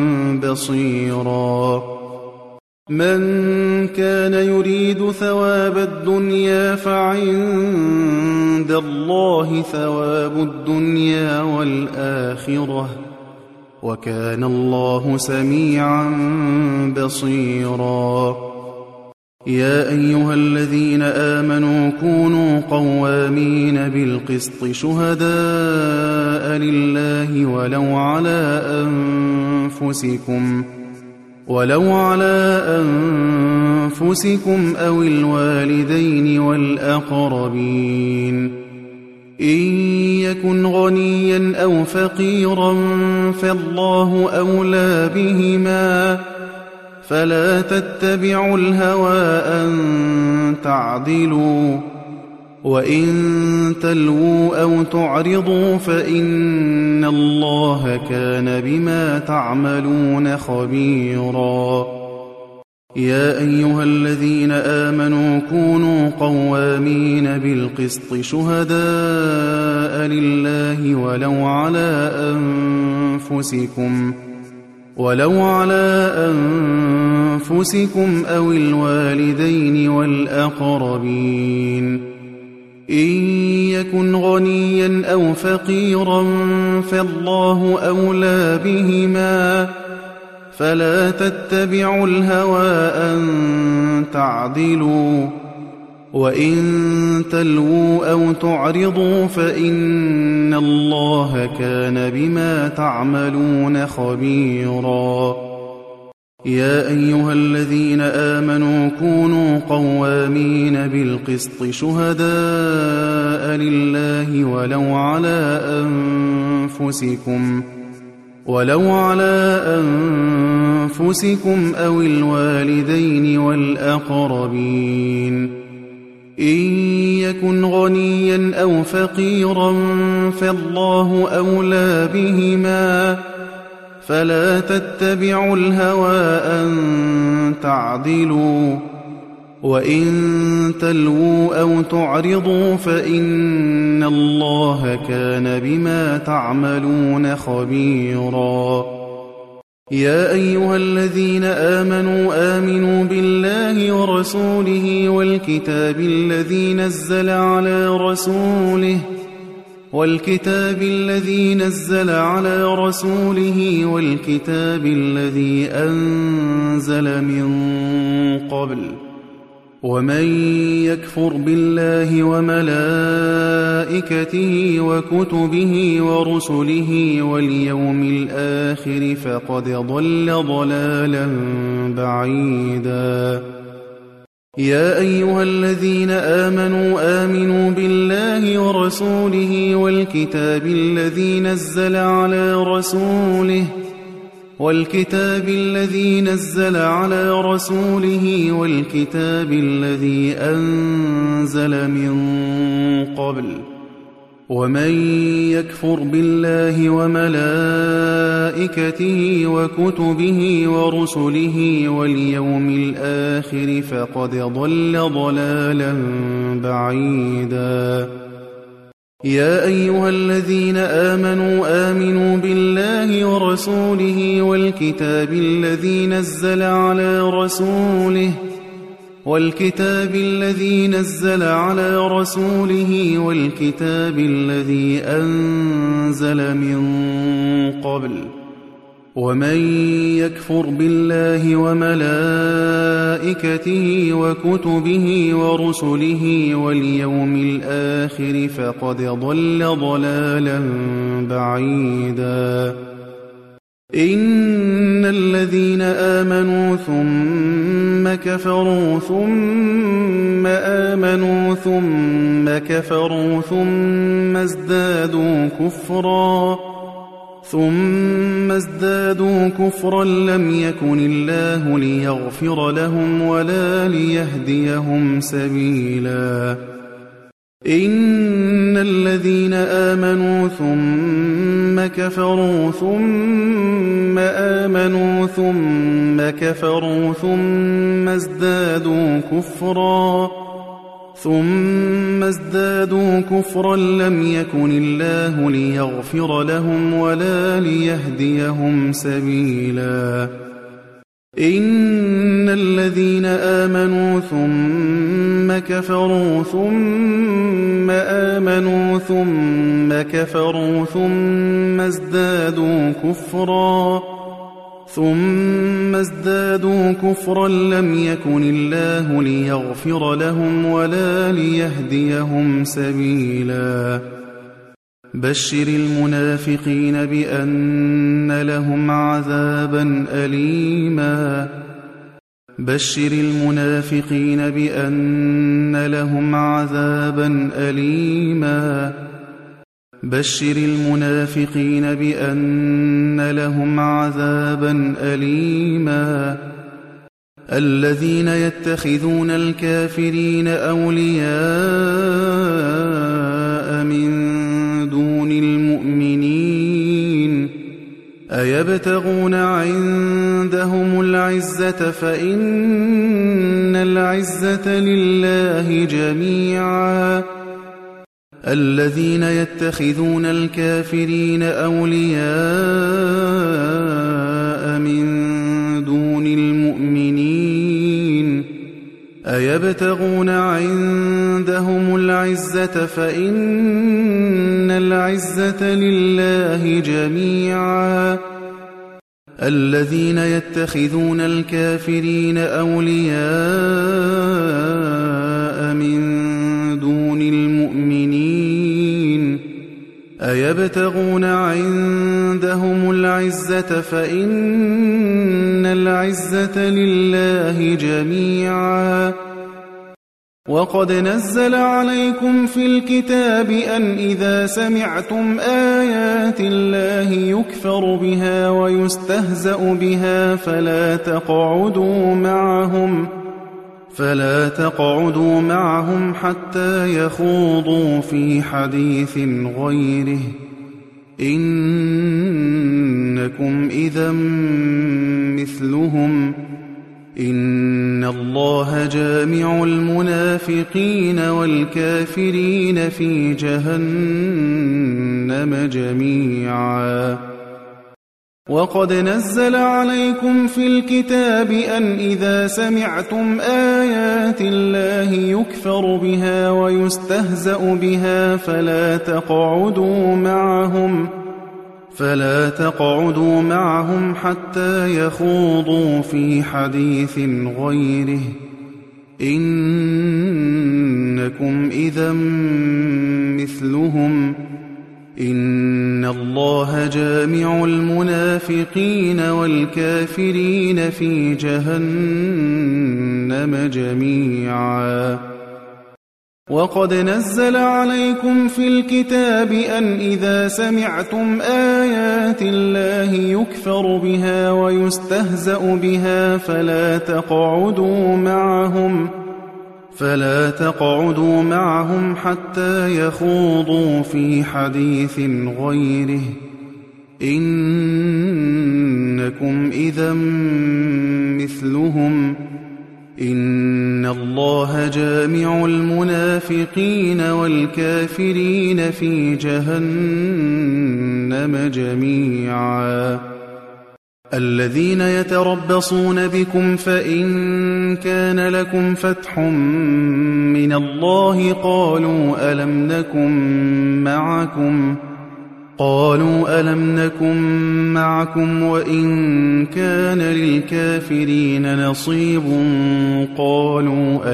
بصيرا من كان يريد ثواب الدنيا فعند الله ثواب الدنيا والآخرة وكان الله سميعا بصيرا يا أيها الذين آمنوا كونوا قوامين بالقسط شهداء لله ولو على أنفسكم أو الوالدين والأقربين إن يكن غنيا أو فقيرا فالله أولى بهما فلا تتبعوا الهوى أن تعدلوا وإن تلووا أو تعرضوا فإن الله كان بما تعملون خبيرا يا أيها الذين آمنوا كونوا قوامين بالقسط شهداء لله ولو على أنفسكم أو الوالدين والأقربين إن يكن غنيا أو فقيرا فالله أولى بهما فلا تتبعوا الهوى أن تعدلوا وإن تلووا أو تعرضوا فإن الله كان بما تعملون خبيرا يا أيها الذين آمنوا كونوا قوامين بالقسط شهداء لله ولو على أنفسكم أو الوالدين والأقربين إن يكن غنيا أو فقيرا فالله أولى بهما فلا تتبعوا الهوى أن تعدلوا وإن تلووا أو تعرضوا فإن الله كان بما تعملون خبيرا يا أيها الذين آمنوا بالله ورسوله والكتاب الذي نزل على رسوله والكتاب الذي أنزل من قبل ومن يكفر بالله وملائكته وكتبه ورسله واليوم الآخر فقد ضل ضلالا بعيدا يا أيها الذين آمنوا بالله ورسوله والكتاب الذي نزل على رسوله والكتاب الذي أنزل من قبل ومن يكفر بالله وملائكته وكتبه ورسله واليوم الآخر فقد ضل ضلالا بعيدا يا أيها الذين آمنوا بالله ورسوله والكتاب الذي نزل على رسوله والكتاب الذي أنزل من قبل ومن يكفر بالله وملائكته وكتبه ورسله واليوم الآخر فقد ضل ضلالا بعيدا إن الذين آمنوا ثم كفروا ثم آمنوا ثم كفروا ثم ازدادوا كفرا لم يكن الله ليغفر لهم ولا ليهديهم سبيلا إن الذين آمنوا ثم كفروا ثم آمنوا ثم كفروا ثم ازدادوا كفرا لم يكن الله ليغفر لهم ولا ليهديهم سبيلا إن الذين آمنوا ثم كفروا ثم آمنوا ثم كفروا ثم ازدادوا كفرا لم يكن الله ليغفر لهم ولا ليهديهم سبيلا بشر المنافقين بأن لهم عذابا أليما بشر المنافقين بأن لهم عذابا أليما بشر المنافقين بأن لهم عذابا أليما الذين يتخذون الكافرين أولياء من دون المؤمنين أيبتغون عندهم العزة فإن العزة لله جميعا الذين يتخذون الكافرين أولياء من دون المؤمنين أيبتغون عندهم عندهم العزة فإن العزة لله جميعا. الذين يتخذون الكافرين أولياء من دون المؤمنين أيبتغون عندهم العزة فإن العزة لله جميعا. وقد نزل عليكم في الكتاب أن إذا سمعتم آيات الله يكفر بها ويستهزأ بها فلا تقعدوا معهم حتى يخوضوا في حديث غيره إنكم إذا مثلهم إن الله جامع المنافقين والكافرين في جهنم جميعا. وقد نزل عليكم في الكتاب أن إذا سمعتم آيات الله يكفر بها ويستهزأ بها فلا تقعدوا معهم حتى يخوضوا في حديث غيره إنكم إذا مثلهم إن الله جامع المنافقين والكافرين في جهنم جميعا. وقد نزل عليكم في الكتاب أن إذا سمعتم آيات الله يكفر بها ويستهزأ بها فلا تقعدوا معهم حتى يخوضوا في حديث غيره إنكم إذا مثلهم إن الله جامع المنافقين والكافرين في جهنم جميعا. الذين يتربصون بكم فإن كان لكم فتح من الله قالوا ألم نكن معكم وإن كان للكافرين نصيب قالوا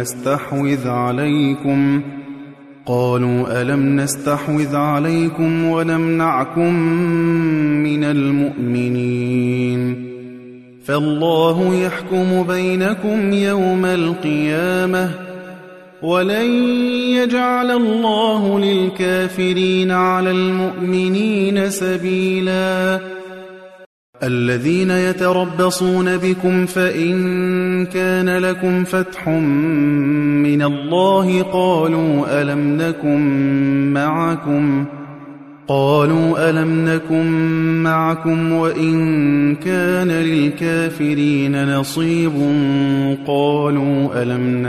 ألم نستحوذ عليكم ونمنعكم من المؤمنين فالله يحكم بينكم يوم القيامة ولن يجعل الله للكافرين على المؤمنين سبيلا. الذين يتربصون بكم فإن كان لكم فتح من الله قالوا ألم نكن معكم وإن كان للكافرين نصيب قالوا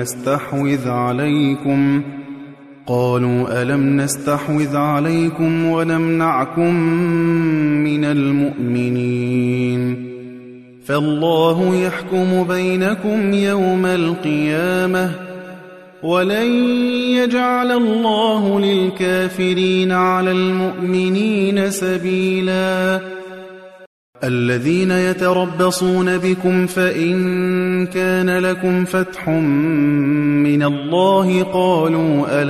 ألم نستحوذ عليكم ونمنعكم من المؤمنين فالله يحكم بينكم يوم القيامة ولن يجعل الله للكافرين على المؤمنين سبيلا. الذين يتربصون بكم فإن كان لكم فتح من الله قالوا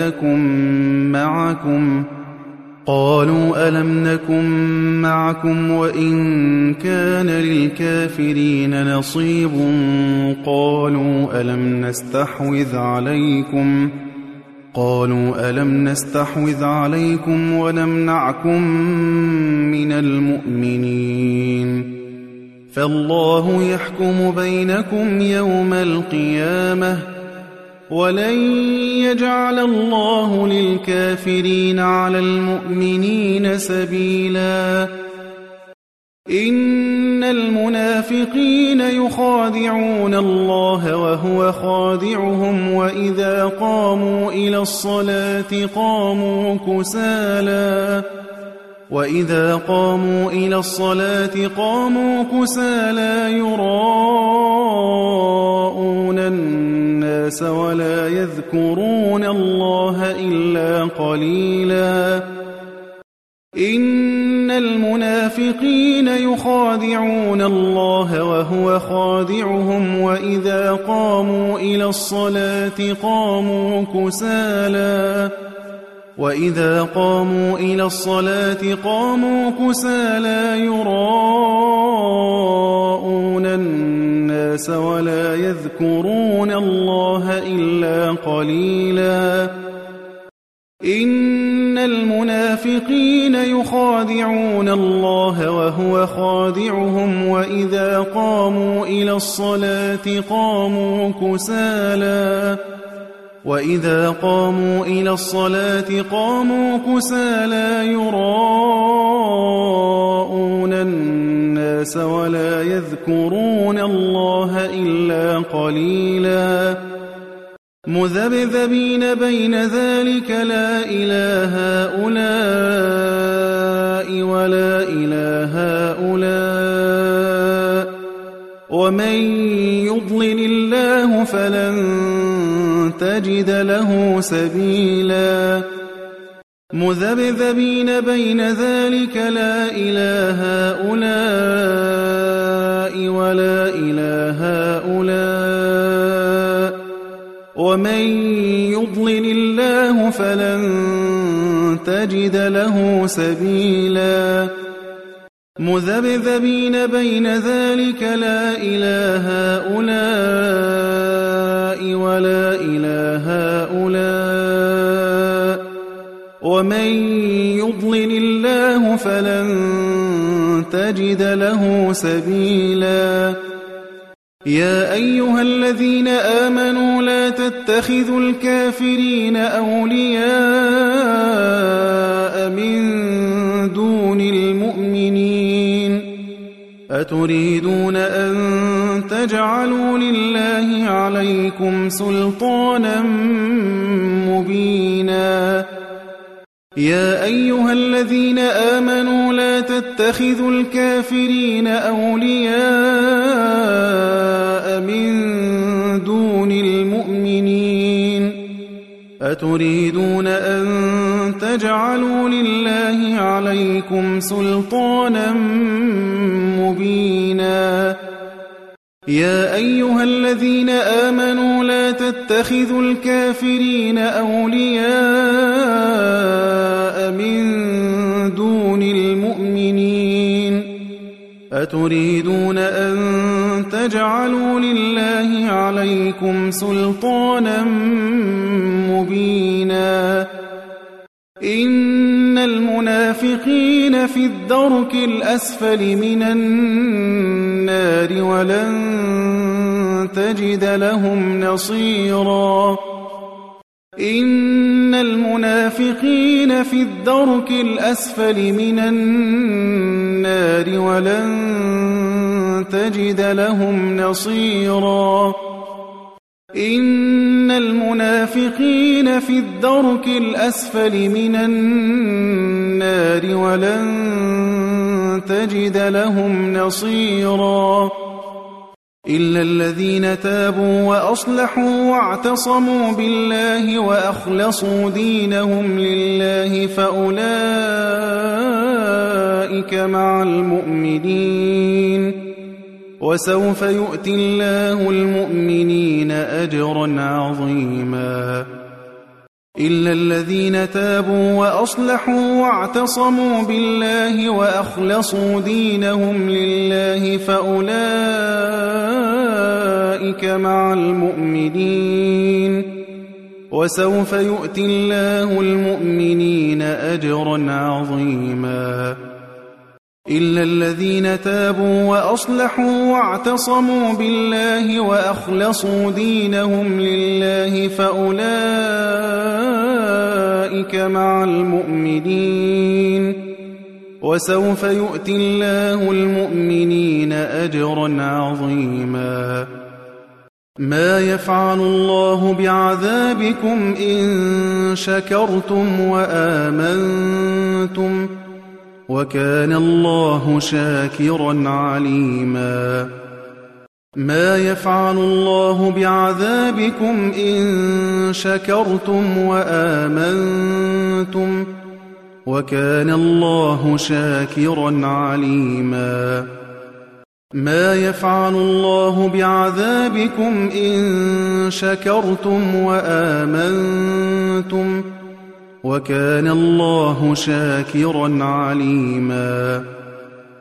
ألم نكن معكم وإن كان للكافرين نصيب قالوا ألم نستحوذ عليكم ونمنعكم من المؤمنين فالله يحكم بينكم يوم القيامة ولن يجعل الله للكافرين على المؤمنين سبيلا. إن المنافقين يخادعون الله وهو خادعهم وإذا قاموا إلى الصلاة قاموا كسالى يراءون الناس ولا يذكرون الله إلا قليلا إن المنافقين يخادعون الله وهو خادعهم وإذا قاموا إلى الصلاة قاموا كسالى يراءون الناس ولا يذكرون الله إلا قليلا إن المنافقين يخادعون الله وهو خادعهم وإذا قاموا إلى الصلاة قاموا كسالى يراءون الناس ولا يذكرون الله إلا قليلا مذبذبين بين ذلك لا إله هؤلاء ولا إله هؤلاء ومن يضلل الله فلن تجد له سبيلا مذبذبين بين ذلك لا إله هؤلاء ولا إله هؤلاء ومن يضلل الله فلن تجد له سبيلا مذبذبين بين ذلك لا إله هؤلاء ولا إله هؤلاء ومن يضلل الله فلن تجد له سبيلا يا أيها الذين آمنوا لا تتخذوا الكافرين أولياء من دون المؤمنين أتريدون أن تجعلوا لله عليكم سلطانا مبينا يا أيها الذين آمنوا لا تتخذوا الكافرين أولياء من دون المؤمنين أتريدون أن تجعلوا لله عليكم سلطانا مبينا يا أيها الذين آمنوا لا تتخذوا الكافرين أولياء من دون المؤمنين أتريدون أن تجعلوا لله عليكم سلطانا مبينا إن المنافقين في الدرك الأسفل من النار ولن تجد لهم نصيرا إن المنافقين في الدرك الأسفل من النار ولن تجد لهم نصيرا إن المنافقين في الدرك الأسفل من النار ولن تجد لهم نصيرا إلا الذين تابوا وأصلحوا واعتصموا بالله وأخلصوا دينهم لله فأولئك مع المؤمنين وسوف يؤتي الله المؤمنين أجرا عظيما إلا الذين تابوا وأصلحوا واعتصموا بالله وأخلصوا دينهم لله فأولئك مع المؤمنين وسوف يؤتي الله المؤمنين أجرا عظيما إلا الذين تابوا وأصلحوا واعتصموا بالله وأخلصوا دينهم لله فأولئك مع المؤمنين وسوف يؤتي الله المؤمنين أجرا عظيما ما يفعل الله بعذابكم إن شكرتم وآمنتم وكان الله شاكرا عليما ما يفعل الله بعذابكم إن شكرتم وآمنتم وكان الله شاكرا عليما ما يفعل الله بعذابكم إن شكرتم وآمنتم وكان الله شاكرا عليما